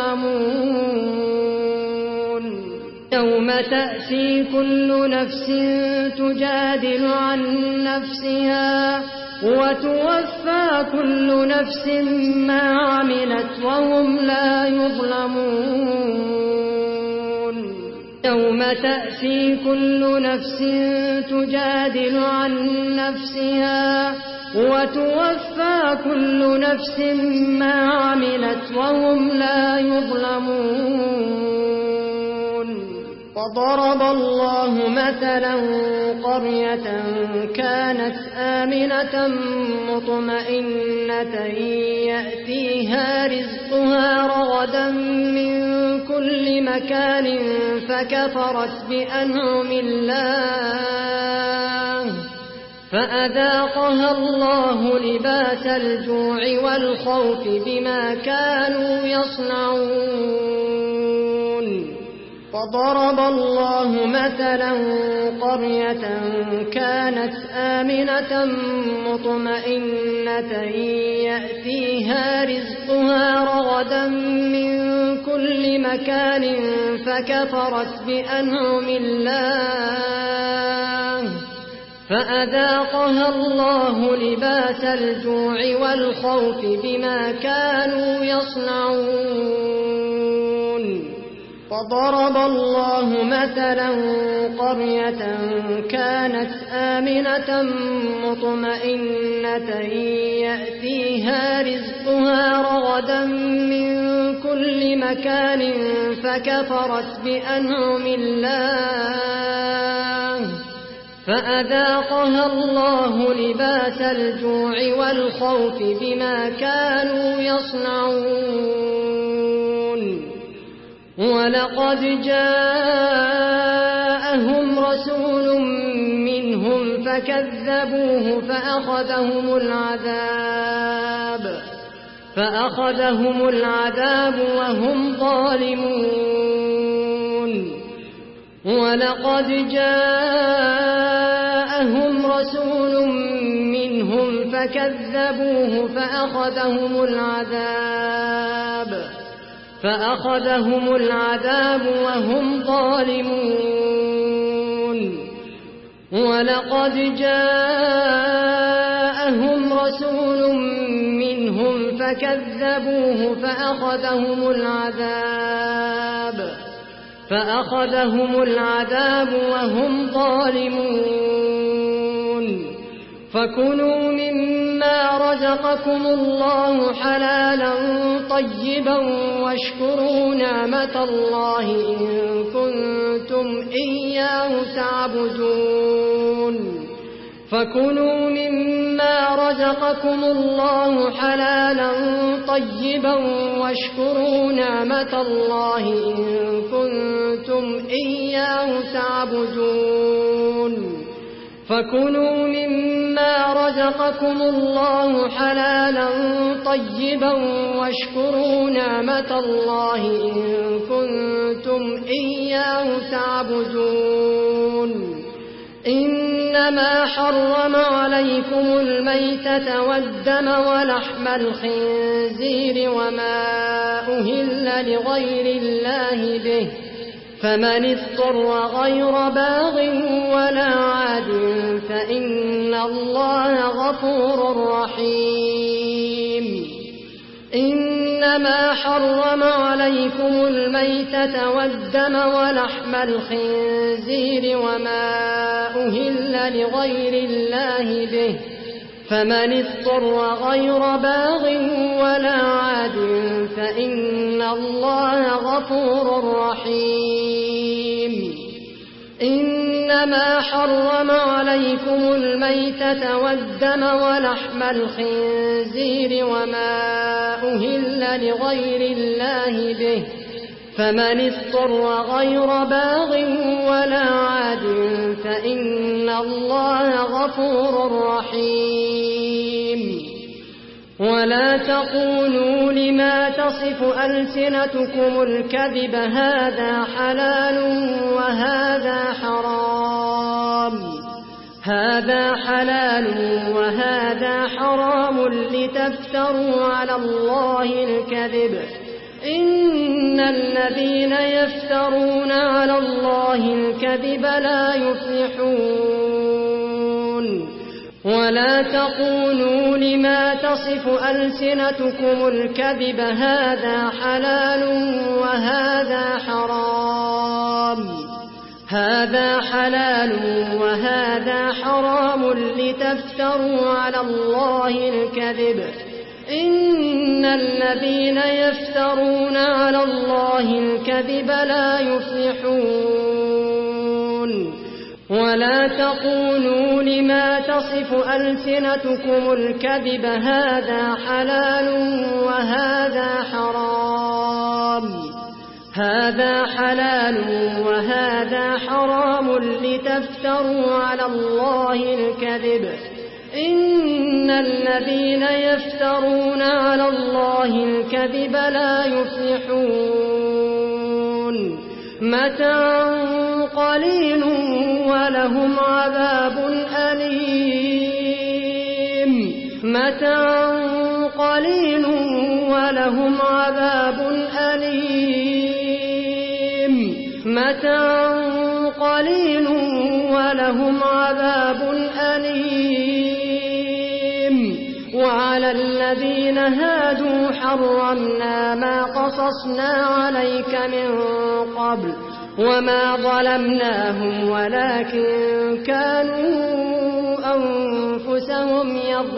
S1: يظلمون يوم تأتي كل نفس تجادل عن نفسها وتوفى كل نفس ما عملت وهم لا يظلمون يوم تأتي كل نفس تجادل عن نفسها وتوفى كل نفس ما عملت وهم لا يظلمون وضرب الله مثلا قرية كانت آمنة مطمئنة يأتيها رزقها رغدا من كل مكان فكفرت بأنعم الله فأذاقها الله لباس الجوع والخوف بما كانوا يصنعون وضرب الله مثلا قرية كانت آمنة مطمئنة يأتيها رزقها رغدا من كل مكان فكفرت بأنعم الله فأذاقها الله لباس الجوع والخوف بما كانوا يصنعون وضرب الله مثلا قرية كانت آمنة مطمئنة يأتيها رزقها رغدا من كل مكان فكفرت بأنعم الله فأذاقها الله لباس الجوع والخوف بما كانوا يصنعون ولقد جاءهم رسول منهم فكذبوه فأخذهم العذاب فأخذهم العذاب وهم ظالمون ولقد جاءهم رسول منهم فكذبوه فأخذهم العذاب فأخذهم العذاب وهم ظالمون ولقد جاءهم رسول منهم فكذبوه فأخذهم العذاب فأخذهم العذاب وهم ظالمون فكلوا مما رزقكم الله حلالا طيبا واشكروا نعمة الله إن كنتم إياه تعبدون فكلوا مما رزقكم الله حلالا طيبا واشكروا نعمة الله إن كنتم إياه تعبدون فكلوا مما رزقكم الله حلالا طيبا واشكروا نعمة الله إن كنتم إياه تعبدون إن إنما حرم عليكم الميتة والدم ولحم الخنزير وما أهل لغير الله به فمن اضطر غير باغ ولا عاد فإن الله غفور رحيم إنما حرم عليكم الميتة والدم ولحم الخنزير وما أهل لغير الله به فمن اضطر غير باغ ولا عاد فإن الله غفور رحيم إنما حرم عليكم الميتة والدم ولحم الخنزير وما أهل لغير الله به فمن اضطر غير باغ ولا عاد فإن الله غفور رحيم ولا تقولوا لما تصف ألسنتكم الكذب هذا حلال وهذا حرام هذا حلال وهذا حرام لتفتروا على الله الكذب إن الذين يفترون على الله الكذب لا يفلحون ولا تقولوا لما تصف ألسنتكم الكذب هذا حلال وهذا حرام هذا حلال وهذا حرام لتفتروا على الله الكذب إن الذين يفترون على الله الكذب لا يفلحون ولا تقولوا لما تصف ألسنتكم الكذب هذا حلال وهذا حرام هذا حلال وهذا حرام لتفتروا على الله الكذب إن الذين يفترون على الله الكذب لا يفلحون متاع قليل ولهم عذاب أليم متاع قليل ولهم عذاب أليم متاع قليل ولهم عذاب أليم وعلى الذين هادوا حرمنا ما قصصنا عليك من قبل وما ظلمناهم ولكن كانوا أنفسهم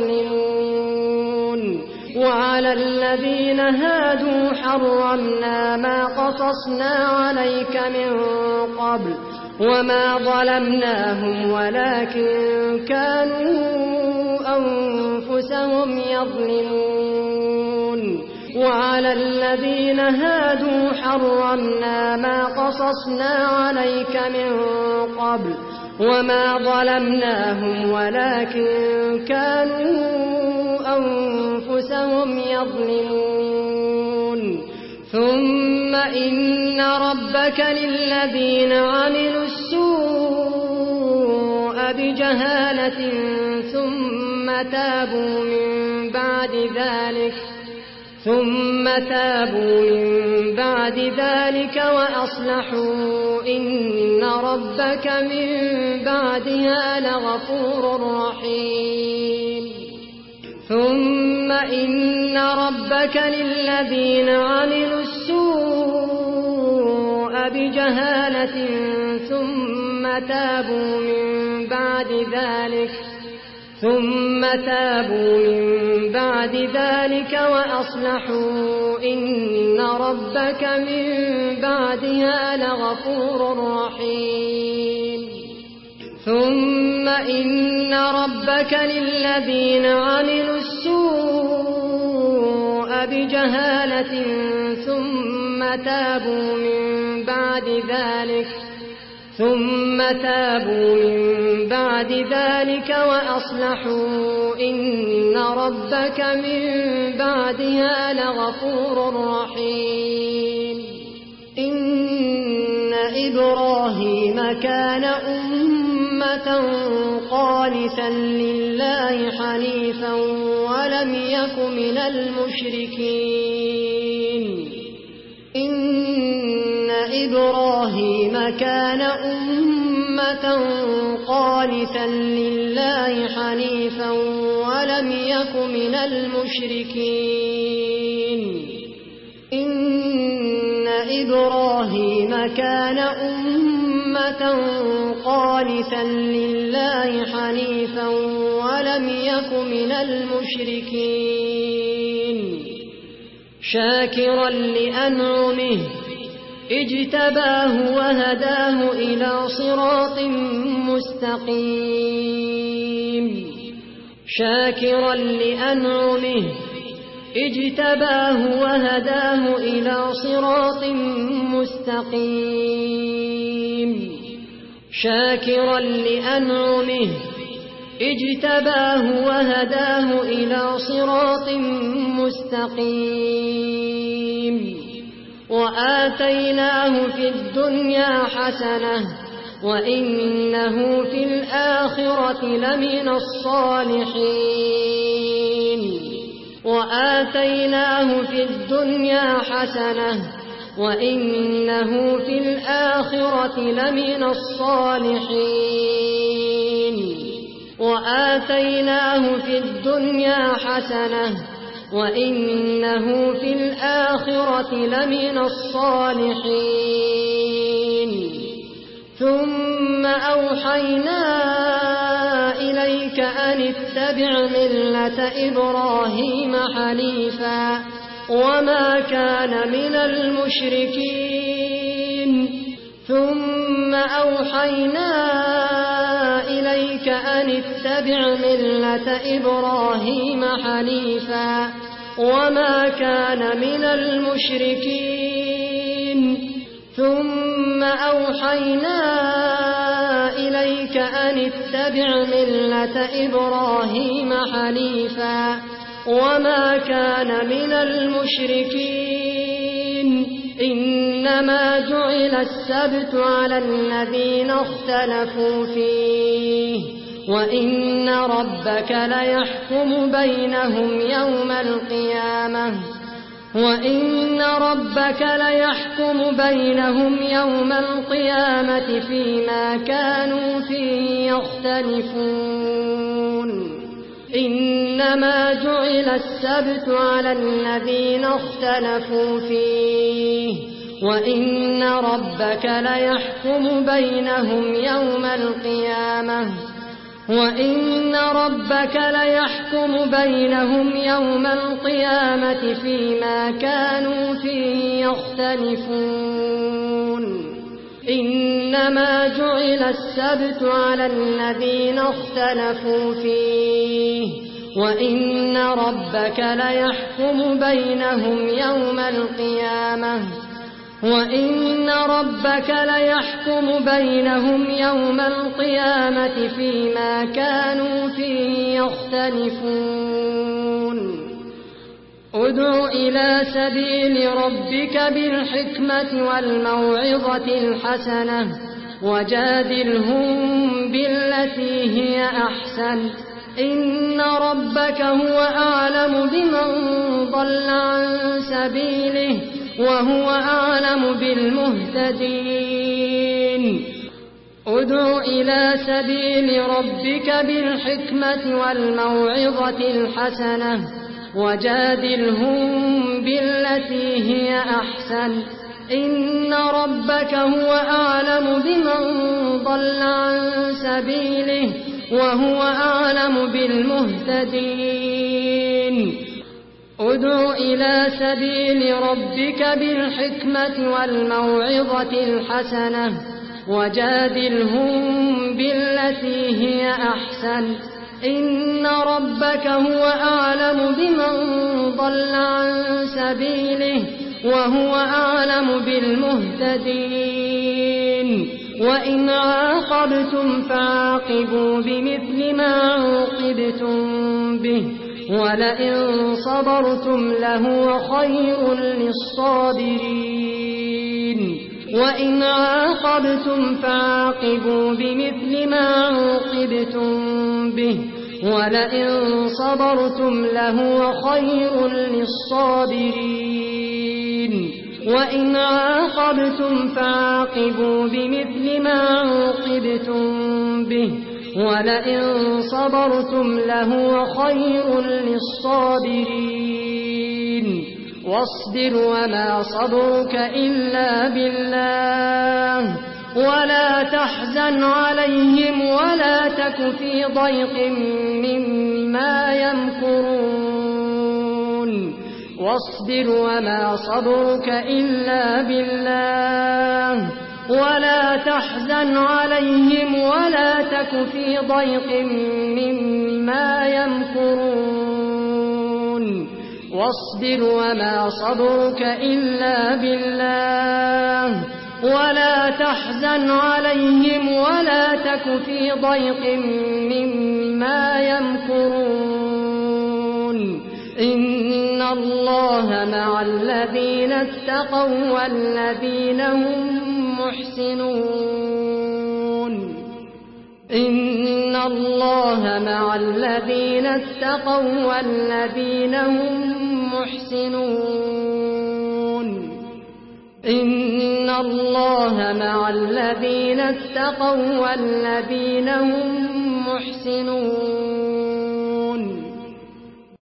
S1: يظلمون وعلى الذين هادوا حرمنا ما قصصنا عليك من قبل وما ظلمناهم ولكن كانوا أنفسهم يظلمون وعلى الذين هادوا حرمنا ما قصصنا عليك من قبل وما ظلمناهم ولكن كانوا أنفسهم يظلمون ثم إن ربك للذين عملوا السوء بجهالة ثم تابوا من بعد ذلك ثم تابوا من بعد ذلك وأصلحوا إن ربك من بعدها لغفور رحيم ثم إن ربك للذين عملوا السوء بجهالة ثم تابوا من بعد ذلك ثم تابوا من بعد ذلك وأصلحوا إن ربك من بعدها لغفور رحيم ثم إن ربك للذين عملوا السوء بجهالة ثم تابوا من بعد ذلك ثم تابوا من بعد ذلك وأصلحوا إن ربك من بعدها لغفور رحيم إن إبراهيم كان أمة خالصا لله حنيفا ولم يك من المشركين إن إبراهيم كان أمة قانتا لله حنيفا ولم يك من المشركين إن إبراهيم كان أمة قانتا لله حنيفا ولم يك من المشركين شاكرا لأنعمه اجتباه وهداه إلى صراط مستقيم شاكرا لأنعمه اجتباه وهداه إلى صراط مستقيم شاكرا لأنعمه اجتباه وهداه إلى صراط مستقيم وآتيناه في الدنيا حسنة وإنه في الآخرة لمن الصالحين وآتيناه في الدنيا حسنة وإنه في الآخرة لمن الصالحين وآتيناه في الدنيا حسنة وإنه في الآخرة لمن الصالحين ثم أوحينا إليك أن اتبع ملة إبراهيم حنيفا وما كان من المشركين ثم أوحينا إليك أن اتبع ملة إبراهيم حنيفا وما كان من المشركين ثم أوحينا إليك أن اتبع ملة إبراهيم حنيفا وما كان من المشركين إنما جعل السبت على الذين اختلفوا فيه وإن ربك ليحكم بينهم يوم القيامة وإن ربك ليحكم بينهم يوم القيامة فيما كانوا فيه يختلفون إنما جعل السبت على الذين اختلفوا فيه وإن ربك ليحكم بينهم يوم القيامة وإن ربك ليحكم بينهم يوم القيامة فيما كانوا فيه يختلفون إنما جعل السبت على الذين اختلفوا فيه وإن ربك ليحكم بينهم يوم القيامة وإن ربك ليحكم بينهم يوم القيامة فيما كانوا فيه يختلفون ادع إلى سبيل ربك بالحكمة والموعظة الحسنة وجادلهم بالتي هي أحسن إن ربك هو أعلم بمن ضل عن سبيله وهو أعلم بالمهتدين ادع إلى سبيل ربك بالحكمة والموعظة الحسنة وجادلهم بالتي هي أحسن إن ربك هو أعلم بمن ضل عن سبيله وهو أعلم بالمهتدين ادع إلى سبيل ربك بالحكمة والموعظة الحسنة وجادلهم بالتي هي أحسن إن ربك هو أعلم بمن ضل عن سبيله وهو أعلم بالمهتدين وإن عاقبتم فعاقبوا بمثل ما عوقبتم به ولئن صبرتم لهو خير للصابرين وإن عاقبتم فعاقبوا بمثل ما عوقبتم به ولئن صبرتم لهو خير للصابرين وإن عاقبتم فعاقبوا بمثل ما عوقبتم به ولئن صبرتم لهو خير للصابرين واصبر وما صبرك إلا بالله ولا تحزن عليهم ولا تك في ضيق مما يمكرون واصبر وما صبرك إلا بالله ولا تحزن عليهم ولا تك في ضيق مما يمكرون واصبر وما صبرك إلا بالله ولا تحزن عليهم ولا تك في ضيق مما يمكرون إن الله مع الذين اتقوا والذين هم محسنون إن الله مع الذين اتقوا والذين هم محسنون إن الله مع الذين اتقوا والذين هم محسنون